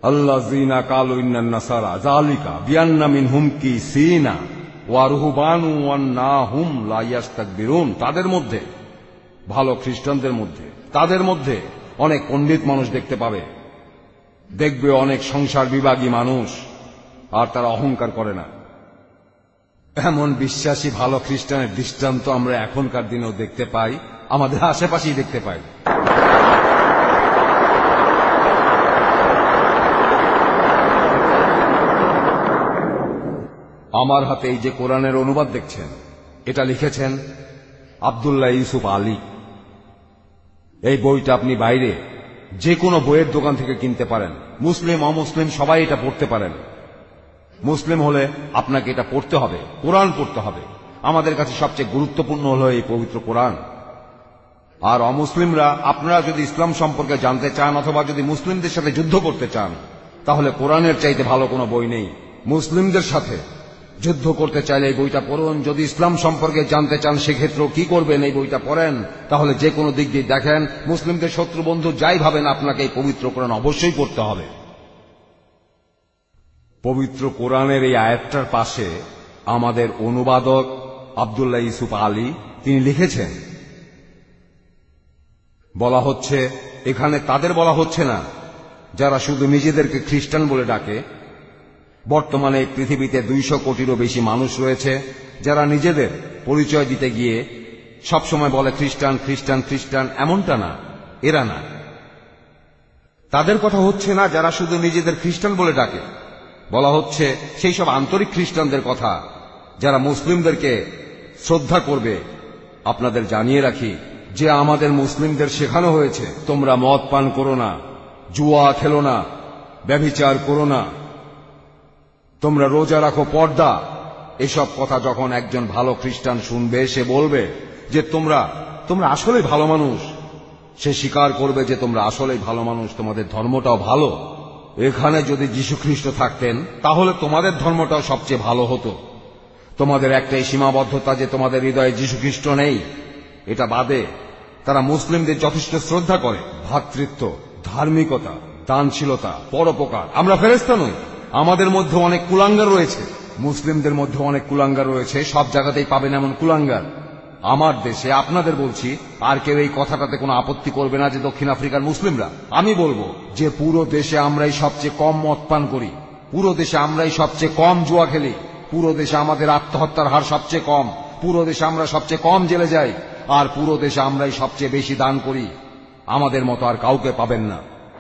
আল্লাযীনা কালু ইন্নান নাসারা যালিকা বিআন্না মিনহুম কিসিনা ওয়া রুহবানু ওয়ান্নাহুম লা ইয়াস্তাকবিরুন। তাদের মধ্যে, ভালো খ্রিস্টানদের মধ্যে, তাদের মধ্যে অনেক পণ্ডিত মানুষ দেখতে পাবে, দেখবে অনেক সংসার বিভাগী মানুষ, আর তারা অহংকার করে না। এমন বিশ্বাসী ভালো খ্রিস্টানের দৃষ্টান্ত আমরা এখনকার দিনেও দেখতে পাই, আমাদের আশেপাশেই দেখতে পাই। আমার হাতে এই যে কোরআনের অনুবাদ দেখছেন, এটা লিখেছেন আব্দুল্লাহ ইউসুফ আলী। এই বইটা আপনি বাইরে যে কোনো বইয়ের দোকান থেকে কিনতে পারেন। মুসলিম অমুসলিম সবাই এটা পড়তে পারেন। মুসলিম হলে আপনাকে এটা পড়তে হবে, কোরআন পড়তে হবে। আমাদের কাছে সবচেয়ে গুরুত্বপূর্ণ হলো এই পবিত্র কোরআন। আর অমুসলিমরা, আপনারা যদি ইসলাম সম্পর্কে জানতে চান অথবা যদি মুসলিমদের সাথে যুদ্ধ করতে চান, তাহলে কোরআনের চাইতে ভালো কোনো বই নেই। মুসলিমদের সাথে যুদ্ধ করতে চাইলে এই বইটা পড়ুন। যদি ইসলাম সম্পর্কে জানতে চান সেক্ষেত্রেও কি করবেন, এই বইটা পড়েন। তাহলে যে কোনো দিক দিয়ে দেখেন, মুসলিমদের শত্রু বন্ধু যাই ভাবেন, আপনাকে এই পবিত্র কোরআন অবশ্যই পড়তে হবে। পবিত্র কোরআনের এই আয়াতটার পাশে আমাদের অনুবাদক আব্দুল্লাহ ইউসুফ আলী তিনি লিখেছেন, বলা হচ্ছে এখানে তাদের বলা হচ্ছে না যারা শুধু নিজেদেরকে খ্রিস্টান বলে ডাকে। বর্তমানে এই পৃথিবীতে দুইশো কোটিরও বেশি মানুষ রয়েছে যারা নিজেদের পরিচয় দিতে গিয়ে সবসময় বলে খ্রিস্টান খ্রিস্টান খ্রিস্টান। এমনটা না, এরা না। তাদের কথা হচ্ছে না যারা শুধু নিজেদের খ্রিস্টান বলে ডাকে, বলা হচ্ছে সেই সব আন্তরিক খ্রিস্টানদের কথা যারা মুসলিমদেরকে শ্রদ্ধা করবে। আপনাদের জানিয়ে রাখি যে আমাদের মুসলিমদের শেখানো হয়েছে তোমরা মদ পান করো না, জুয়া খেলো না, ব্যভিচার করো না, তোমরা রোজা রাখো, পর্দা। এসব কথা যখন একজন ভালো খ্রিস্টান শুনবে, সে বলবে যে তোমরা তোমরা আসলেই ভালো মানুষ। সে স্বীকার করবে যে তোমরা আসলেই ভালো মানুষ, তোমাদের ধর্মটাও ভালো। এখানে যদি যীশু খ্রিস্ট থাকতেন তাহলে তোমাদের ধর্মটাও সবচেয়ে ভালো হতো। তোমাদের একটাই সীমাবদ্ধতা যে তোমাদের হৃদয়ে যীশু খ্রিস্ট নেই। এটা বাদে তারা মুসলিমদের যথেষ্ট শ্রদ্ধা করে, ভ্রাতৃত্ব, ধার্মিকতা, দানশীলতা, পরোপকার। আমরা ফেরেশতা নই। আমাদের মধ্যে অনেক কুলাঙ্গার রয়েছে, মুসলিমদের মধ্যে অনেক কুলাঙ্গার রয়েছে। সব জায়গাতেই পাবেন এমন কুলাঙ্গার। আমার দেশে আপনাদের বলছি, আর কেউ এই কথাটাতে কোনো আপত্তি করবে না যে দক্ষিণ আফ্রিকার মুসলিমরা। আমি বলবো যে পুরো দেশে আমরাই সবচেয়ে কম মদ পান করি, পুরো দেশে আমরাই সবচেয়ে কম জুয়া খেলি, পুরো দেশে আমাদের আত্মহত্যার হার সবচেয়ে কম, পুরো দেশে আমরা সবচেয়ে কম জেলে যাই, আর পুরো দেশে আমরাই সবচেয়ে বেশি দান করি। আমাদের মতো আর কাউকে পাবেন না।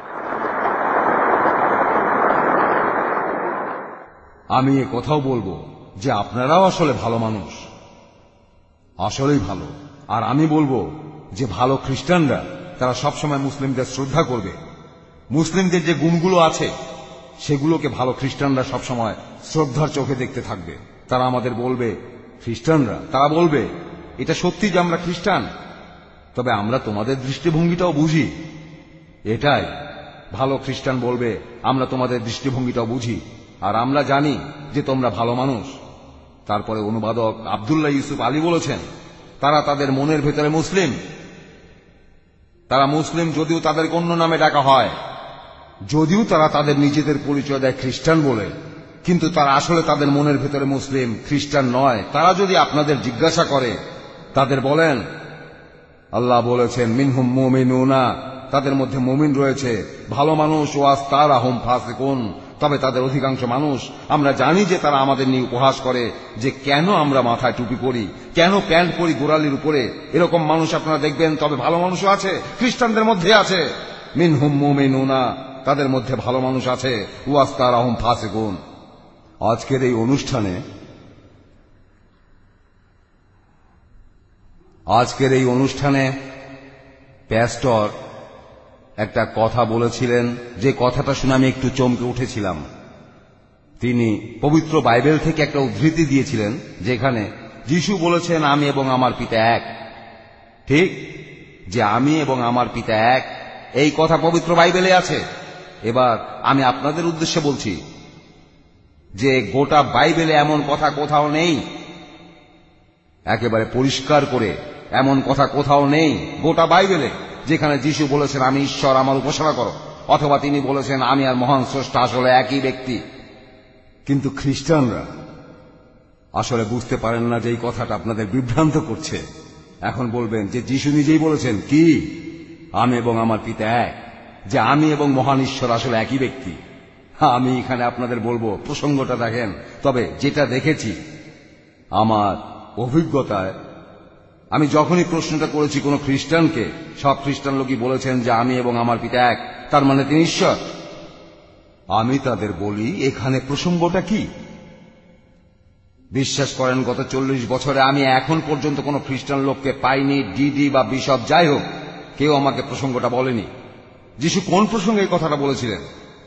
আমি এ কথাও বলবো যে আপনারাও আসলে ভালো মানুষ, আসলেই ভালো। আর আমি বলবো যে ভালো খ্রিস্টানরা তারা সবসময় মুসলিমদের শ্রদ্ধা করবে। মুসলিমদের যে গুণগুলো আছে সেগুলোকে ভালো খ্রিস্টানরা সবসময় শ্রদ্ধার চোখে দেখতে থাকবে। তারা আমাদের বলবে, খ্রিস্টানরা তারা বলবে এটা সত্যি যে আমরা খ্রিস্টান, তবে আমরা তোমাদের দৃষ্টিভঙ্গিটাও বুঝি। এটাই ভালো খ্রিস্টান বলবে, আমরা তোমাদের দৃষ্টিভঙ্গিটাও বুঝি, আর আমরা জানি যে তোমরা ভালো মানুষ। তারপরে অনুবাদক আব্দুল্লাহ ইউসুফ আলী বলেছেন, তারা তাদের মনের ভেতরে মুসলিম। তারা মুসলিম যদিও তাদেরকে অন্য নামে ডাকা হয়, যদিও তারা তাদের নিজেদের পরিচয় দেয় খ্রিস্টান বলে, কিন্তু তারা আসলে তাদের মনের ভেতরে মুসলিম, খ্রিস্টান নয়। তারা যদি আপনাদের জিজ্ঞাসা করে, তাদের বলেন, আল্লাহ বলেছেন মিনহুম মুমিনুনা, তাদের মধ্যে মুমিন রয়েছে, ভালো মানুষ, ওয়াস্তারাহুম ফাসিকুন, তবে তাদের অধিকাংশ মানুষ, আমরা জানি যে তারা আমাদের নিয়ে উপহাস করে যে কেন আমরা মাথায় টুপি পরি, কেন প্যান্ট পরি গোড়ালির উপরে। এরকম মানুষ আপনারা দেখবেন, তবে ভালো মানুষও আছে, খ্রিস্টানদের মধ্যে আছে। মিনহুম মুমিনুনা, তাদের মধ্যে ভালো মানুষ আছে, ওয়াস্তারাহুম ফাসিকুন। আজকের এই অনুষ্ঠানে আজকের এই অনুষ্ঠানে প্যাস্টর একটা কথা বলেছিলেন, যে কথাটা শুনে আমি একটু চমকে উঠেছিলাম। তিনি পবিত্র বাইবেল থেকে একটা উদ্ধৃতি দিয়েছিলেন, যেখানে যিশু বলেছেন আমি এবং আমার পিতা এক। ঠিক, যে আমি এবং আমার পিতা এক, এই কথা পবিত্র বাইবেলে আছে। এবার আমি আপনাদের উদ্দেশ্যে বলছি যে গোটা বাইবেলে এমন কথা কোথাও নেই, একেবারে পরিষ্কার করে এমন কথা কোথাও নেই গোটা বাইবেলে যেখানে যিশু বলেছেন আমি ঈশ্বর, আমার উপাসনা করো। অথবা তিনি বলেছেন আমি আর মহান স্রষ্টা আসলে একই ব্যক্তি। কিন্তু খ্রিস্টানরা আসলে বুঝতে পারেন না যে এই কথাটা আপনাদের বিভ্রান্ত করছে। এখন বলবেন যে যিশু নিজেই বলেছেন কি, আমি এবং আমার পিতা এক, যে আমি এবং মহান ঈশ্বর আসলে একই ব্যক্তি। আমি এখানে আপনাদের বলবো প্রসঙ্গটা দেখেন। তবে যেটা দেখেছি আমার অভিজ্ঞতায়, আমি যখনই প্রশ্নটা করেছি কোন খ্রিস্টানকে, সব খ্রিস্টান লোকই বলেছেন যে আমি এবং আমার পিতা এক, তার মানে তিনি ঈশ্বর। আমি তাদের বলি এখানে প্রসঙ্গটা কি। বিশ্বাস করেন গত চল্লিশ বছরে আমি এখন পর্যন্ত কোন খ্রিস্টান লোককে পাইনি, ডিডি বা বিশপ যাই হোক, কেউ আমাকে প্রসঙ্গটা বলেনি। যিশু কোন প্রসঙ্গে এই কথাটা বলেছিলেন?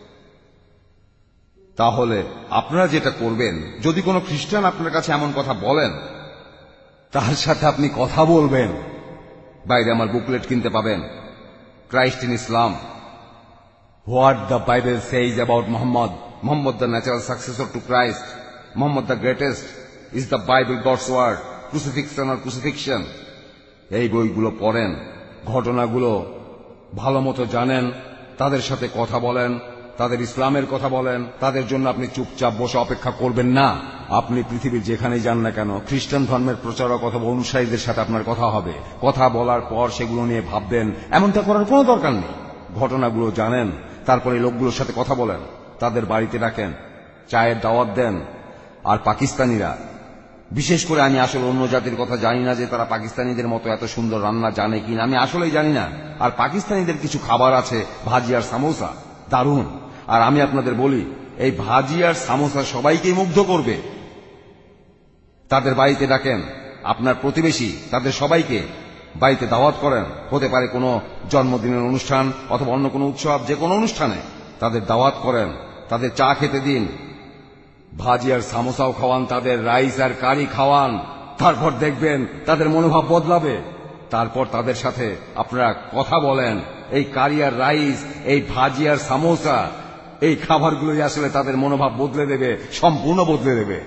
তাহলে আপনারা যেটা করবেন, যদি কোনো খ্রিস্টান আপনার কাছে এমন কথা বলেন, তার সাথে আপনি কথা বলবেন। বাইরে আমার বুকলেট কিনতে পাবেন, Christ in Islam, what the Bible says about Muhammad, Muhammad the natural successor to Christ, Muhammad the greatest, is the Bible God's word, crucifixion আর ক্রুসিফিকশন। এই বইগুলো পড়েন, ঘটনাগুলো ভালো মতো জানেন, তাদের সাথে কথা বলেন, তাদের ইসলামের কথা বলেন। তাদের জন্য আপনি চুপচাপ বসে অপেক্ষা করবেন না। আপনি পৃথিবীর যেখানেই যান না কেন, খ্রিস্টান ধর্মের প্রচারক অথবা অনুসারীদের সাথে আপনার কথা হবে। কথা বলার পর সেগুলো নিয়ে ভাববেন, এমনটা করার কোনো দরকার নেই। ঘটনাগুলো জানেন, তারপরে লোকগুলোর সাথে কথা বলেন, তাদের বাড়িতে রাখেন, চায়ের দাওয়াত দেন। আর পাকিস্তানিরা, বিশেষ করে আমি আসলে অন্য জাতির কথা জানি না যে তারা পাকিস্তানিদের মতো এত সুন্দর রান্না জানে কিনা, আমি আসলেই জানি না। আর পাকিস্তানিদের কিছু খাবার আছে, ভাজি আর সামোসা, দারুণ। আর আমি আপনাদের বলি, এই ভাজি আর সামোসা সবাইকে মুগ্ধ করবে। তাদের বাড়িতে ডাকেন, আপনার প্রতিবেশী, তাদের সবাইকে বাড়িতে দাওয়াত করেন। হতে পারে কোনো জন্মদিনের অনুষ্ঠান অথবা অন্য কোনো উৎসব, যে কোনো অনুষ্ঠানে তাদের দাওয়াত করেন, তাদের চা খেতে দিন, ভাজি আর সামোসাও খাওয়ান, তাদের রাইস আর কারি খাওয়ান। তারপর দেখবেন তাদের মনোভাব বদলাবে। তারপর তাদের সাথে আপনারা কথা বলেন। এই কারি আর রাইস, এই ভাজি আর সামোসা, এই খাবারগুলোই আসলে তাদের মনোভাব বদলে দেবে, সম্পূর্ণ বদলে দেবে।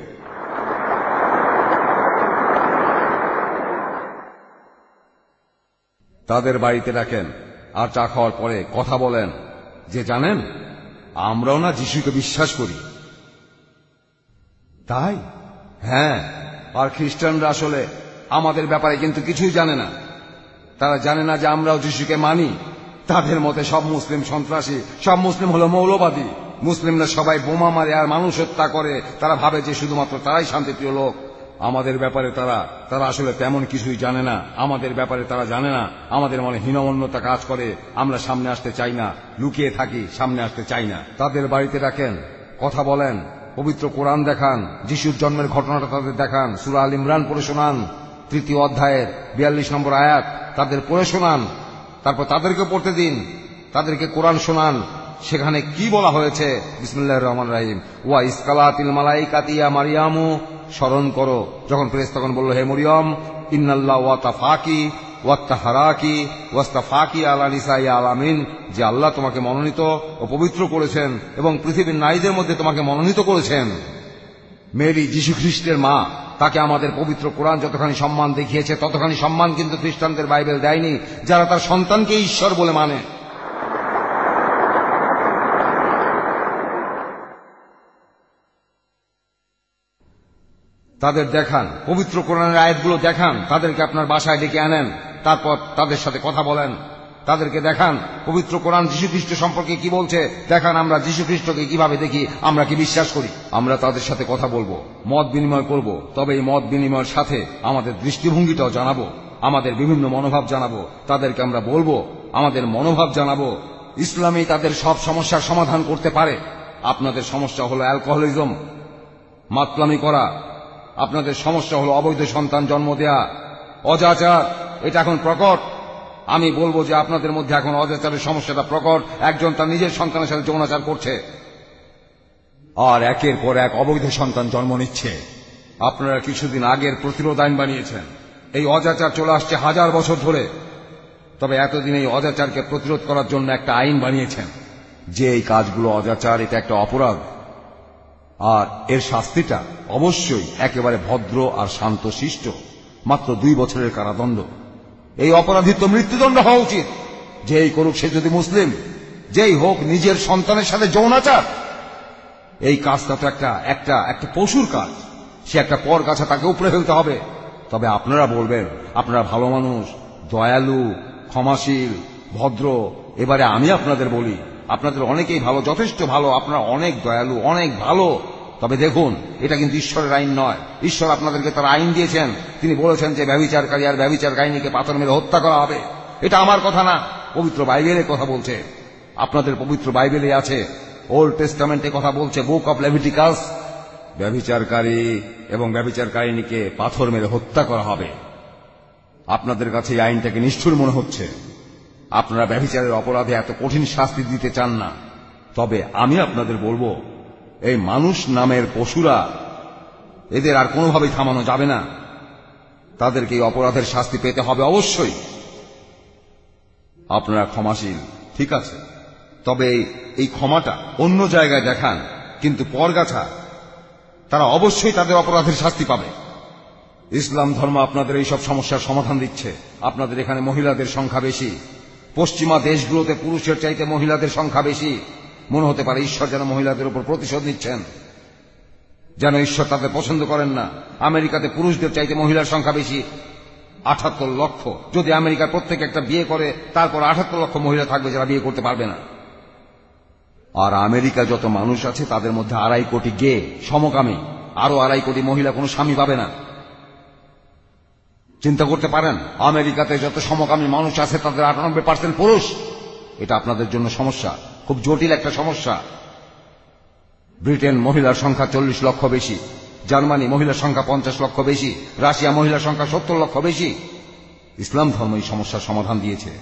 তাদের বাড়িতে রাখেন, আর চা খাওয়ার পরে কথা বলেন যে জানেন, আমরাও না যিশুকে বিশ্বাস করি। তাই? হ্যাঁ। আর খ্রিস্টানরা আসলে আমাদের ব্যাপারে কিন্তু কিছুই জানে না। তারা জানে না যে আমরাও যিশুকে মানি। তাদের মতে সব মুসলিম সন্ত্রাসী, সব মুসলিম হলো মৌলবাদী। মুসলিমরা সবাই বোমা মারে আর মানুষ হত্যা করে। তারা ভাবে যে শুধুমাত্র তারাই শান্তিপ্রিয় লোক। আমাদের ব্যাপারে তারা তারা আসলে তেমন কিছুই জানে না। আমাদের ব্যাপারে তারা জানে না। আমাদের মনে হীনমন্যতা কাজ করে। আমরা সামনে আসতে চাই না, লুকিয়ে থাকি, সামনে আসতে চাই না। তাদের বাড়িতে রাখেন, কথা বলেন, পবিত্র কোরআন দেখান, যিশুর জন্মের ঘটনাটা তাদের দেখান, সূরা আল ইমরান পড়ে শোনান, তৃতীয় অধ্যায়ের বিয়াল্লিশ নম্বর আয়াত তাদের পড়ে শোনান। তারপর তাদেরকে পড়তে দিন, তাদেরকে কোরআন শোনান। সেখানে কি বলা হয়েছে? বিসমিল্লাহির রহমানির রহিম, ওয়া ইসকালাতিল মালাইকাতু ইয়া মারইয়ামু, স্মরণ করো যখন ফেরেশতাগণ বলল, হে মরিয়ম, ইন্নাল্লাহু ওয়া তাফাকি ওয়া তাহরাকি ওয়াস্তাফাকি আলা নিসাই আলামিন, যে আল্লাহ তোমাকে মনোনীত ও পবিত্র করেছেন এবং পৃথিবীর নারীদের মধ্যে তোমাকে মনোনীত করেছেন। মেরি যীশু খ্রিস্টের মা, তাকে আমাদের পবিত্র কোরআন যতখানি সম্মান দেখিয়েছে, ততখানি সম্মান কিন্তু খ্রিস্টানদের বাইবেল দেয়নি, যারা তার সন্তানকে ঈশ্বর বলে মানে। তাদের দেখান, পবিত্র কোরআনের আয়াতগুলো দেখান, তাদেরকে আপনার বাসায় ডেকে আনেন, তারপর তাদের সাথে কথা বলেন। তাদেরকে দেখান পবিত্র কোরআন যীশু খ্রিস্ট সম্পর্কে কি বলছে, দেখান আমরা যীশু খ্রিস্টকে কিভাবে দেখি, আমরা কি বিশ্বাস করি। আমরা তাদের সাথে কথা বলবো, মত বিনিময় করব। তবে এই মত বিনিময়ের সাথে আমাদের দৃষ্টিভঙ্গিটাও জানাবো, আমাদের বিভিন্ন মনোভাব জানাবো। তাদেরকে আমরা বলবো, আমাদের মনোভাব জানাবো। ইসলামই তাদের সব সমস্যার সমাধান করতে পারে। আপনাদের সমস্যা হলো অ্যালকোহলিজম, মাতলামি করা। আপনাদের সমস্যা হলো অবৈধ সন্তান জন্ম দেয়া, অজাচার। এটা এখন প্রকট। আমি বলবো যে আপনাদের মধ্যে এখন অজাচারের সমস্যাটা প্রকট। একজন তার নিজের সন্তানের সাথে যৌনাচার করছে, আর একের পর এক অবৈধ সন্তান জন্ম নিচ্ছে। আপনারা কিছুদিন আগের প্রতিরোধ আইন বানিয়েছেন। এই অজাচার চলে আসছে হাজার বছর ধরে। তবে এতদিন এই অজাচারকে প্রতিরোধ করার জন্য একটা আইন বানিয়েছেন যে এই কাজগুলো অজাচার, এটা একটা অপরাধ, আর এর শাস্তিটা অবশ্যই একেবারে ভদ্র আর শান্ত শিষ্ট, মাত্র দুই বছরের কারাদণ্ড। এই অপরাধীর তো মৃত্যুদণ্ড হওয়া উচিত। যে এই করুক সে যদি মুসলিম, যেই হোক নিজের সন্তানের সাথে যৌনাচার, এই কাজটা তো একটা একটা একটা পশুর কাজ। সে একটা পরগাছা, তাকে উপরে ফেলতে হবে। তবে আপনারা বলবেন আপনারা ভালো মানুষ, দয়ালু, ক্ষমাশীল, ভদ্র। এবারে আমি আপনাদের বলি, আপনাদের অনেকেই ভালো, যথেষ্ট ভালো, আপনারা অনেক দয়ালু, অনেক ভালো। তবে দেখুন, এটা কিন্তু ঈশ্বরের আইন নয়। ঈশ্বর আপনাদেরকে তার আইন দিয়েছেন। তিনি বলেছেন যে ব্যভিচারকারী আর ব্যভিচারকারিণীকে পাথর মেরে হত্যা করা হবে। এটা আমার কথা না, পবিত্র বাইবেলের কথা বলছে। আপনাদের পবিত্র বাইবেলে আছে, ওল্ড টেস্টামেন্টে কথা বলছে, বুক অফ লেভিটিকাস, ব্যভিচারকারী এবং ব্যভিচারকারিণীকে পাথর মেরে হত্যা করা হবে। আপনাদের কাছে এই আইনটাকে নিষ্ঠুর মনে হচ্ছে। আপনারা ব্যভিচারের অপরাধে এত কঠিন শাস্তি দিতে চান না। তবে আমি আপনাদের বলবো, এই মানুষ নামের পশুরা, এদের আর কোনোভাবেই থামানো যাবে না। তাদেরকে এই অপরাধের শাস্তি পেতে হবে অবশ্যই। আপনারা ক্ষমাশীল, ঠিক আছে, তবে এই ক্ষমাটা অন্য জায়গায় দেখান। কিন্তু পরগাছা, তারা অবশ্যই তাদের অপরাধের শাস্তি পাবে। ইসলাম ধর্ম আপনাদের এই সব সমস্যার সমাধান দিচ্ছে। আপনাদের এখানে মহিলাদের সংখ্যা বেশি। পশ্চিমা দেশগুলোতে পুরুষের চাইতে মহিলাদের সংখ্যা বেশি। মনে হতে পারে ঈশ্বর যেন মহিলাদের উপর প্রতিশোধ নিচ্ছেন, যেন ঈশ্বর তাদের পছন্দ করেন না। আমেরিকাতে পুরুষদের চাইতে মহিলার সংখ্যা বেশি, আটাত্তর লক্ষ। যদি আমেরিকার প্রত্যেকে একটা বিয়ে করে, তারপর আটাত্তর লক্ষ মহিলা থাকবে যারা বিয়ে করতে পারবে না। আর আমেরিকা যত মানুষ আছে তাদের মধ্যে আড়াই কোটি গে, সমকামী। আরো আড়াই কোটি মহিলা কোনো স্বামী পাবে না। চিন্তা করতে পারেন, আমেরিকাতে যত সমকামী মানুষ আছে তাদের আটানব্বই পার্সেন্ট পুরুষ। এটা আপনাদের জন্য সমস্যা, খুব জটিল একটা সমস্যা। ব্রিটেন মহিলার সংখ্যা চল্লিশ লক্ষ বেশি, জার্মানি মহিলার সংখ্যা পঞ্চাশ লক্ষ বেশি, রাশিয়া মহিলার সংখ্যা সত্তর লক্ষ বেশি। ইসলাম ধর্ম এই সমস্যার সমাধান দিয়েছে,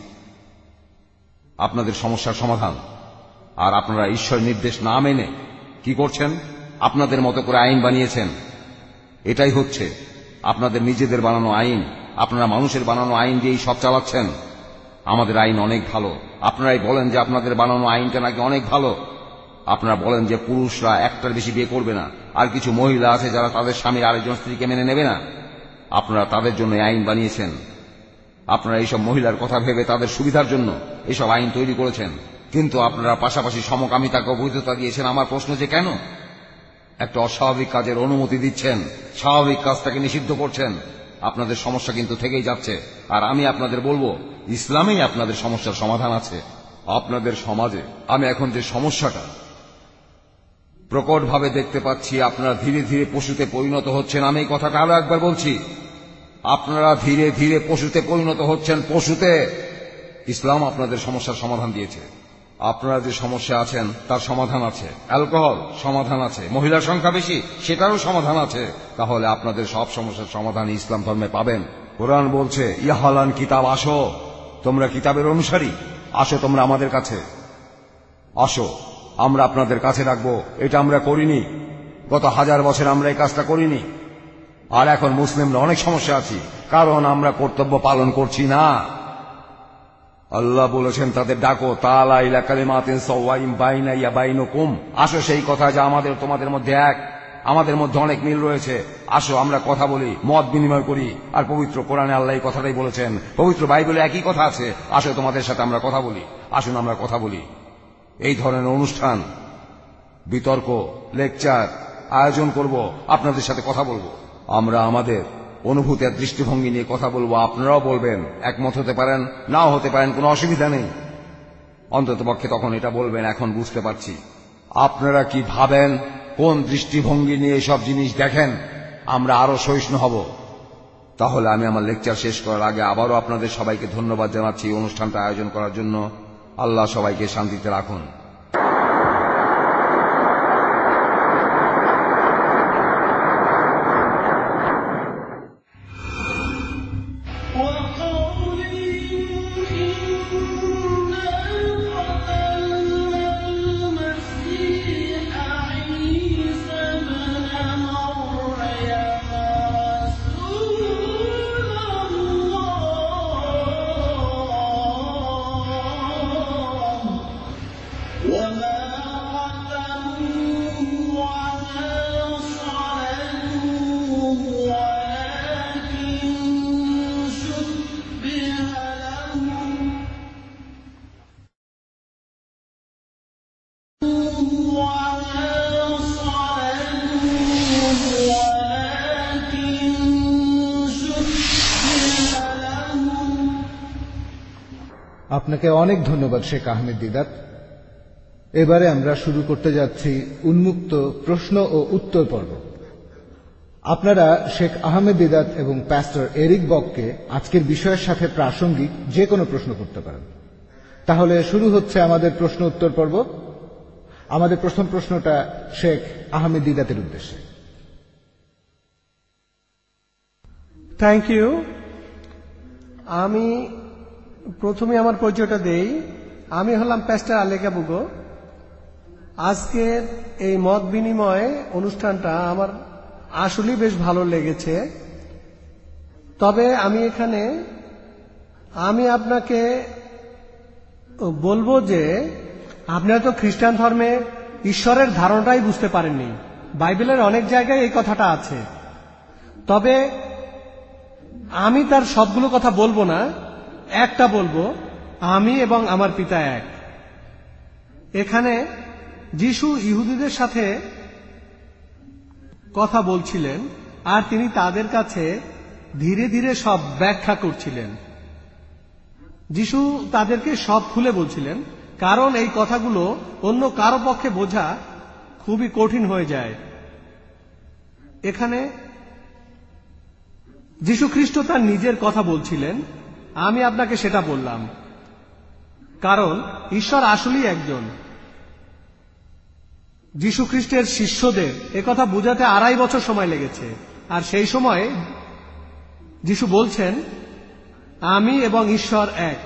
আপনাদের সমস্যার সমাধান। আর আপনারা ঈশ্বর নির্দেশ না মেনে কি করছেন? আপনাদের মতো করে আইন বানিয়েছেন। এটাই হচ্ছে আপনাদের নিজেদের বানানো আইন। আপনারা মানুষের বানানো আইন দিয়েই সব চালাচ্ছেন। আমাদের আইন অনেক ভালো। আপনারাই বলেন যে আপনাদের বানানো আইনটা নাকি অনেক ভালো। আপনারা বলেন যে পুরুষরা একটার বেশি বিয়ে করবে না, আর কিছু মহিলা আছে যারা তাদের স্বামীর আরেকজন স্ত্রীকে মেনে নেবে না। আপনারা তাদের জন্য আইন বানিয়েছেন। আপনারা এইসব মহিলার কথা ভেবে তাদের সুবিধার জন্য এইসব আইন তৈরি করেছেন। কিন্তু আপনারা পাশাপাশি সমকামিতাকে বৈধতা দিয়েছেন। আমার প্রশ্ন যে কেন? একটা অস্বাভাবিক কাজের অনুমতি দিচ্ছেন, স্বাভাবিক কাজটাকে নিষিদ্ধ করছেন। আপনাদের সমস্যা কিন্তু থেকেই যাচ্ছে। আর আমি আপনাদের বলবো, ইসলামেই আপনাদের সমস্যার সমাধান আছে। আপনাদের সমাজে আমি এখন যে সমস্যাটা প্রকটভাবে দেখতে পাচ্ছি, আপনারা ধীরে ধীরে পশুতে পরিণত হচ্ছেন। আমি এই কথাটা আরো একবার বলছি, আপনারা ধীরে ধীরে পশুতে পরিণত হচ্ছেন, পশুতে। ইসলাম আপনাদের সমস্যার সমাধান দিয়েছে। আপনারা যে সমস্যা আছেন তার সমাধান আছে। অ্যালকোহল, সমাধান আছে। মহিলার সংখ্যা বেশি, সেটারও সমাধান আছে। তাহলে আপনাদের সব সমস্যার সমাধান ইসলাম ধর্মে পাবেন। কোরআন বলছে, ইয়াহালান কিতাব, আসো তোমরা কিতাবের অনুসারী, আসো তোমরা আমাদের কাছে, আসো আমরা আপনাদের কাছে রাখবো। এটা আমরা করিনি, গত হাজার বছর আমরা এই কাজটা করিনি। আর এখন মুসলিমরা অনেক সমস্যা আছি, কারণ আমরা কর্তব্য পালন করছি না। আল্লাহ বলেছেন তাদের ডাকো, তাআলা ইলা কালিমাতিন সাওয়াইন বাইনা ইয়া বাইনুকুম, আসো সেই কথা যা আমাদের তোমাদের মধ্যে এক, আমাদের মধ্যে অনেক মিল রয়েছে। আসো আমরা কথা বলি, মত বিনিময় করি। আর পবিত্র কোরআনে আল্লাহ এই কথাটাই বলেছেন, পবিত্র বাইবেলে একই কথা আছে, আসো তোমাদের সাথে আমরা কথা বলি, আসুন আমরা কথা বলি। এই ধরনের অনুষ্ঠান, বিতর্ক, লেকচার আয়োজন করব, আপনাদের সাথে কথা বলবো। আমরা আমাদের অনুভূতি আর দৃষ্টিভঙ্গি নিয়ে কথা বলবো, আপনারাও বলবেন। একমত হতে পারেন, নাও হতে পারেন, কোনো অসুবিধা নেই। অন্তত পক্ষে তখন এটা বলবেন, এখন বুঝতে পারছি আপনারা কি ভাবেন, কোন দৃষ্টিভঙ্গি নিয়ে সব জিনিস দেখেন। আমরা আরো সহিষ্ণু হব। তাহলে আমি আমার লেকচার শেষ করার আগে আবারও আপনাদের সবাইকে ধন্যবাদ জানাচ্ছি এই অনুষ্ঠানটা আয়োজন করার জন্য। আল্লাহ সবাইকে শান্তিতে রাখুন। আপনাকে অনেক ধন্যবাদ শেখ আহমেদ দিদাত। এবারে আমরা শুরু করতে যাচ্ছি উন্মুক্ত প্রশ্ন ও উত্তর পর্ব। আপনারা শেখ আহমেদ দিদাত এবং প্যাস্টর এরিক বককে আজকের বিষয়ের সাথে প্রাসঙ্গিক যে কোনো প্রশ্ন করতে পারেন। তাহলে শুরু হচ্ছে আমাদের প্রশ্ন উত্তর পর্ব। আমাদের প্রথম প্রশ্নটা শেখ আহমেদ দিদাতের উদ্দেশ্যে। Thank you. আমি প্রথমে আমার পরিচয়টা দেই। আমি হলাম প্যাস্টর আলেকা বুগো। আজকের এই মত বিনিময় অনুষ্ঠানটা আমার আসলেই বেশ ভালো লেগেছে। তবে আমি এখানে আমি আপনাকে বলবো যে আপনারা তো খ্রিস্টান ধর্মে ঈশ্বরের ধারণাটাই বুঝতে পারেননি। বাইবেলের অনেক জায়গায় এই কথাটা আছে, তবে আমি তার সবগুলো কথা বলবো না, একটা বলবো, আমি এবং আমার পিতা এক। এখানে যিশু ইহুদিদের সাথে কথা বলছিলেন আর তিনি তাদের কাছে ধীরে ধীরে সব ব্যাখ্যা করছিলেন। যিশু তাদেরকে সব খুলে বলছিলেন, কারণ এই কথাগুলো অন্য কারো পক্ষে বোঝা খুবই কঠিন হয়ে যায়। এখানে যিশু খ্রিস্ট তার নিজের কথা বলছিলেন, আমি আপনাকে সেটা বললাম, কারণ ঈশ্বর আসলেই একজন। যিশু খ্রিস্টের শিষ্যদের একথা বোঝাতে আড়াই বছর সময় লেগেছে, আর সেই সময় যিশু বলছেন আমি এবং ঈশ্বর এক।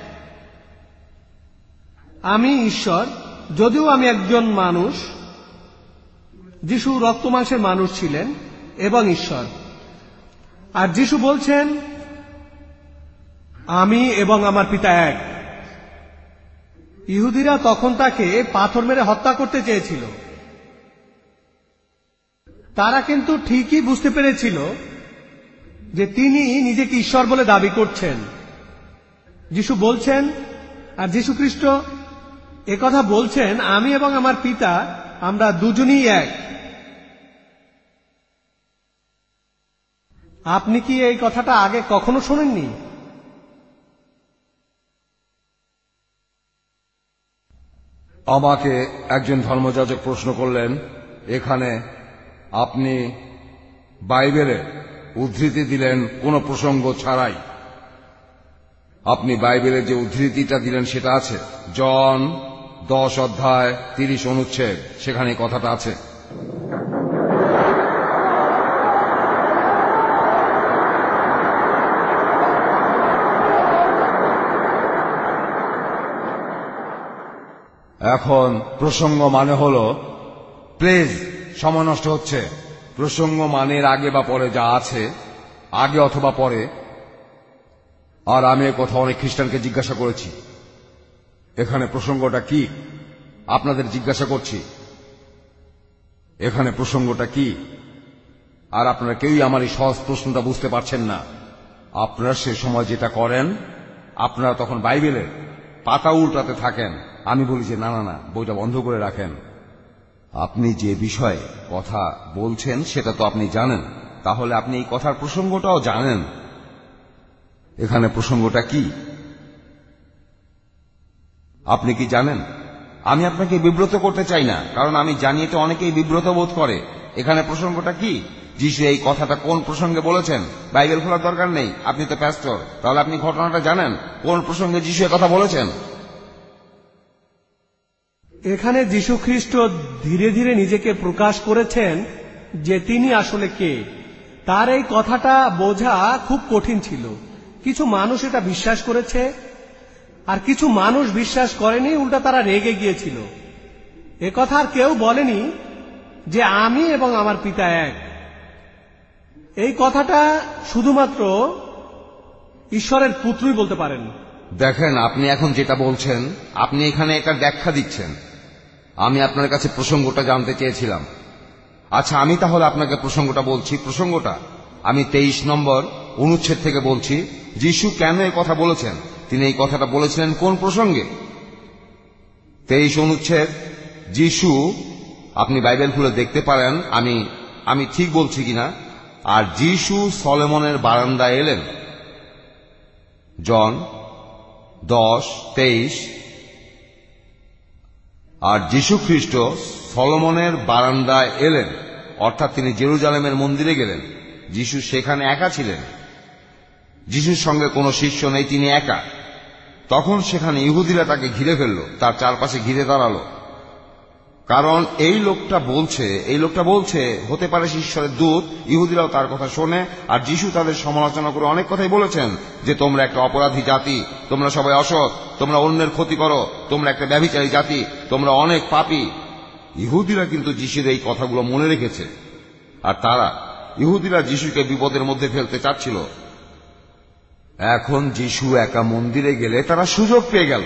আমি ঈশ্বর, যদিও আমি একজন মানুষ। যিশু রক্ত মাংসের মানুষ ছিলেন এবং ঈশ্বর। আর যিশু বলছেন আমি এবং আমার পিতা এক। ইহুদিরা তখন তাকে পাথর মেরে হত্যা করতে চেয়েছিল। তারা কিন্তু ঠিকই বুঝতে পেরেছিল যে তিনি নিজেকে ঈশ্বর বলে দাবি করছেন। যিশু বলছেন, আর যিশু খ্রিস্ট একথা বলছেন, আমি এবং আমার পিতা আমরা দুজনই এক। আপনি কি এই কথাটা আগে কখনো শোনেননি? আমাকে একজন ধর্মযাজক প্রশ্ন করলেন, এখানে আপনি বাইবেলে উদ্ধৃতি দিলেন কোন প্রসঙ্গ ছাড়াই। আপনি বাইবেলে যে উদ্ধৃতিটা দিলেন সেটা আছে জন দশ অধ্যায় তিরিশ অনুচ্ছেদ, সেখানে কথাটা আছে। এখন প্রসঙ্গ মানে হল, প্লিজ সময় নষ্ট হচ্ছে। প্রসঙ্গ মানের আগে বা পরে যা আছে, আগে অথবা পরে। আর আমি এ কথা অনেক খ্রিস্টানকে জিজ্ঞাসা করেছি, এখানে প্রসঙ্গটা কি? আপনাদের জিজ্ঞাসা করছি, এখানে প্রসঙ্গটা কি? আর আপনারা কেউই আমার এই সহজ প্রশ্নটা বুঝতে পারছেন না। আপনারা সে সময় যেটা করেন, আপনারা তখন বাইবেলের পাতা উল্টাতে থাকেন। আমি বলি যে না না না, বইটা বন্ধ করে রাখেন। আপনি যে বিষয়ে কথা বলছেন সেটা তো আপনি জানেন, তাহলে আপনি এই কথার প্রসঙ্গটাও জানেন। এখানে প্রসঙ্গটা কি আপনি কি জানেন? আমি আপনাকে বিব্রত করতে চাই না, কারণ আমি জানি এটা অনেকেই বিব্রত বোধ করে। এখানে প্রসঙ্গটা কি? যিশু এই কথাটা কোন প্রসঙ্গে বলেছেন? বাইবেল খোলার দরকার নেই, আপনি তো প্যাস্টর, তাহলে আপনি ঘটনাটা জানেন কোন প্রসঙ্গে যিশু এই কথা বলেছেন। এখানে যিশু খ্রিস্ট ধীরে ধীরে নিজেকে প্রকাশ করেছেন যে তিনি আসলে কে। তার এই কথাটা বোঝা খুব কঠিন ছিল। কিছু মানুষ এটা বিশ্বাস করেছে, আর কিছু মানুষ বিশ্বাস করেনি, উল্টা তারা রেগে গিয়েছিল। এ কথা আর কেউ বলেনি যে আমি এবং আমার পিতা এক। এই কথাটা শুধুমাত্র ঈশ্বরের পুত্রই বলতে পারেন। দেখেন, আপনি এখন যেটা বলছেন, আপনি এখানে এটা ব্যাখ্যা দিচ্ছেন। আমি আপনার কাছে প্রসঙ্গটা জানতে চেয়েছিলাম। আচ্ছা, আমি তাহলে আপনাকে প্রসঙ্গটা বলছি। প্রসঙ্গটা আমি তেইশ নম্বর অনুচ্ছেদ থেকে বলছি। যিশু কেন এই কথা বলেছেন, তিনি এই কথাটা বলেছিলেন কোন প্রসঙ্গে? তেইশ অনুচ্ছেদ যিশু, আপনি বাইবেল খুলে দেখতে পারেন আমি আমি ঠিক বলছি কিনা। আর যিশু সলোমনের বারান্দায় এলেন। জন দশ তেইশ। আর যীশু খ্রিস্ট সলোমনের বারান্দায় এলেন, অর্থাৎ তিনি জেরুজালেমের মন্দিরে গেলেন। যীশু সেখানে একা ছিলেন, যীশুর সঙ্গে কোনো শিষ্য নেই, তিনি একা। তখন সেখানে ইহুদিরা তাকে ঘিরে ফেলল, তার চারপাশে ঘিরে দাঁড়ালো। কারণ এই লোকটা বলছে এই লোকটা বলছে হতে পারে ঈশ্বরের দূত। ইহুদিরাও তার কথা শোনে, আর যীশু তাদের সমালোচনা করে অনেক কথাই বলেছেন, যে তোমরা একটা অপরাধী জাতি, তোমরা সবাই অসৎ, তোমরা অন্যের ক্ষতি করো, তোমরা একটা ব্যভিচারী জাতি, তোমরা অনেক পাপী। ইহুদিরা কিন্তু যীশুর এই কথাগুলো মনে রেখেছে, আর তারা ইহুদিরা যীশুকে বিপদের মধ্যে ফেলতে চাচ্ছিল। এখন যীশু একা মন্দিরে গেলে তারা সুযোগ পেয়ে গেল।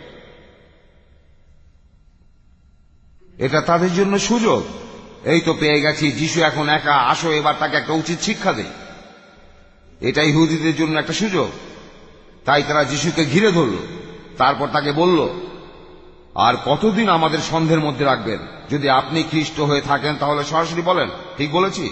এটা তাদের জন্য সুযোগ। এই তো পেয়ে গেছি, যীশু এখন একা, আসো এবার তাকে একটা উচিত শিক্ষা দেয়। এটা ইহুদিদের জন্য একটা সুযোগ। তাই তারা যীশুকে ঘিরে ধরল, তারপর তাকে বলল, আর কতদিন আমাদের সন্দেহের মধ্যে রাখবেন? যদি আপনি খ্রিস্ট হয়ে থাকেন তাহলে সরাসরি বলেন। ঠিক বলেছি?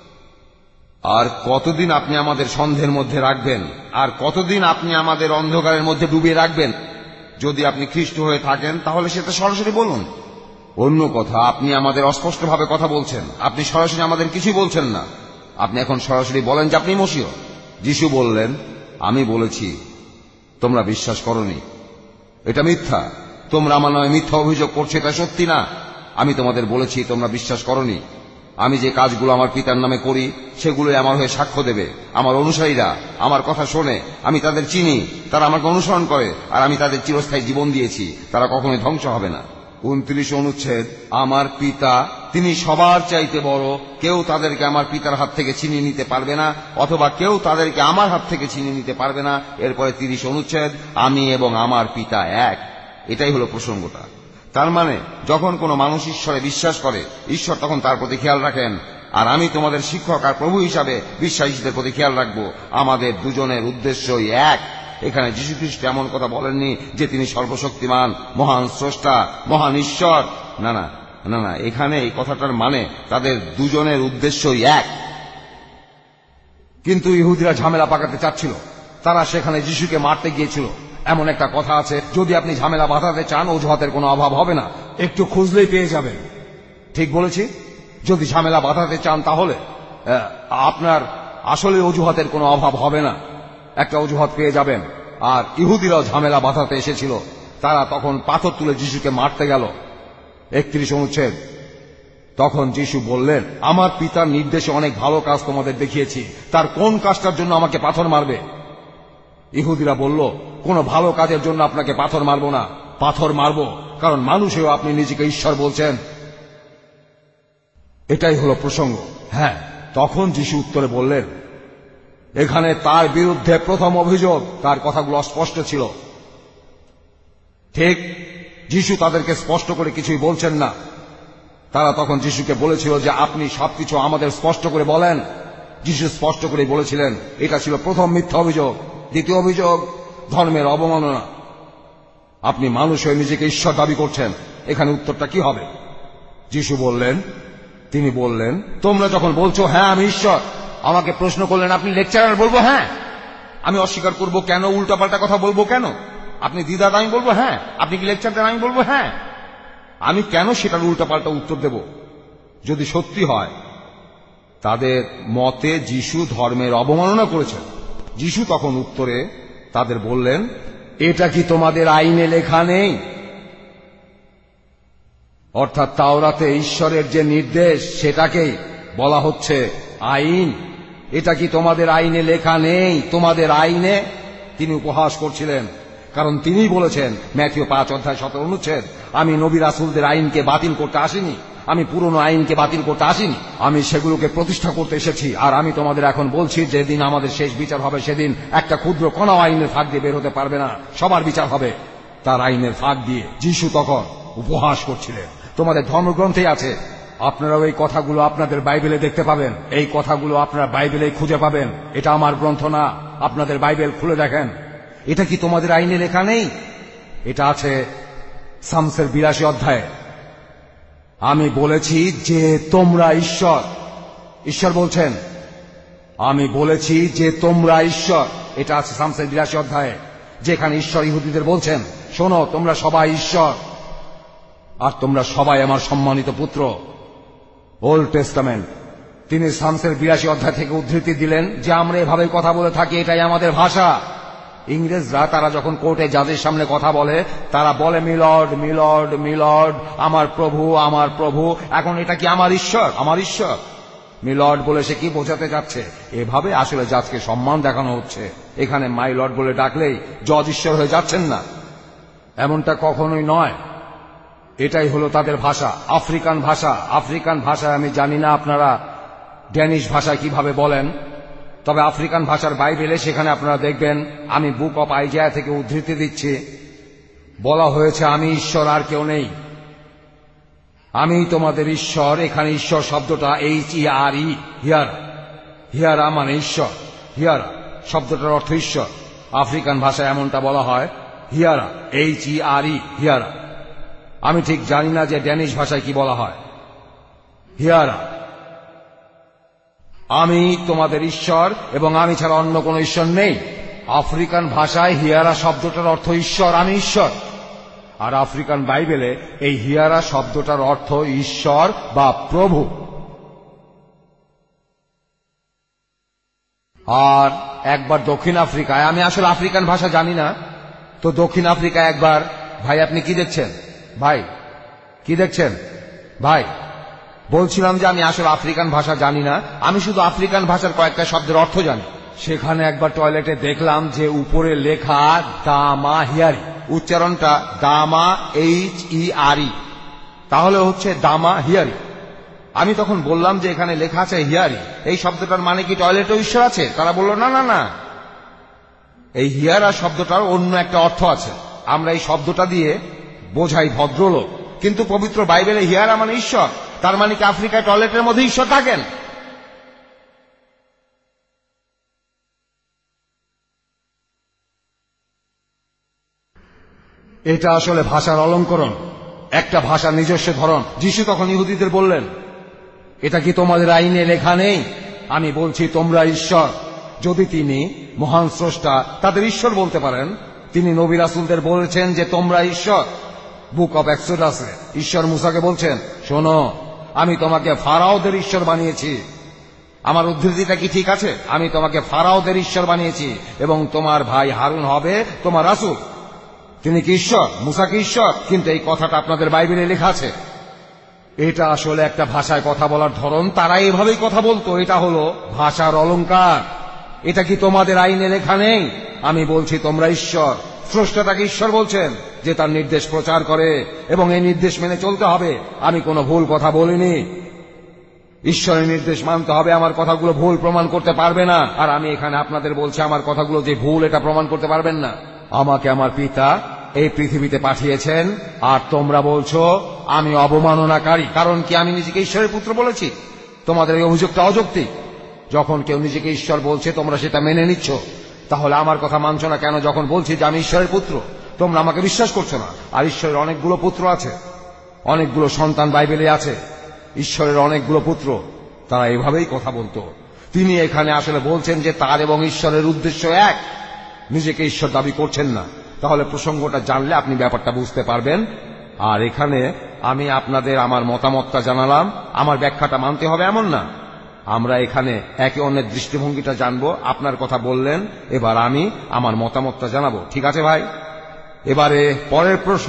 আর কতদিন আপনি আমাদের সন্দেহের মধ্যে রাখবেন? আর কতদিন আপনি আমাদের অন্ধকারের মধ্যে ডুবিয়ে রাখবেন? যদি আপনি খ্রিস্ট হয়ে থাকেন তাহলে সেটা সরাসরি বলুন। অন্য কথা, আপনি আমাদের অস্পষ্টভাবে কথা বলছেন, আপনি সরাসরি আমাদের কিছুই বলছেন না। আপনি এখন সরাসরি বলেন যে আপনি মসিহ। যীশু বললেন, আমি বলেছি, তোমরা বিশ্বাস করনি। এটা মিথ্যা। তোমরা আমার নামে মিথ্যা অভিযোগ করছো, এটা সত্যি না। আমি তোমাদের বলেছি, তোমরা বিশ্বাস করনি। আমি যে কাজগুলো আমার পিতার নামে করি সেগুলোই আমার হয়ে সাক্ষ্য দেবে। আমার অনুসারীরা আমার কথা শোনে, আমি তাদের চিনি, তারা আমাকে অনুসরণ করে, আর আমি তাদের চিরস্থায়ী জীবন দিয়েছি, তারা কখনোই ধ্বংস হবে না। উনত্রিশ অনুচ্ছেদ, আমার পিতা তিনি সবার চাইতে বড়, কেউ তাদেরকে আমার পিতার হাত থেকে ছিনিয়ে নিতে পারবে না, অথবা কেউ তাদেরকে আমার হাত থেকে ছিনিয়ে নিতে পারবে না। এরপরে তিরিশ অনুচ্ছেদ, আমি এবং আমার পিতা এক। এটাই হলো প্রসঙ্গটা। তার মানে যখন কোনো মানুষ ঈশ্বরে বিশ্বাস করে, ঈশ্বর তখন তার প্রতি খেয়াল রাখেন। আর আমি তোমাদের শিক্ষক আর প্রভু হিসাবে বিশ্বাসীদের প্রতি খেয়াল রাখবো। আমাদের দুজনের উদ্দেশ্যই এক। এখানে যীশু খ্রিস্ট এমন কথা বলেননি যে তিনি সর্বশক্তিমান, মহান স্রষ্টা, মহান ঈশ্বর। না না না না এখানে এই কথাটার মানে তাদের দুজনের উদ্দেশ্যই এক। কিন্তু ইহুদিরা ঝামেলা পাকাতে চাচ্ছিল, তারা সেখানে যীশুকে মারতে গিয়েছিল। এমন একটা কথা আছে, যদি আপনি ঝামেলা বাঁধাতে চান অজুহাতের কোনো অভাব হবে না, একটু খুঁজলেই পেয়ে যাবেন। ঠিক বলেছি? যদি ঝামেলা বাঁধাতে চান তাহলে আপনার আসলে অজুহাতের কোনো অভাব হবে না, একটা অজুহাত পেয়ে যাবেন। আর ইহুদিরাও ঝামেলা বাঁধাতে এসেছিল, তারা তখন পাথর তুলে যীশুকে মারতে গেল। একত্রিশ অনুচ্ছেদ, তখন যীশু বললেন, আমার পিতার নির্দেশে অনেক ভালো কাজ তোমাদের দেখিয়েছি, তার কোন কাজটার জন্য আমাকে পাথর মারবে? ইহুদিরা বলল, কোন ভালো কাজের জন্য আপনাকে পাথর মারবো না, পাথর মারবো কারণ মানুষেও আপনি নিজেকে ঈশ্বর বলছেন। এটাই হলো প্রসঙ্গ। হ্যাঁ, তখন যীশু উত্তরে বললেন, এখানে তার বিরুদ্ধে প্রথম অভিযোগ, তার কথাগুলো স্পষ্ট ছিল। ঠিক, যীশু তাদেরকে স্পষ্ট করে কিছুই বলছেন না। তারা তখন যীশুকে বলেছিল যে আপনি সবকিছু আমাদের স্পষ্ট করে বলেন। যীশু স্পষ্ট করে বলেছিলেন, এটা ছিল প্রথম মিথ্যা অভিযোগ। দ্বিতীয় অভিযোগ, ধর্মের অবমাননা। আপনি মানুষ হয়ে নিজেকে ঈশ্বর দাবি করছেন, এখানে উত্তরটা কি হবে? যীশু বললেন, তিনি বললেন, তোমরা যখন বলছো হ্যাঁ আমি ঈশ্বর, আমাকে প্রশ্ন করলেন আপনি লেকচারার, বলবো হ্যাঁ। আমি অস্বীকার করবো কেন? উল্টাপাল্টা কথা বলবো কেন? আপনি দ্বিধার, আমি বলবো হ্যাঁ। আপনি কি লেকচার দেন? আমি বলবো হ্যাঁ। আমি কেন সেটার উল্টাপাল্টা উত্তর দেব? যদি সত্যি হয় তাদের মতে যীশু ধর্মের অবমাননা করেছেন। যীশু তখন উত্তরে তাদের বললেন, এটা কি তোমাদের আইনে লেখা নেই? অর্থাৎ তাওরাতে ঈশ্বরের যে নির্দেশ সেটাকেই বলা হচ্ছে আইন। এটা কি তোমাদের আইনে লেখা নেই? তোমাদের আইনে? তিনি উপহাস করছিলেন, কারণ তিনিই বলেছেন ম্যাথিউ পাঁচ অধ্যায় সতেরো অনুচ্ছেদ, আমি নবী রাসূলদের আইনকে বাতিল করতে আসিনি, আমি পুরনো আইনকে বাতিল করতে আসিনি, আমি সেগুলোকে প্রতিষ্ঠা করতে এসেছি। আর আমি তোমাদের এখন বলছি, যেদিন আমাদের শেষ বিচার হবে সেদিন একটা ক্ষুদ্র কণাও আইনের ফাঁক দিয়ে বের হতে পারবে না, সবার বিচার হবে তার আইনের ফাঁক দিয়ে। যীশু তখন উপহাস করছিলেন, তোমাদের ধর্মগ্রন্থেই আছে, আপনারাও এই কথাগুলো আপনাদের বাইবেলে দেখতে পাবেন, এই কথাগুলো আপনারা বাইবেলেই খুঁজে পাবেন। এটা আমার গ্রন্থ না, আপনাদের বাইবেল খুলে দেখেন। এটা কি তোমাদের আইনে লেখা নেই? এটা আছে শামসের বিরাশি অধ্যায়ে। আমি বলেছি যে তোমরা ঈশ্বর। ঈশ্বর বলছেন, আমি বলেছি যে তোমরা ঈশ্বর। এটা আছে শামসের বিরাশি অধ্যায়ে। যেখানে ঈশ্বর ইহুদিদের বলছেন, শোনো, তোমরা সবাই ঈশ্বর আর তোমরা সবাই আমার সম্মানিত পুত্র। Old testament. তিনি সামসের বিরাশি অধ্যায় থেকে উদ্ধৃতি দিলেন যে আমরা এভাবে কথা বলে থাকি, এটাই আমাদের ভাষা। ইংরেজরা তারা যখন কোর্টে জাজের সামনে কথা বলে, তারা বলে মিলর্ড, মিলর্ড, মিলর্ড, আমার প্রভু, আমার প্রভু। এখন এটা কি আমার ঈশ্বর? আমার ঈশ্বর মিলর্ড বলে সে কি বোঝাতে যাচ্ছে? এভাবে আসলে জাজকে সম্মান দেখানো হচ্ছে। এখানে মাই লর্ড বলে ডাকলেই জজ ঈশ্বর হয়ে যাচ্ছেন না, এমনটা কখনোই নয়। এটাই হলো তাদের ভাষা, আফ্রিকান ভাষা। আফ্রিকান ভাষায় আমি জানি না আপনারা ড্যানিশ ভাষায় কিভাবে বলেন, তবে আফ্রিকান ভাষার বাইবেলে সেখানে আপনারা দেখবেন, আমি বুক অফ আইজায়া থেকে উদ্ধৃতি দিচ্ছি, বলা হয়েছে আমি ঈশ্বর আর কেউ নেই, আমি তোমাদের ঈশ্বর। এখানে ঈশ্বর শব্দটা এইচ ই আর ই, হিয়ারা। হিয়ারা মানে ঈশ্বর, হিয়ারা শব্দটার অর্থ ঈশ্বর। আফ্রিকান ভাষায় এমনটা বলা হয়, হিয়ারা, এইচ ই আর ই, হিয়ারা। আমি ঠিক জানি না যে ড্যানিশ ভাষায় কি বলা হয়। হিয়ারা, আমি তোমাদের ঈশ্বর এবং আমি ছাড়া অন্য কোন ঈশ্বর নেই। আফ্রিকান ভাষায় হিয়ারা শব্দটার অর্থ ঈশ্বর, আমি ঈশ্বর। আর আফ্রিকান বাইবেলে এই হিয়ারা শব্দটার অর্থ ঈশ্বর বা প্রভু। আর একবার দক্ষিণ আফ্রিকায়, আমি আসলে আফ্রিকান ভাষা জানি না, তো দক্ষিণ আফ্রিকায় একবার, ভাই আপনি কি দেখছেন? ভাই কি দেখছেন? ভাই বলছিলাম যে আমি আসলে আফ্রিকান ভাষা জানি না, আমি শুধু আফ্রিকান ভাষার কয়েকটা শব্দের অর্থ জানি। সেখানে একবার টয়লেটে দেখলাম যে উপরে লেখা দামা হিয়ারি, উচ্চারণটা দামা এইচ ই আর ই, তাহলে হচ্ছে দামা হিয়ারি। আমি তখন বললাম যে এখানে লেখা আছে হিয়ারি, এই শব্দটার মানে কি টয়লেটে ঈশ্বর আছে? তারা বলল না না না, এই হিয়ারা শব্দটার অন্য একটা অর্থ আছে, আমরা এই শব্দটা দিয়ে বোঝাই ভদ্রলোক। কিন্তু পবিত্র বাইবেলে হিয়ারা মানে ঈশ্বর, তার মানে কি আফ্রিকায় টয়লেটের মধ্যে ঈশ্বর থাকেন? এটা আসলে ভাষার অলঙ্করণ, একটা ভাষার নিজস্ব ধরন। যিশু তখন ইহুদিদের বললেন, এটা কি তোমাদের আইনে লেখা নেই? আমি বলছি তোমরা ঈশ্বর। যদি তিনি মহান স্রষ্টা, তাদের ঈশ্বর বলতে পারেন। তিনি নবী রাসূলদের বলেছেন যে তোমরা ঈশ্বর। বুক অব এক্সোডাসে ঈশ্বর মুসাকে বলছেন, শোনো, আমি তোমাকে ফারাওদের ঈশ্বর বানিয়েছি। আমার উদ্ধৃতিটা কি ঠিক আছে? আমি তোমাকে ফারাওদের ঈশ্বর বানিয়েছি এবং তোমার ভাই হারুন হবে তোমার রাসূল। তিনি কি ঈশ্বর? মুসা কি ঈশ্বর? কিন্তু এই কথাটা আপনাদের বাইবেলে লেখা আছে। এটা আসলে একটা ভাষায় কথা বলার ধরন, তারা এভাবেই কথা বলতো। এটা হলো ভাষার অলংকার। এটা কি তোমাদের আইনে লেখা নেই? আমি বলছি তোমরা ঈশ্বর। স্রষ্টা তাকে ঈশ্বর বলছেন যে তার নির্দেশ প্রচার করে এবং এই নির্দেশ মেনে চলতে হবে। আমি কোনো ভুল কথা বলিনি। ঈশ্বরের নির্দেশ মানতে হবে, আমার কথাগুলো ভুল প্রমাণ করতে পারবে না। আর আমি এখানে আপনাদের বলছি আমার কথাগুলো যে ভুল, এটা প্রমাণ করতে পারবেন না। আমাকে আমার পিতা এই পৃথিবীতে পাঠিয়েছেন, আর তোমরা বলছো আমি অবমাননাকারী। কারণ কি আমি নিজেকে ঈশ্বরের পুত্র বলেছি? তোমাদের এই অভিযোগটা অযৌক্তিক। যখন কেউ নিজেকে ঈশ্বর বলছে তোমরা সেটা মেনে নিচ্ছ, তাহলে আমার কথা মানছো না কেন? যখন বলছি যে আমি ঈশ্বরের পুত্র, তোমরা আমাকে বিশ্বাস করছো না। আর ঈশ্বরের অনেকগুলো পুত্র আছে, অনেকগুলো সন্তান বাইবেলে আছে। ঈশ্বরের অনেকগুলো পুত্র, তারা এভাবেই কথা বলতো। তিনি এখানে আসলে বলছেন যে তার এবং ঈশ্বরের উদ্দেশ্য এক, নিজেকে ঈশ্বর দাবি করছেন না। তাহলে প্রসঙ্গটা জানলে আপনি ব্যাপারটা বুঝতে পারবেন। আর এখানে আমি আপনাদের আমার মতামতটা জানালাম, আমার ব্যাখ্যাটা মানতে হবে এমন না। আমরা এখানে একে অন্যের দৃষ্টিভঙ্গিটা জানবো। আপনার কথা বললেন, এবার আমি আমার মতামতটা জানাবো। ঠিক আছে ভাই? এবারে পরের প্রশ্ন।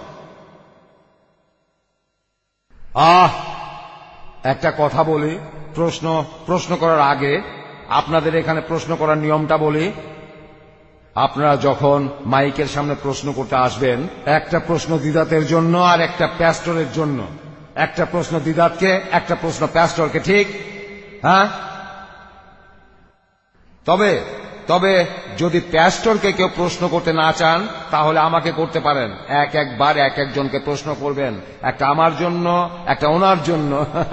আহ একটা কথা বলি, প্রশ্ন প্রশ্ন করার আগে আপনাদের এখানে প্রশ্ন করার নিয়মটা বলি। আপনারা যখন মাইকের সামনে প্রশ্ন করতে আসবেন, একটা প্রশ্ন দিদাতের জন্য আর একটা প্যাস্টরের জন্য। একটা প্রশ্ন দিদাতকে, একটা প্রশ্ন প্যাস্টরকে, ঠিক? হ্যাঁ, তবে তবে যদি প্যাস্টরকে কেউ প্রশ্ন করতে না চান, তাহলে আমাকে করতে পারেন। এক একবার এক একজনকে প্রশ্ন করবেন, একটা আমার জন্য, একটা ওনার জন্য।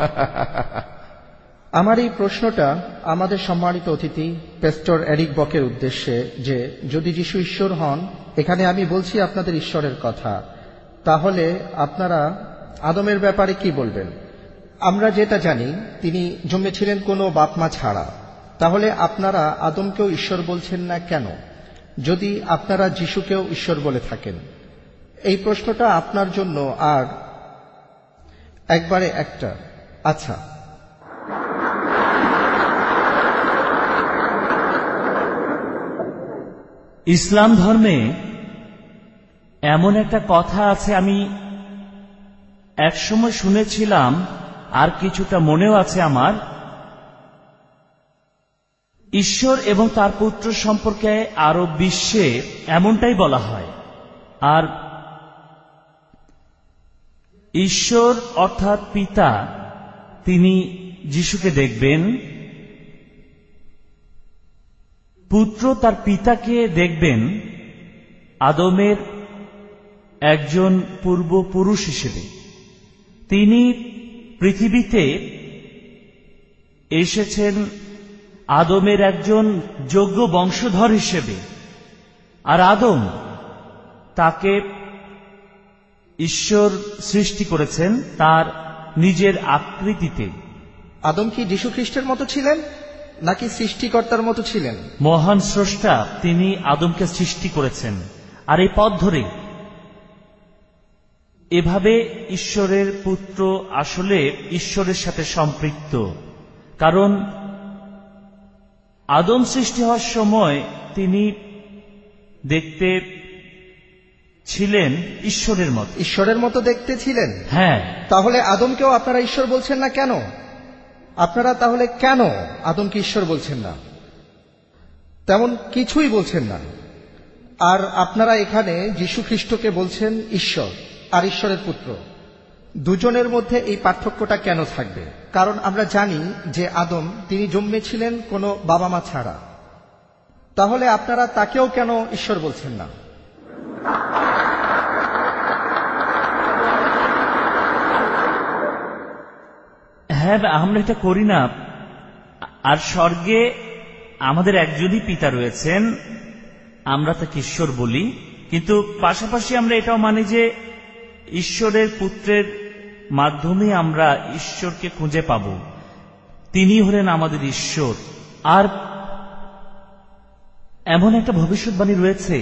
আমার এই প্রশ্নটা আমাদের সম্মানিত অতিথি প্যাস্টর এরিক বকের উদ্দেশ্যে, যে যদি যিশু ঈশ্বর হন, এখানে আমি বলছি আপনাদের ঈশ্বরের কথা, তাহলে আপনারা আদমের ব্যাপারে কি বলবেন? আমরা যেটা জানি তিনি জন্মেছিলেন কোনো বাপমা ছাড়া, তাহলে আপনারা আদমকেও ঈশ্বর বলছেন না কেন? যদি আপনারা যিশুকেও ঈশ্বর বলে থাকেন? এই প্রশ্নটা আপনার জন্য আর একবারে একটা। আচ্ছা, ইসলাম ধর্মে এমন একটা কথা আছে, আমি একসময় শুনেছিলাম আর কিছুটা মনেও আছে আমার। ঈশ্বর এবং তার পুত্র সম্পর্কে আরব বিশ্বে এমনটাই বলা হয়। আর ঈশ্বর অর্থাৎ পিতা, তিনি যিশুকে দেখবেন, পুত্র তার পিতাকে দেখবেন আদমের একজন পূর্বপুরুষ হিসেবে। তিনি পৃথিবীতে এসেছেন আদমের একজন যোগ্য বংশধর হিসেবে, আর আদম তাকে ঈশ্বর সৃষ্টি করেছেন তার নিজের আকৃতিতে। আদম কি যীশু খ্রিস্টের মতো ছিলেন নাকি সৃষ্টিকর্তার মতো ছিলেন? মহান স্রষ্টা তিনি আদমকে সৃষ্টি করেছেন, আর এই পথ ধরে এভাবে ঈশ্বরের পুত্র আসলে ঈশ্বরের সাথে সম্পৃক্ত। কারণ আদম সৃষ্টি হওয়ার সময় তিনি দেখতে ছিলেন ঈশ্বরের মতো। ঈশ্বরের মতো দেখতে ছিলেন? হ্যাঁ। তাহলে আদমকেও আপনারা ঈশ্বর বলছেন না কেন? আপনারা তাহলে কেন আদমকে ঈশ্বর বলছেন না? তেমন কিছুই বলছেন না। আর আপনারা এখানে যীশু খ্রিস্টকে বলছেন ঈশ্বর আর ঈশ্বরের পুত্র। দুজনের মধ্যে এই পার্থক্যটা কেন থাকবে? কারণ আমরা জানি যে আদম তিনি জন্মেছিলেন কোনো বাবা মা ছাড়া। তাহলে আপনারা তাকেও কেন ঈশ্বর বলছেন না? হ্যাঁ, আমরা এটা করি না। আর স্বর্গে আমাদের একজনই পিতা রয়েছেন, আমরা তাকে ঈশ্বর বলি। কিন্তু পাশাপাশি আমরা এটাও মানি যে ঈশ্বরের পুত্রের মাধ্যমে আমরা ঈশ্বরকে খুঁজে পাব। তিনি হলেন আমাদের ঈশ্বর। আর এমন একটা ভবিষ্যৎবাণী রয়েছে,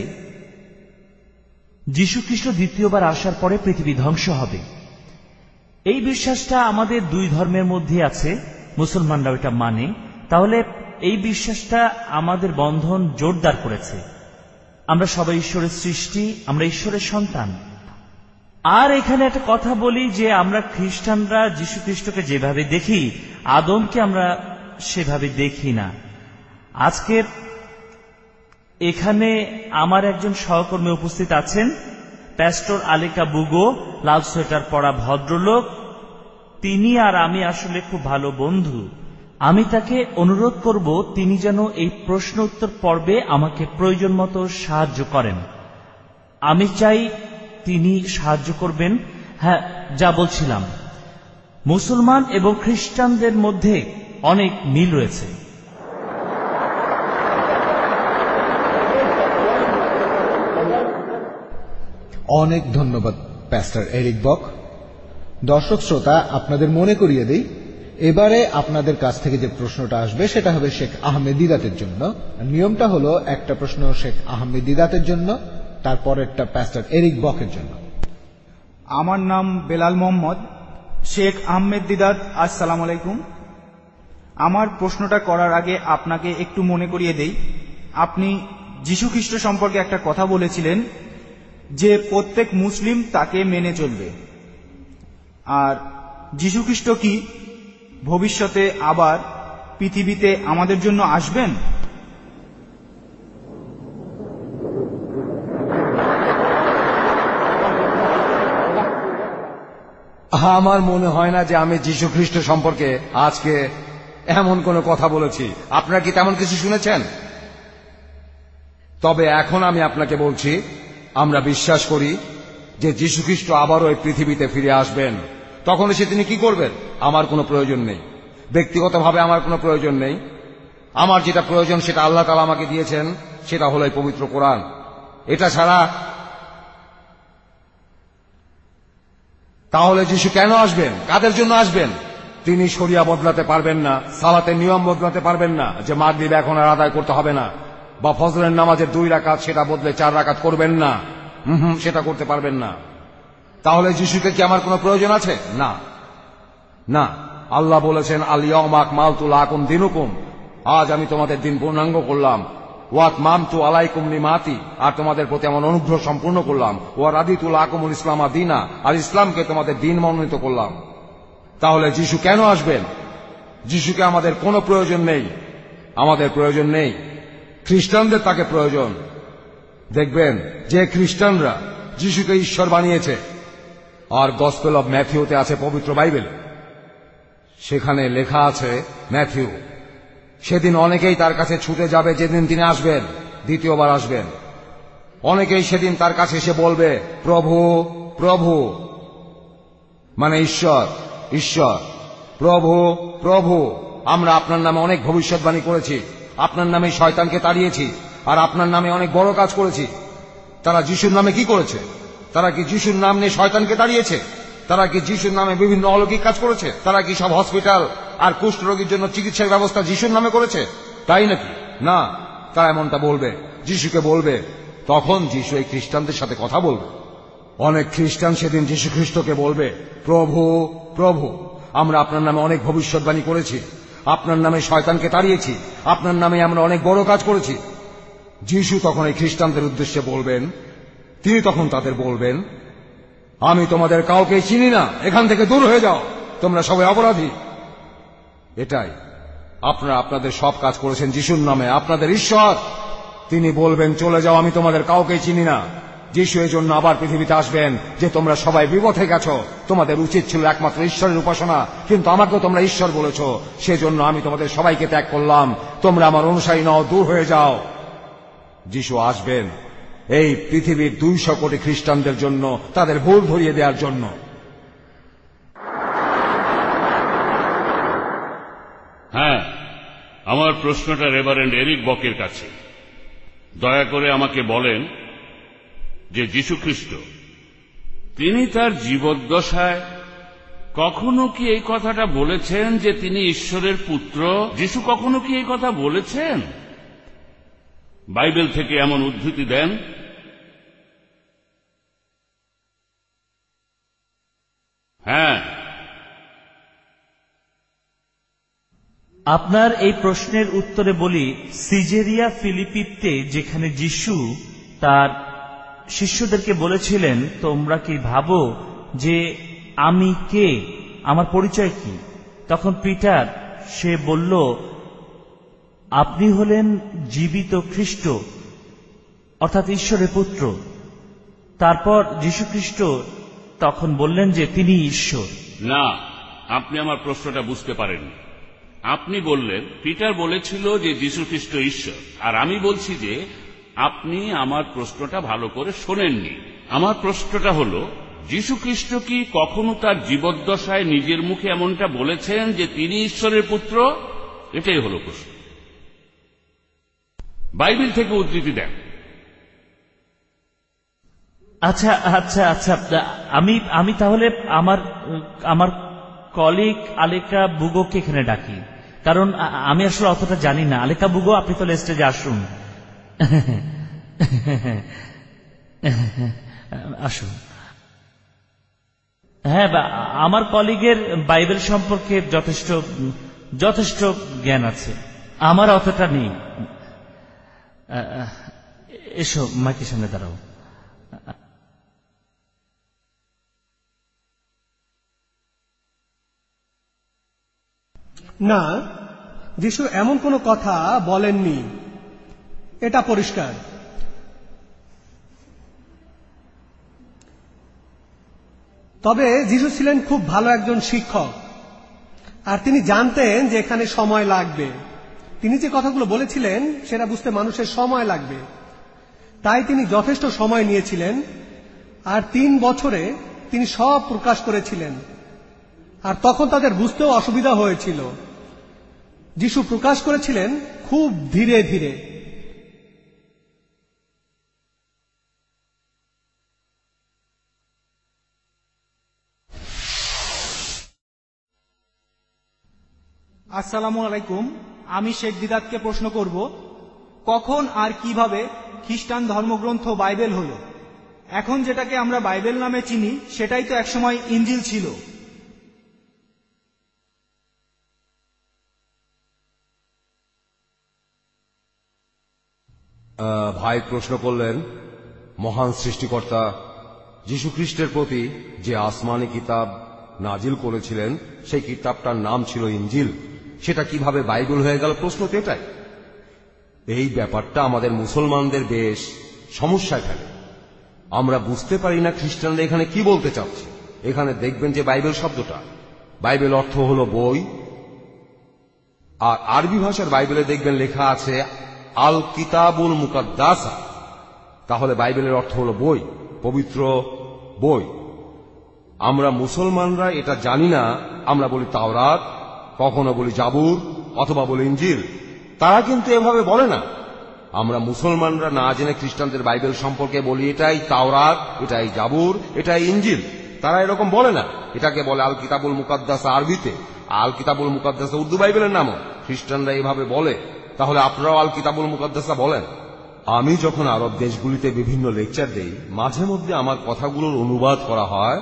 যীশু খ্রিস্ট দ্বিতীয়বার আসার পরে পৃথিবী ধ্বংস হবে। এই বিশ্বাসটা আমাদের দুই ধর্মের মধ্যে আছে, মুসলমানরাও এটা মানে। তাহলে এই বিশ্বাসটা আমাদের বন্ধন জোরদার করেছে। আমরা সবাই ঈশ্বরের সৃষ্টি, আমরা ঈশ্বরের সন্তান। আর এখানে একটা কথা বলি যে আমরা খ্রিস্টানরা যীশু খ্রিস্টকে যেভাবে দেখি, আদমকে আমরা সেভাবে দেখি না। আজকে এখানে আমার একজন সহকর্মী উপস্থিত আছেন, প্যাস্টর আলেকা বুগো, লাল সোয়েটার পরা ভদ্রলোক। তিনি আর আমি আসলে খুব ভালো বন্ধু। আমি তাকে অনুরোধ করব তিনি যেন এই প্রশ্ন উত্তর পর্বে আমাকে প্রয়োজন মতো সাহায্য করেন। আমি চাই তিনি সাহায্য করবেন। হ্যাঁ, যা বলছিলাম, মুসলমান এবং খ্রিস্টানদের মধ্যে অনেক মিল রয়েছে। অনেক ধন্যবাদ প্যাস্টর এরিক বক। দর্শক শ্রোতা, আপনাদের মনে করিয়ে দেই, এবারে আপনাদের কাছ থেকে যে প্রশ্নটা আসবে সেটা হবে শেখ আহমেদ দিদাতের জন্য। নিয়মটা হলো একটা প্রশ্ন শেখ আহমেদ দিদাতের জন্য, তারপরেরটা প্যাস্টর এরিক বকের জন্য। আমার নাম বেলাল মোহাম্মদ। শেখ আহমেদ দিদাত, আসসালামু আলাইকুম। আমার প্রশ্নটা করার আগে আপনাকে একটু মনে করিয়ে দেই, আপনি যীশু খ্রিস্ট সম্পর্কে একটা কথা বলেছিলেন যে প্রত্যেক মুসলিম তাকে মেনে চলবে। আর যীশু খ্রিস্ট কি ভবিষ্যতে আবার পৃথিবীতে আমাদের জন্য আসবেন? আমার মনে হয় না যে আমি যীশু খ্রিস্ট সম্পর্কে আজকে এমন কোনো কথা বলেছি। আপনারা কি তেমন কিছু শুনেছেন? তবে এখন আমি আপনাকে বলছি, আমরা বিশ্বাস করি যে যীশু খ্রিস্ট আবারও এই পৃথিবীতে ফিরে আসবেন। তখন এসে তিনি কি করবেন আমার কোনো প্রয়োজন নেই, ব্যক্তিগতভাবে আমার কোনো প্রয়োজন নেই। আমার যেটা প্রয়োজন সেটা আল্লাহ তাআলা আমাকে দিয়েছেন, সেটা হলো এই পবিত্র কোরআন। এটা ছাড়া তাহলে যীশু কেন আসবেন, কাদের জন্য আসবেন? তিনি শরিয়া বদলাতে পারবেন না, সালাতের নিয়ম বদলাতে পারবেন না যে মাগরিব এখন আর আদায় করতে হবে না। বা ফজরের নামাজের দুই রাকাত সেটা বদলে চার রাকাত করবেন না, হুম সেটা করতে পারবেন না। তাহলে যিশুকে কি আমার কোনো প্রয়োজন আছে? না না। আল্লাহ বলেছেন, আল ইয়াউমা আকমালতু লাকুম দীনুকুম, আজ আমি তোমাদের দিন পূর্ণাঙ্গ করলাম। ওয়াত মামতু আলাইকুম নিমাতি, আর তোমাদের প্রতি আমার অনুগ্রহ সম্পূর্ণ করলাম। ওয়া রাদিতু লাকুমুল ইসলামা দীনা, আর ইসলামকে তোমাদের দিন মনোনীত করলাম। তাহলে যিশু কেন আসবেন? যিশুকে আমাদের কোনো প্রয়োজন নেই, আমাদের প্রয়োজন নেই, খ্রিস্টানদের তাকে প্রয়োজন। দেখবেন যে খ্রিস্টানরা যিশুকে ঈশ্বর বানিয়েছে, আর গসপেল অব ম্যাথিউতে আছে পবিত্র বাইবেল, সেখানে লেখা আছে ম্যাথিউ, সেদিন অনেকেই তার কাছে ছুটে যাবে যেদিন তিনি আসবেন, দ্বিতীয়বার আসবেন। অনেকেই সেদিন তার কাছে এসে বলবে, প্রভু প্রভু, মানে ঈশ্বর ঈশ্বর, প্রভু প্রভু, আমরা আপনার নামে অনেক ভবিষ্যৎবাণী করেছি, আপনার নামে শয়তানকে তাড়িয়েছি, আর আপনার নামে অনেক বড় কাজ করেছি। তারা যিশুর নামে কি করেছে? তারা কি যিশুর নাম নিয়ে শয়তানকে তাড়িয়েছে? তারা কি যিশুর নামে বিভিন্ন অলৌকিক কাজ করেছে? তারা কি সব হসপিটাল আর কুষ্ঠ রোগীর জন্য চিকিৎসার ব্যবস্থা যিশুর নামে করেছে? তাই নাকি? না, তারা এমনটা বলবে, যিশুকে বলবে। তখন যিশু এই খ্রিস্টানদের সাথে কথা বলবে। অনেক খ্রিস্টান সেদিন যিশু খ্রিস্টকে বলবে, প্রভু প্রভু, আমরা আপনার নামে অনেক ভবিষ্যৎবাণী করেছি, আপনার নামে শয়তানকে তাড়িয়েছি, আপনার নামে আমরা অনেক বড় কাজ করেছি। যিশু তখন এই খ্রিস্টানদের উদ্দেশ্যে বলবেন, তিনি তখন তাদের বলবেন, আমি তোমাদের কাউকে চিনি না, এখান থেকে দূর হয়ে যাও, তোমরা সবাই অপরাধী। এটাই, আপনারা আপনাদের সব কাজ করেছেন যিশুর নামে, আপনাদের ঈশ্বর তিনি বলবেন, চলে যাও, আমি তোমাদের কাউকে চিনি না। যিশু এই জন্য আবার পৃথিবীতে আসবেন যে তোমরা সবাই বিপথে গেছো, তোমাদের উচিত ছিল একমাত্র ঈশ্বরের উপাসনা, কিন্তু আমাকেও তোমরা ঈশ্বর বলেছ, সেজন্য আমি তোমাদের সবাইকে ত্যাগ করলাম, তোমরা আমার অনুসারী নও, দূর হয়ে যাও। যিশু আসবেন এই পৃথিবীর দুইশো কোটি খ্রিস্টানদের জন্য, তাদের ভুল ধরিয়ে দেওয়ার জন্য। হ্যাঁ, আমার প্রশ্নটা রেভারেন্ড এরিক বকের কাছে। দয়া করে আমাকে বলেন যে যীশু খ্রিস্ট তিনি তার জীবদ্দশায় কখনো কি এই কথাটা বলেছেন যে তিনি ঈশ্বরের পুত্র? যীশু কখনো কি এই কথা বলেছেন? বাইবেল থেকে এমন উদ্ধৃতি দেন। হ্যাঁ, আপনার এই প্রশ্নের উত্তরে বলি, সিজেরিয়া ফিলিপিতে যেখানে যিশু তার শিষ্যদেরকে বলেছিলেন, তোমরা কি ভাবো যে আমি কে, আমার পরিচয় কি? তখন পিটার সে বলল, আপনি হলেন জীবিত খ্রিস্ট, অর্থাৎ ঈশ্বরের পুত্র। তারপর যীশু খ্রিস্ট তখন বললেন যে তিনি ঈশ্বর। না, আপনি আমার প্রশ্নটা বুঝতে পারেননি। আপনি বললেন পিটার বলেছিল যে যীশু খ্রিস্ট ঈশ্বর, আর আমি বলছি যে আপনি আমার প্রশ্নটা ভালো করে শোনেননি। আমার প্রশ্নটা হল, যীশু খ্রিস্ট কি কখনো তার জীবদ্দশায় নিজের মুখে এমনটা বলেছেন যে তিনি ঈশ্বরের পুত্র? এটাই হল প্রশ্ন। বাইবেল থেকে উদ্ধৃতি দেন। আচ্ছা আচ্ছা আচ্ছা, আমি আমি তাহলে আমার আমার কলিগ আলেকা বুগোকে এখানে ডাকি, কারণ আমি আসলে অতটা জানি না। আলেকা বুগো, আপনি তো স্টেজে আসুন। আসুন। হ্যাঁ, আমার কলিগের বাইবেল সম্পর্কে যথেষ্ট যথেষ্ট জ্ঞান আছে, আমার অতটা নেই। এসো, মাইকের সামনে দাঁড়াও। না, যিশু এমন কোনো কথা বলেননি, এটা পরিষ্কার। তবে যিশু ছিলেন খুব ভালো একজন শিক্ষক, আর তিনি জানতেন যে এখানে সময় লাগবে। তিনি যে কথাগুলো বলেছিলেন সেটা বুঝতে মানুষের সময় লাগবে, তাই তিনি যথেষ্ট সময় নিয়েছিলেন, আর তিন বছরে তিনি সব প্রকাশ করেছিলেন। আর তখন তাদের বুঝতেও অসুবিধা হয়েছিল। যিশু প্রকাশ করেছিলেন খুব ধীরে ধীরে। আসসালামু আলাইকুম, আমি শেখ দিদাতকে প্রশ্ন করব, কখন আর কিভাবে খ্রিস্টান ধর্মগ্রন্থ বাইবেল হলো? এখন যেটাকে আমরা বাইবেল নামে চিনি সেটাই তো একসময় ইনজিল ছিল। ভাই প্রশ্ন করলেন, মহান সৃষ্টিকর্তা যীশু খ্রিস্টের প্রতি যে আসমানি কিতাব নাজিল করেছিলেন সেই কিতাবটার নাম ছিল ইনজিল, সেটা কিভাবে বাইবেল হয়ে গেল? প্রশ্ন তো এটাই। এই ব্যাপারটা আমাদের মুসলমানদের বেশ সমস্যায় ফেলে। আমরা বুঝতে পারি না খ্রিস্টানরা এখানে কি বলতে চাচ্ছে। এখানে দেখবেন যে বাইবেল শব্দটা, বাইবেল অর্থ হলো বই, আর আরবি ভাষার বাইবেলে দেখবেন লেখা আছে আল কিতাবুল মুকাদ্দাসা। তাহলে বাইবেলের অর্থ হলো বই, পবিত্র বই। আমরা মুসলমানরা এটা জানি না। আমরা বলি তাওরাত, কখনো বলি জাবুর, অথবা বলি ইনজিল। তারা কিন্তু এভাবে বলে না। আমরা মুসলমানরা না জেনে খ্রিস্টানদের বাইবেল সম্পর্কে বলি এটাই তাওরাত, এটাই জাবুর, এটাই ইনজিল। তারা এরকম বলে না। এটাকে বলে আল কিতাবুল মুকাদ্দাসা আরবিতে, আল কিতাবুল মুকাদ্দাসা উর্দু বাইবেলের নামও। খ্রিস্টানরা এভাবে বলে। তাহলে আপনারাও আল কিতাবুল মুকাদ্দাসা বলেন। আমি যখন আরব দেশগুলিতে বিভিন্ন লেকচার দেই, মাঝে মধ্যে আমার কথাগুলোর অনুবাদ করা হয়।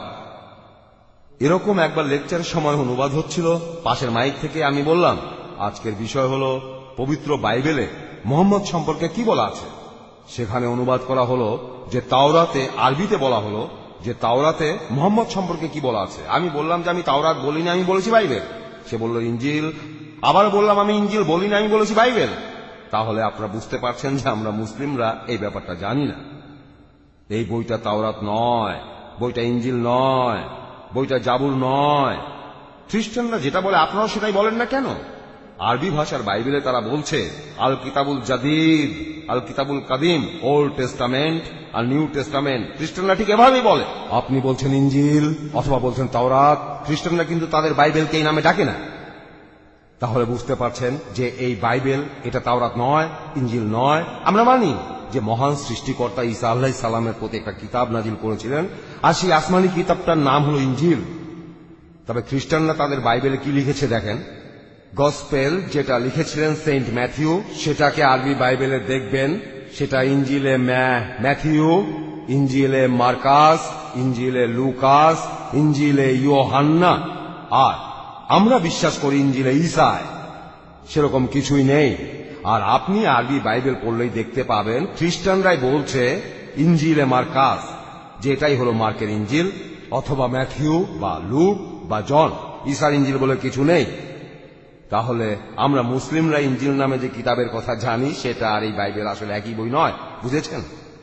এরকম একবার লেকচারের সময় অনুবাদ হচ্ছিল, পাশের মাইক থেকে আমি বললাম, আজকের বিষয় হলো পবিত্র বাইবেলে মোহাম্মদ সম্পর্কে কি বলা আছে। সেখানে অনুবাদ করা হলো যে তাওরাতে, আরবিতে বলা হলো যে তাওরাতে মোহাম্মদ সম্পর্কে কি বলা আছে। আমি বললাম যে আমি তাওরাত বলিনি, আমি বলেছি বাইবেল। সে বলল ইনজিল। আবার বললাম আমি ইনজিল বলিনি, আমি বলেছি বাইবেল। তাহলে আপনারা বুঝতে পারছেন যে আমরা মুসলিমরা এই ব্যাপারটা জানি না। এই বইটা তাওরাত নয়, বইটা ইনজিল নয়, বইটা জাবুর নয়। খ্রিস্টানরা যেটা বলে আপনারাও সেটাই বলেন না কেন? আরবি ভাষার বাইবেলে তারা বলছে আল কিতাবুল জাদিদ, আল কিতাবুল কাদিম, ওল্ড টেস্টামেন্ট আর নিউ টেস্টামেন্ট। খ্রিস্টানরা ঠিক এভাবেই বলে। আপনি বলছেন ইনজিল অথবা বলছেন তাওরাত, খ্রিস্টানরা কিন্তু তাদের বাইবেলকে এই নামে ডাকে না। তাহলে বুঝতে পারছেন যে এই বাইবেল এটা তাওরাত নয়, ইনজিল নয়। আমরা মানি যে মহান সৃষ্টিকর্তা ঈসা আলাইহিস সালামের প্রতি একটা কিতাব নাজিল করেছিলেন, আর সেই আসমানি কিতাবটার নাম হলো ইনজিল। তবে খ্রিস্টানরা তাদের বাইবেলে কি লিখেছে দেখেন। গসপেল যেটা লিখেছিলেন সেন্ট ম্যাথিউ, সেটাকে আরবি বাইবেলে দেখবেন সেটা ইনজিলে ম্যাথিউ, ইনজিলে মার্কাস, ইনজিলে লুকাস, ইনজিলে ইয়োহান্না। আর আমরা বিশ্বাস করি ইনজিলে ঈসায়। সেরকম কিছুই নেই। আর আপনি আরবি বাইবেল পড়লেই দেখতে পাবেন খ্রিস্টানরাই বলছে ইনজিলে মার্কাস, যে এটাই হলো মার্কের ইনজিল, অথবা ম্যাথিউ বা লুক বা জন। ঈসার ইনজিল বলে কিছু নেই। তাহলে আমরা মুসলিমরা ইনজিল নামে যে কিতাবের কথা জানি সেটা আর এই বাইবেল আসলে একই বই নয়। বুঝেছেন?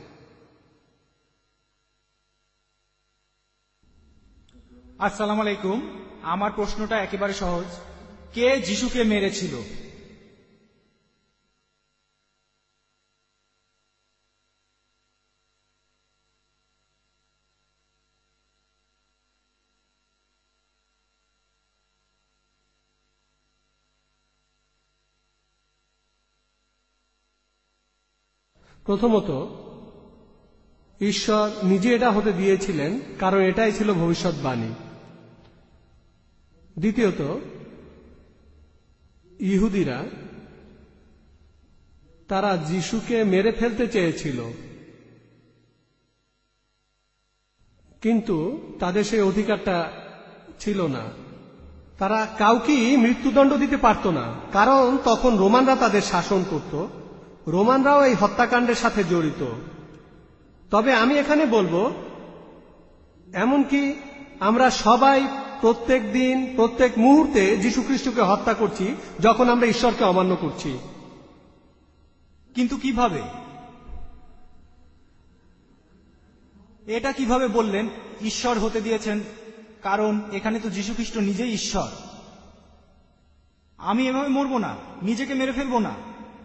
আসসালামু আলাইকুম। আমার প্রশ্নটা একেবারে সহজ। কে যিশুকে মেরেছিল? প্রথমত, ঈশ্বর নিজে এটা হতে দিয়েছিলেন, কারণ এটাই ছিল ভবিষ্যৎবাণী। দ্বিতীয়ত, ইহুদিরা তারা যিশুকে মেরে ফেলতে চেয়েছিল, কিন্তু তাদের সেই অধিকারটা ছিল না। তারা কাউকেই মৃত্যুদণ্ড দিতে পারত না, কারণ তখন রোমানরা তাদের শাসন করত। রোমানরাও এই হত্যাকাণ্ডের সাথে জড়িত। তবে আমি এখানে বলবো, এমনকি আমরা সবাই প্রত্যেক দিন প্রত্যেক মুহূর্তে যীশু খ্রিস্টকে হত্যা করছি যখন আমরা ঈশ্বরকে অমান্য করছি। কিন্তু কিভাবে? এটা কিভাবে বললেন ঈশ্বর হতে দিয়েছেন? কারণ এখানে তো যীশু খ্রিস্ট নিজেই ঈশ্বর। আমি এভাবে মরবো না, নিজেকে মেরে ফেলবো না।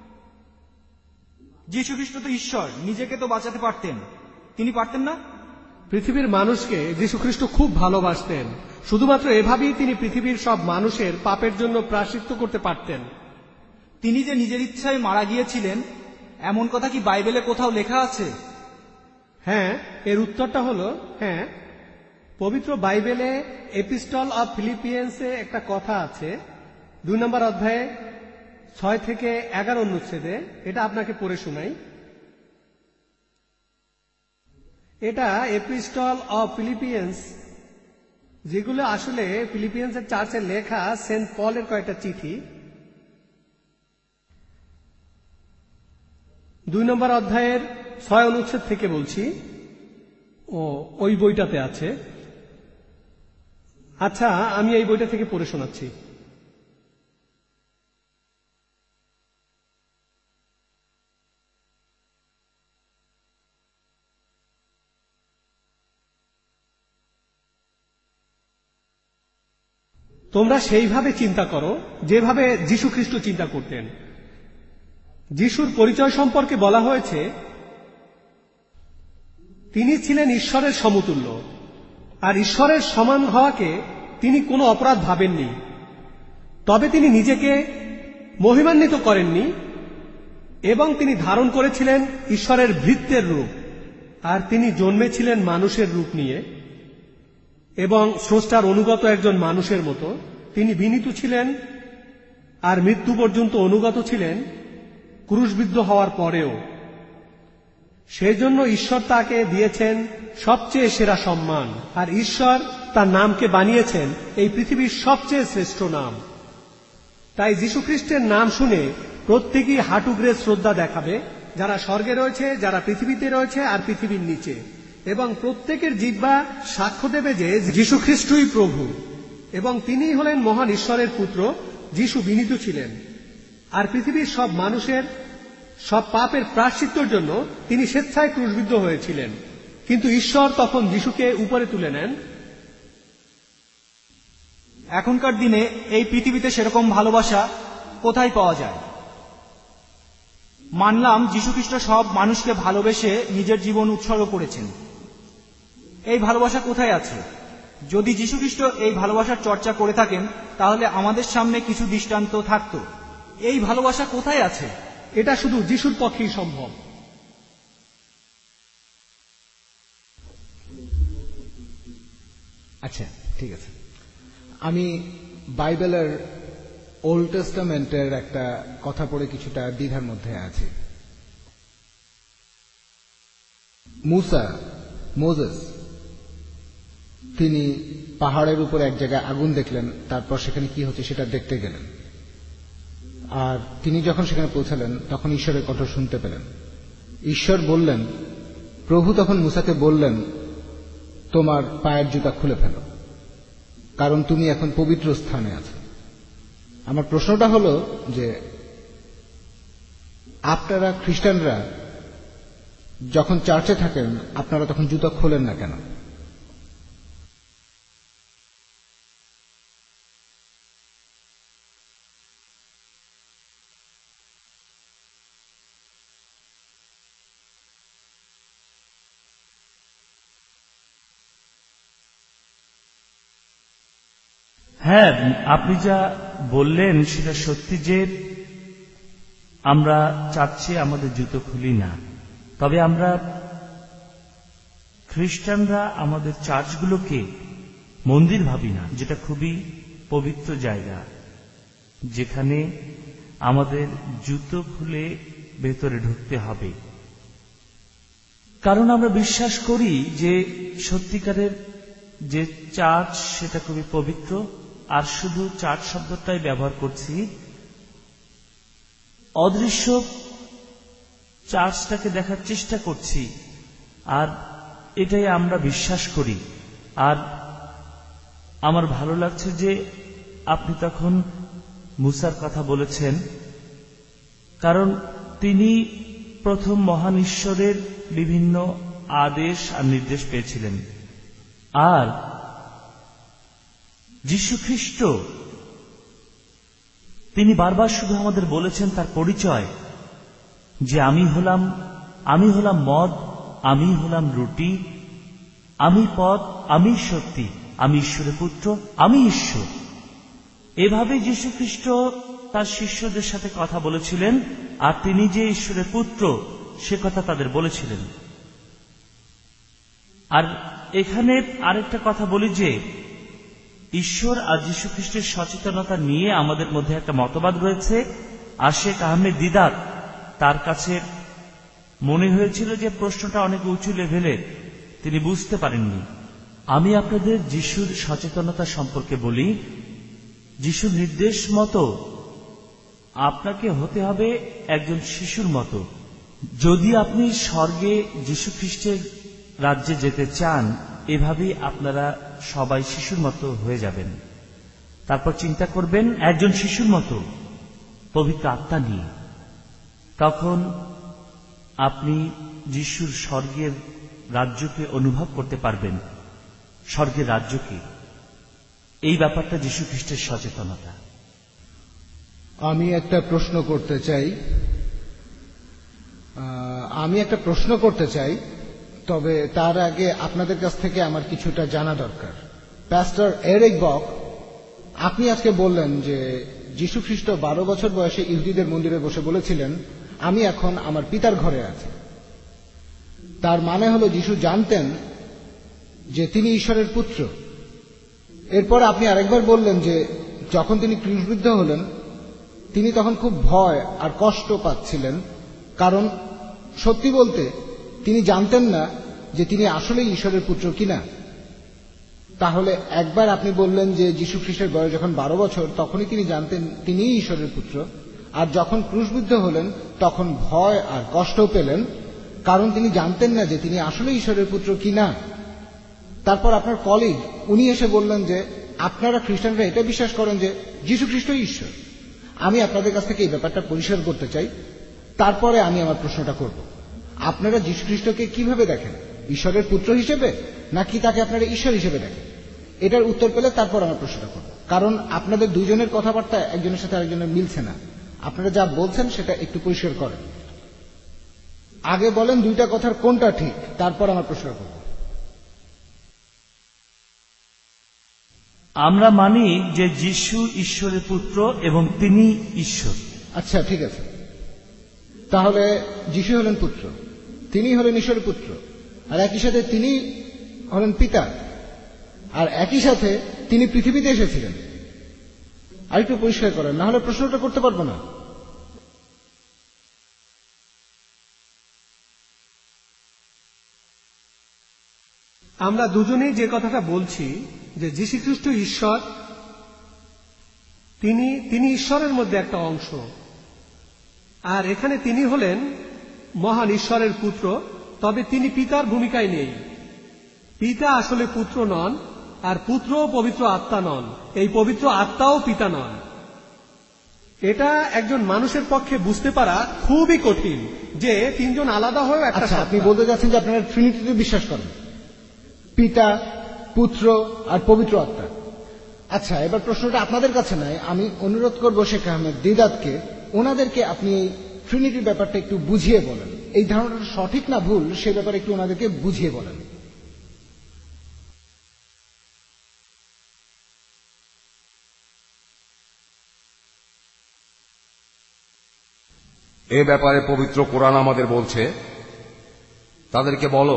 যীশু খ্রিস্ট তো ঈশ্বর, নিজেকে তো বাঁচাতে পারতেন। তিনি পারতেন না? পৃথিবীর মানুষকে যীশু খ্রিস্ট খুব ভালোবাসতেন। শুধুমাত্র এভাবেই তিনি পৃথিবীর সব মানুষের পাপের জন্য প্রায়শ্চিত্ত করতে পারতেন। তিনি যে নিজের ইচ্ছায় মারা গিয়েছিলেন এমন কথা কি বাইবেলে কোথাও লেখা আছে? হ্যাঁ, এর উত্তরটা হলো হ্যাঁ। পবিত্র বাইবেলে এপিস্টল অফ ফিলিপিয়ান্সে একটা কথা আছে, দুই নম্বর অধ্যায়ে ছয় থেকে এগারো অনুচ্ছেদে, এটা আপনাকে পড়ে শোনাই। এটা এপিস্টল অফ ফিলিপিয়ান্স, যেগুলো আসলে ফিলিপিয়ান্সের চার্চের লেখা সেন্ট পলের কয়েকটা চিঠি। দুই নম্বর অধ্যায়ের ছয় অনুচ্ছেদ থেকে বলছি, ও ওই বইটাতে আছে। আচ্ছা, আমি এই বইটা থেকে পড়ে শোনাচ্ছি। তোমরা সেইভাবে চিন্তা করো যেভাবে যীশু খ্রিস্ট চিন্তা করতেন। যীশুর পরিচয় সম্পর্কে বলা হয়েছে, তিনি ছিলেন ঈশ্বরের সমতুল্য, আর ঈশ্বরের সমান হওয়াকে তিনি কোনো অপরাধ ভাবেননি। তবে তিনি নিজেকে মহিমান্বিত করেননি এবং তিনি ধারণ করেছিলেন ঈশ্বরের ভৃত্যের রূপ, আর তিনি জন্মেছিলেন মানুষের রূপ নিয়ে এবং স্রষ্টার অনুগত একজন মানুষের মতো। তিনি বিনীত ছিলেন আর মৃত্যু পর্যন্ত অনুগত ছিলেন, ক্রুশবিদ্ধ হওয়ার পরেও। সেই জন্য ঈশ্বর তাকে দিয়েছেন সবচেয়ে সেরা সম্মান, আর ঈশ্বর তার নামকে বানিয়েছেন এই পৃথিবীর সবচেয়ে শ্রেষ্ঠ নাম। তাই যীশু খ্রিস্টের নাম শুনে প্রত্যেকেই হাঁটুগড়ে শ্রদ্ধা দেখাবে, যারা স্বর্গে রয়েছে, যারা পৃথিবীতে রয়েছে আর পৃথিবীর নিচে, এবং প্রত্যেকের জিহ্বা সাক্ষ্য দেবে যে যীশু খ্রিস্টই প্রভু এবং তিনিই হলেন মহান ঈশ্বরের পুত্র। যীশু বিনীত ছিলেন, আর পৃথিবীর সব মানুষের সব পাপের প্রায়শ্চিত্তের জন্য তিনি স্বেচ্ছায় ক্রুশবিদ্ধ হয়েছিলেন। কিন্তু ঈশ্বর তখন যীশুকে উপরে তুলে নেন। এখনকার দিনে এই পৃথিবীতে সেরকম ভালোবাসা কোথায় পাওয়া যায়? মানলাম যীশুখ্রিস্ট সব মানুষকে ভালোবেসে নিজের জীবন উৎসর্গ করেছেন। এই ভালোবাসা কোথায় আছে? যদি যীশুখ্রিস্ট এই ভালোবাসার চর্চা করে থাকেন, তাহলে আমাদের সামনে কিছু দৃষ্টান্ত থাকত। এই ভালোবাসা কোথায় আছে? এটা শুধু যীশুর পক্ষেই সম্ভব। আচ্ছা, ঠিক আছে। আমি বাইবেলের ওল্ড টেস্টামেন্টের একটা কথা পড়ে কিছুটা দ্বিধার মধ্যে আছি। মুসা, মোজেস, তিনি পাহাড়ের উপর এক জায়গায় আগুন দেখলেন, তারপর সেখানে কি হচ্ছে সেটা দেখতে গেলেন, আর তিনি যখন সেখানে পৌঁছালেন তখন ঈশ্বরের কণ্ঠ শুনতে পেলেন। ঈশ্বর বললেন, প্রভু তখন মুসাকে বললেন, তোমার পায়ের জুতা খুলে ফেলো, কারণ তুমি এখন পবিত্র স্থানে আছো। আমার প্রশ্নটা হলো যে আপনারা খ্রিস্টানরা যখন চার্চে থাকেন, আপনারা তখন জুতা খোলেন না কেন? হ্যাঁ, আপনি যা বললেন সেটা সত্যি যে আমরা চার্চে আমাদের জুতো খুলি না, তবে আমরা খ্রিস্টানরা আমাদের চার্চগুলোকে মন্দির ভাবি না, যেটা খুবই পবিত্র জায়গা, যেখানে আমাদের জুতো খুলে ভেতরে ঢুকতে হবে। কারণ আমরা বিশ্বাস করি যে সত্যিকারের যে চার্চ সেটা খুবই পবিত্র, আর শুধু চার্চ শব্দটাই ব্যবহার করছি, অদৃশ্য চার্চটাকে দেখার চেষ্টা করছি, আর এটাই আমরা বিশ্বাস করি। আর আমার ভালো লাগছে যে আপনি তখন মুসার কথা বলেছেন, কারণ তিনি প্রথম মহান ঈশ্বরের বিভিন্ন আদেশ আর নির্দেশ পেয়েছিলেন। আর যীশু খ্রিস্ট তিনি বারবার শুধু আমাদের বলেছেন তার পরিচয়, যে আমি হলাম আমি হলাম মদ, আমি হলাম রুটি, আমি পথ, আমি সত্যি, আমি ঈশ্বরের পুত্র, আমি ঈশ্বর। এভাবে যীশু খ্রিস্ট তার শিষ্যদের সাথে কথা বলেছিলেন, আর তিনি যে ঈশ্বরের পুত্র সে কথা তাদের বলেছিলেন। আর এখানে আরেকটা কথা বলি যে ঈশ্বর আর যীশু খ্রিস্টের সচেতনতা নিয়ে আমাদের মধ্যে একটা মতবাদ রয়েছে, আর শেখ আহমেদ দিদাত তার কাছে মনে হয়েছিল যে প্রশ্নটা অনেক উঁচু লেভেলের, তিনি বুঝতে পারেননি। আমি আপনাদের যিশুর সচেতনতা সম্পর্কে বলি। যিশুর নির্দেশ মতো আপনাকে হতে হবে একজন শিশুর মতো। যদি আপনি স্বর্গে যীশু খ্রিস্টের রাজ্যে যেতে চান, এভাবেই আপনারা সবাই শিশুর মতো হয়ে যাবেন। তারপর চিন্তা করবেন একজন শিশুর মতো পবিত্র আত্মা নিয়ে। তখন আপনি যিশুর স্বর্গের রাজ্যকে অনুভব করতে পারবেন, স্বর্গের রাজ্যকে। এই ব্যাপারটা যীশু খ্রিস্টের সচেতনতা। আমি একটা প্রশ্ন করতে চাই আমি একটা প্রশ্ন করতে চাই তবে তার আগে আপনাদের কাছ থেকে আমার কিছুটা জানা দরকার। প্যাস্টর এরিক বক, আপনি আজকে বললেন যে যীশু খ্রিস্ট বারো বছর বয়সে ইহুদিদের মন্দিরে বসে বলেছিলেন, আমি এখন আমার পিতার ঘরে আছি। তার মানে হলো যীশু জানতেন যে তিনি ঈশ্বরের পুত্র। এরপর আপনি আরেকবার বললেন যে যখন তিনি ক্রুশবিদ্ধ হলেন তিনি তখন খুব ভয় আর কষ্ট পাচ্ছিলেন, কারণ সত্যি বলতে তিনি জানতেন না যে তিনি আসলেই ঈশ্বরের পুত্র কিনা। তাহলে একবার আপনি বললেন যে যীশু খ্রিস্টের বয়স যখন বারো বছর তখনই তিনি জানতেন তিনিই ঈশ্বরের পুত্র, আর যখন ক্রুশবিদ্ধ হলেন তখন ভয় আর কষ্ট পেলেন, কারণ তিনি জানতেন না যে তিনি আসলে ঈশ্বরের পুত্র কিনা। তারপর আপনার কলিগ উনি এসে বললেন যে আপনারা খ্রিস্টানরা এটা বিশ্বাস করেন যে যীশু খ্রিস্টই ঈশ্বর। আমি আপনাদের কাছ থেকে এই ব্যাপারটা পরিষ্কার করতে চাই, তারপরে আমি আমার প্রশ্নটা করব। আপনারা যীশু খ্রিস্টকে কিভাবে দেখেন? ঈশ্বরের পুত্র হিসেবে, নাকি তাকে আপনারা ঈশ্বর হিসেবে দেখেন? এটার উত্তর পেলে তারপর আমার প্রশ্নটা করব, কারণ আপনাদের দুজনের কথাবার্তা একজনের সাথে আরেকজনের মিলছে না। আপনারা যা বলছেন সেটা একটু পরিষ্কার করেন। আগে বলেন দুইটা কথার কোনটা ঠিক, তারপর আমার প্রশ্ন করব। আমরা মানি যে যীশু ঈশ্বরের পুত্র এবং তিনি ঈশ্বর। আচ্ছা, ঠিক আছে। তাহলে যীশু হলেন পুত্র, তিনি হলেন ঈশ্বরের পুত্র, আর একই সাথে তিনি হলেন পিতা, আর একই সাথে তিনি পৃথিবীতে এসেছিলেন। আর একটু পরিষ্কার করেন, না হলে প্রশ্নটা করতে পারবো না। আমরা দুজনেই যে কথাটা বলছি যে যীশু খ্রিস্ট ঈশ্বর, তিনি তিনি ঈশ্বরের মধ্যে একটা অংশ, আর এখানে তিনি হলেন মহান ঈশ্বরের পুত্র, তবে তিনি পিতার ভূমিকায় নেই। পিতা আসলে পুত্র নন, আর পুত্রও পবিত্র আত্মা নন, এই পবিত্র আত্মাও পিতা নন। এটা একজন মানুষের পক্ষে বুঝতে পারা খুবই কঠিন যে তিনজন আলাদা হয়েও একটা। আচ্ছা, আপনি বলতে যাচ্ছেন যে আপনারা ট্রিনিটিতে বিশ্বাস করেন, পিতা, পুত্র আর পবিত্র আত্মা। আচ্ছা, এবার প্রশ্নটা আপনাদের কাছে নয়, আমি অনুরোধ করবো শেখ আহমেদ দিদাতকে, ওনাদেরকে আপনি এই ট্রিনিটির ব্যাপারটা একটু বুঝিয়ে বলেন। এই ধারণাটা সঠিক না ভুল সে ব্যাপারে একটু ওনাদেরকে বুঝিয়ে বলেন। এ ব্যাপারে পবিত্র কোরআন আমাদের বলছে, তাদেরকে বলো,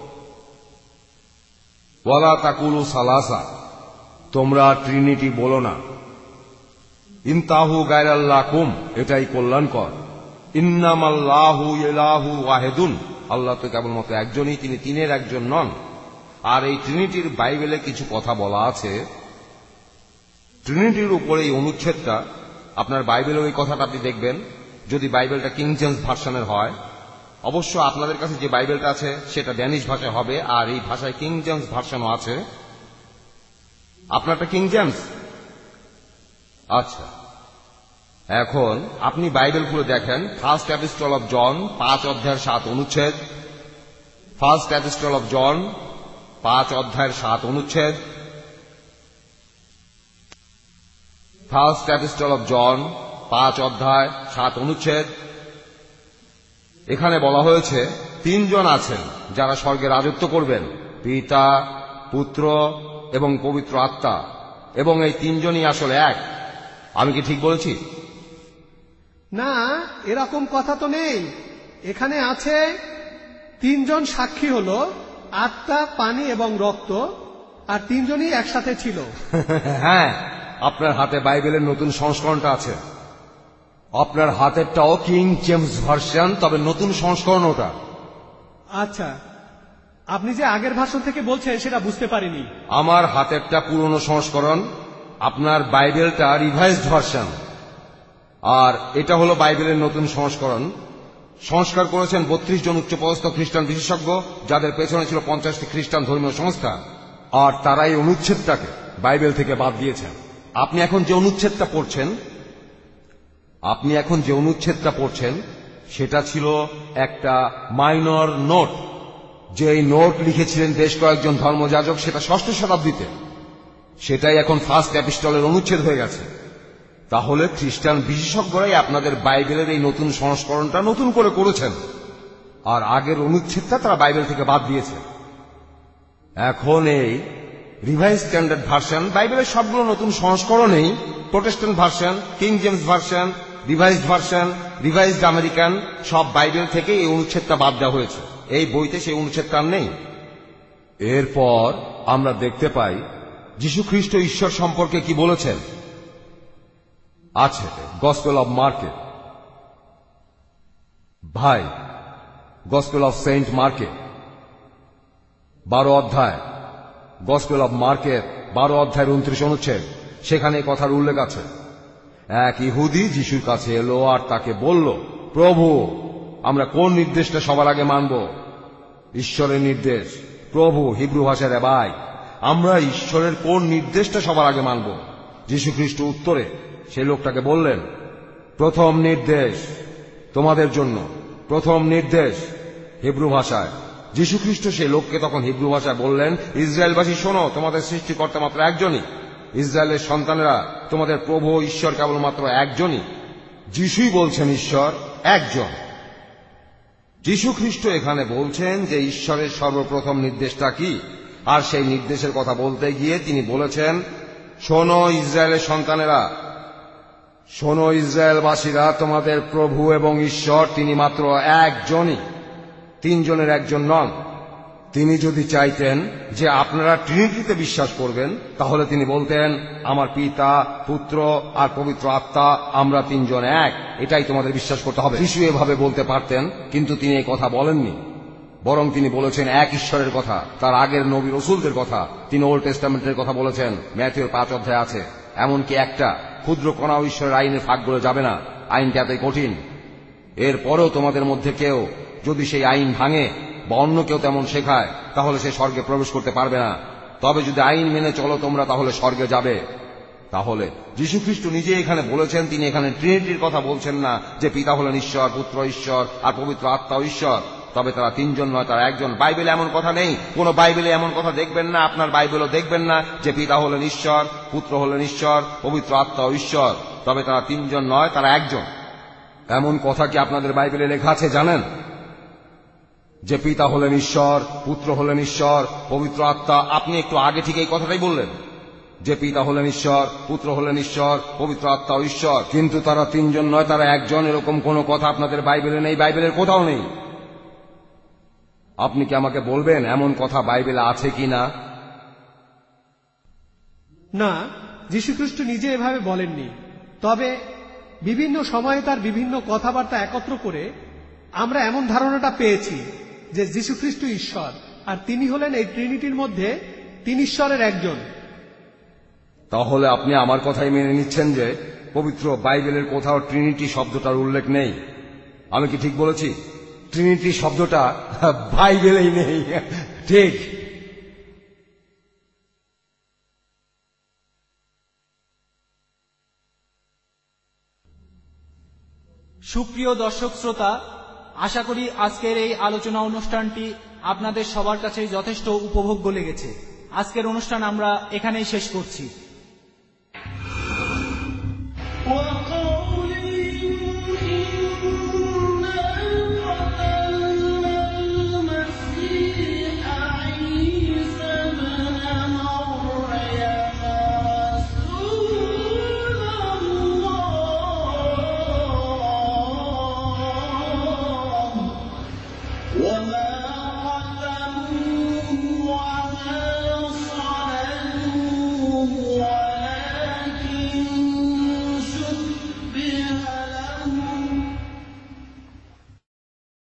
ওয়ালা তাকুলু সালাসা, তোমরা ট্রিনিটি বলো না। ইনতাহু গায়রাল্লাকুম, এটাই কল্যাণকর। ইন্নামাল্লাহু ইলাহু ওয়াহিদুন, আল্লাহ তো কেবলমাত্র একজনই, তিনি তিনের একজন নন। আর এই ট্রিনিটির বাইবেলে কিছু কথা বলা আছে। ট্রিনিটির উপরে এই অনুচ্ছেদটা আপনার বাইবেলের ওই কথাটা আপনি দেখবেন, যদি বাইবেলটা কিং জেমস ভার্সনের হয়। অবশ্য আপনাদের কাছে যে বাইবেলটা আছে সেটা ড্যানিশ ভাষায় হবে, আর এই ভাষায় কিং জেমস ভার্সনও আছে। আপনারটা কিং জেমস? আচ্ছা, এখন আপনি বাইবেল খুলে দেখেন ফার্স্ট এপিস্টল অফ জন পাঁচ অধ্যায়ের সাত অনুচ্ছেদ। ফার্স্ট এপিস্টল অফ জন পাঁচ অধ্যায়ের সাত অনুচ্ছেদ। ফার্স্ট এপিস্টল অফ জন পাঁচ অধ্যায় সাত অনুচ্ছেদ। এখানে বলা হয়েছে তিনজন আছেন যারা স্বর্গে রাজত্ব করবেন, পিতা, পুত্র এবং পবিত্র আত্মা, এবং এই তিনজনই আসলে এক। আমি কি ঠিক বলেছি? না, এরকম কথা তো নেই। এখানে আছে তিনজন সাক্ষী হলো আত্মা, পানি এবং রক্ত, আর তিনজনই একসাথে ছিল। হ্যাঁ, আপনার হাতে বাইবেলের নতুন সংস্করণটা আছে। আপনার হাতেরটাও কিং জেমস ভার্সন, তবে নতুন সংস্করণ ওটা। আচ্ছা, আপনি যে আগের ভাষণ থেকে বলছেন সেটা বুঝতে পারিনি। আমার হাতেরটা পুরনো সংস্করণ, আপনার বাইবেলটা রিভাইজড ভার্সন, আর এটা হলো বাইবেলের নতুন সংস্করণ। সংস্কার করেছেন বত্রিশ জন উচ্চপদস্থ খ্রিস্টান বিশেষজ্ঞ, যাদের পেছনে ছিল পঞ্চাশটি খ্রিস্টান ধর্মীয় সংস্থা, আর তারা এই অনুচ্ছেদটাকে বাইবেল থেকে বাদ দিয়েছেন। আপনি এখন যে অনুচ্ছেদটা পড়ছেন আপনি এখন যে অনুচ্ছেদটা পড়ছেন সেটা ছিল একটা মাইনর নোট, যে এই নোট লিখেছিলেন বেশ কয়েকজন ধর্মযাজক, সেটা ষষ্ঠ শতাব্দীতে। সেটাই এখন ফার্স্ট এপিস্টলের অনুচ্ছেদ হয়ে গেছে। তাহলে খ্রিস্টান বিশেষজ্ঞরাই আপনাদের বাইবেলের এই নতুন সংস্করণটা নতুন করে করেছেন, আর আগের অনুচ্ছেদটা তারা বাইবেল থেকে বাদ দিয়েছে। এখন এই রিভাইজ স্ট্যান্ডার্ড ভার্সন বাইবেলের সবগুলো নতুন সংস্করণেই, protestant version, king James version, revised version, revised American, সব বাইবেল থেকে এই অনুচ্ছেদটা বাদ দেওয়া হয়েছে। এই বইতে সেই অনুচ্ছেদটা নেই। এরপর আমরা দেখতে পাই যীশু খ্রিস্ট ঈশ্বর সম্পর্কে কি বলেছেন। আছে গসপেল অব মার্কে, ভাই গসপেল অব সেন্ট মার্কে বারো অধ্যায়, গসপেল অব মার্কের বারো অধ্যায়ের উনত্রিশ অনুচ্ছেদ, সেখানে কথার উল্লেখ আছে। এক ইহুদি যিশুর কাছে এলো আর তাকে বলল, প্রভু, আমরা কোন নির্দেশটা সবার আগে মানব? ঈশ্বরের নির্দেশ। প্রভু, হিব্রু ভাষায় রাবাই, আমরা ঈশ্বরের কোন নির্দেশটা সবার আগে মানব? যীশু খ্রিস্ট উত্তরে সেই লোকটাকে বললেন, প্রথম নির্দেশ তোমাদের জন্য, প্রথম নির্দেশ। হিব্রু ভাষায় যীশু খ্রিস্ট সেই লোককে তখন হিব্রু ভাষায় বললেন, ইসরায়েলবাসী শোনো, তোমাদের সৃষ্টিকর্তা মাত্র একজনই, ইসরায়েলের সন্তানেরা, তোমাদের প্রভু ঈশ্বর কেবলমাত্র একজনই। যিশুই বলছেন ঈশ্বর একজন। যীশু খ্রিস্ট এখানে বলছেন যে ঈশ্বরের সর্বপ্রথম নির্দেশটা কি, আর সেই নির্দেশের কথা বলতে গিয়ে তিনি বলেছেন, শোনো ইসরায়েলের সন্তানেরা, শোনো ইসরায়েলবাসীরা, তোমাদের প্রভু এবং ঈশ্বর তিনি মাত্র একজনই, তিনজনের একজন নন। তিনি যদি চাইতেন যে আপনারা ট্রিনিটিতে বিশ্বাস করবেন, তাহলে তিনি বলতেন, আমার পিতা, পুত্র আর পবিত্র আত্মা, আমরা তিনজন এক, এটাই তোমাদের বিশ্বাস করতে হবে। যিশু এভাবে বলতে পারতেন, কিন্তু তিনি এই কথা বলেননি। বরং তিনি বলেছেন এক ঈশ্বরের কথা, তার আগের নবী রসুলদের কথা। তিনি ওল্ড টেস্টামেন্টের কথা বলেছেন, ম্যাথিউর পাঁচ অধ্যায় আছে। এমনকি একটা ক্ষুদ্র কণাও ঈশ্বরের আইনের ফাঁক গলে যাবে না, আইনটা এতই কঠিন। এরপরেও তোমাদের মধ্যে কেউ যদি সেই আইন ভাঙে বা অন্য কেউ তেমন শেখায়, তাহলে সে স্বর্গে প্রবেশ করতে পারবে না। তবে যদি আইন মেনে চলো তোমরা, তাহলে স্বর্গে যাবে। তাহলে যীশু খ্রিস্ট নিজে এখানে বলেছেন, তিনি এখানে ট্রিনিটির কথা বলছেন না, যে পিতা হলেন ঈশ্বর, পুত্র ঈশ্বর আর পবিত্র আত্মা ঈশ্বর, তবে তারা তিনজন নয়, তারা একজন। বাইবেলে এমন কথা নেই, কোন বাইবেলে এমন কথা দেখবেন না, আপনার বাইবেলও দেখবেন না যে পিতা হলেন ঈশ্বর, পুত্র হলেন ঈশ্বর, পবিত্র আত্মা ঈশ্বর, তবে তারা তিনজন নয়, তারা একজন। এমন কথা কি আপনাদের বাইবেলে লেখা আছে জানেন? যে পিতা হলেন ঈশ্বর, পুত্র হলেন ঈশ্বর, পবিত্র আত্মা। আপনি একটু আগে ঠিক এই কথাটাই বললেন, যে পিতা হলেন ঈশ্বর, পুত্র হলেন ঈশ্বর, পবিত্র আত্মা ঈশ্বর, কিন্তু তারা তিনজন নয়, তারা একজন। এরকম কোন কথা আপনাদের বাইবেলে নেই, বাইবেলের কোথাও নেই। আপনি কি আমাকে বলবেন এমন কথা বাইবেলে আছে কি না? না, যীশুখ্রিস্ট নিজে এভাবে বলেননি। তবে বিভিন্ন সময়ে তার বিভিন্ন কথাবার্তা একত্র করে আমরা এমন ধারণাটা পেয়েছি যে যীশুখ্রিস্ট ঈশ্বর, আর তিনি হলেন এই ট্রিনিটির মধ্যে তিন ঈশ্বরের একজন। তাহলে আপনি আমার কথাই মেনে নিচ্ছেন যে পবিত্র বাইবেলের কোথাও ট্রিনিটি শব্দটার উল্লেখ নেই? আমি কি ঠিক বলেছি? ট্রিনিটি শব্দটা বাইবেলেই নেই। ঠিক। সুপ্রিয় দর্শক শ্রোতা, আশা করি আজকের এই আলোচনা অনুষ্ঠানটি আপনাদের সবার কাছে যথেষ্ট উপভোগ্য লেগেছে। আজকের অনুষ্ঠান আমরা এখানেই শেষ করছি।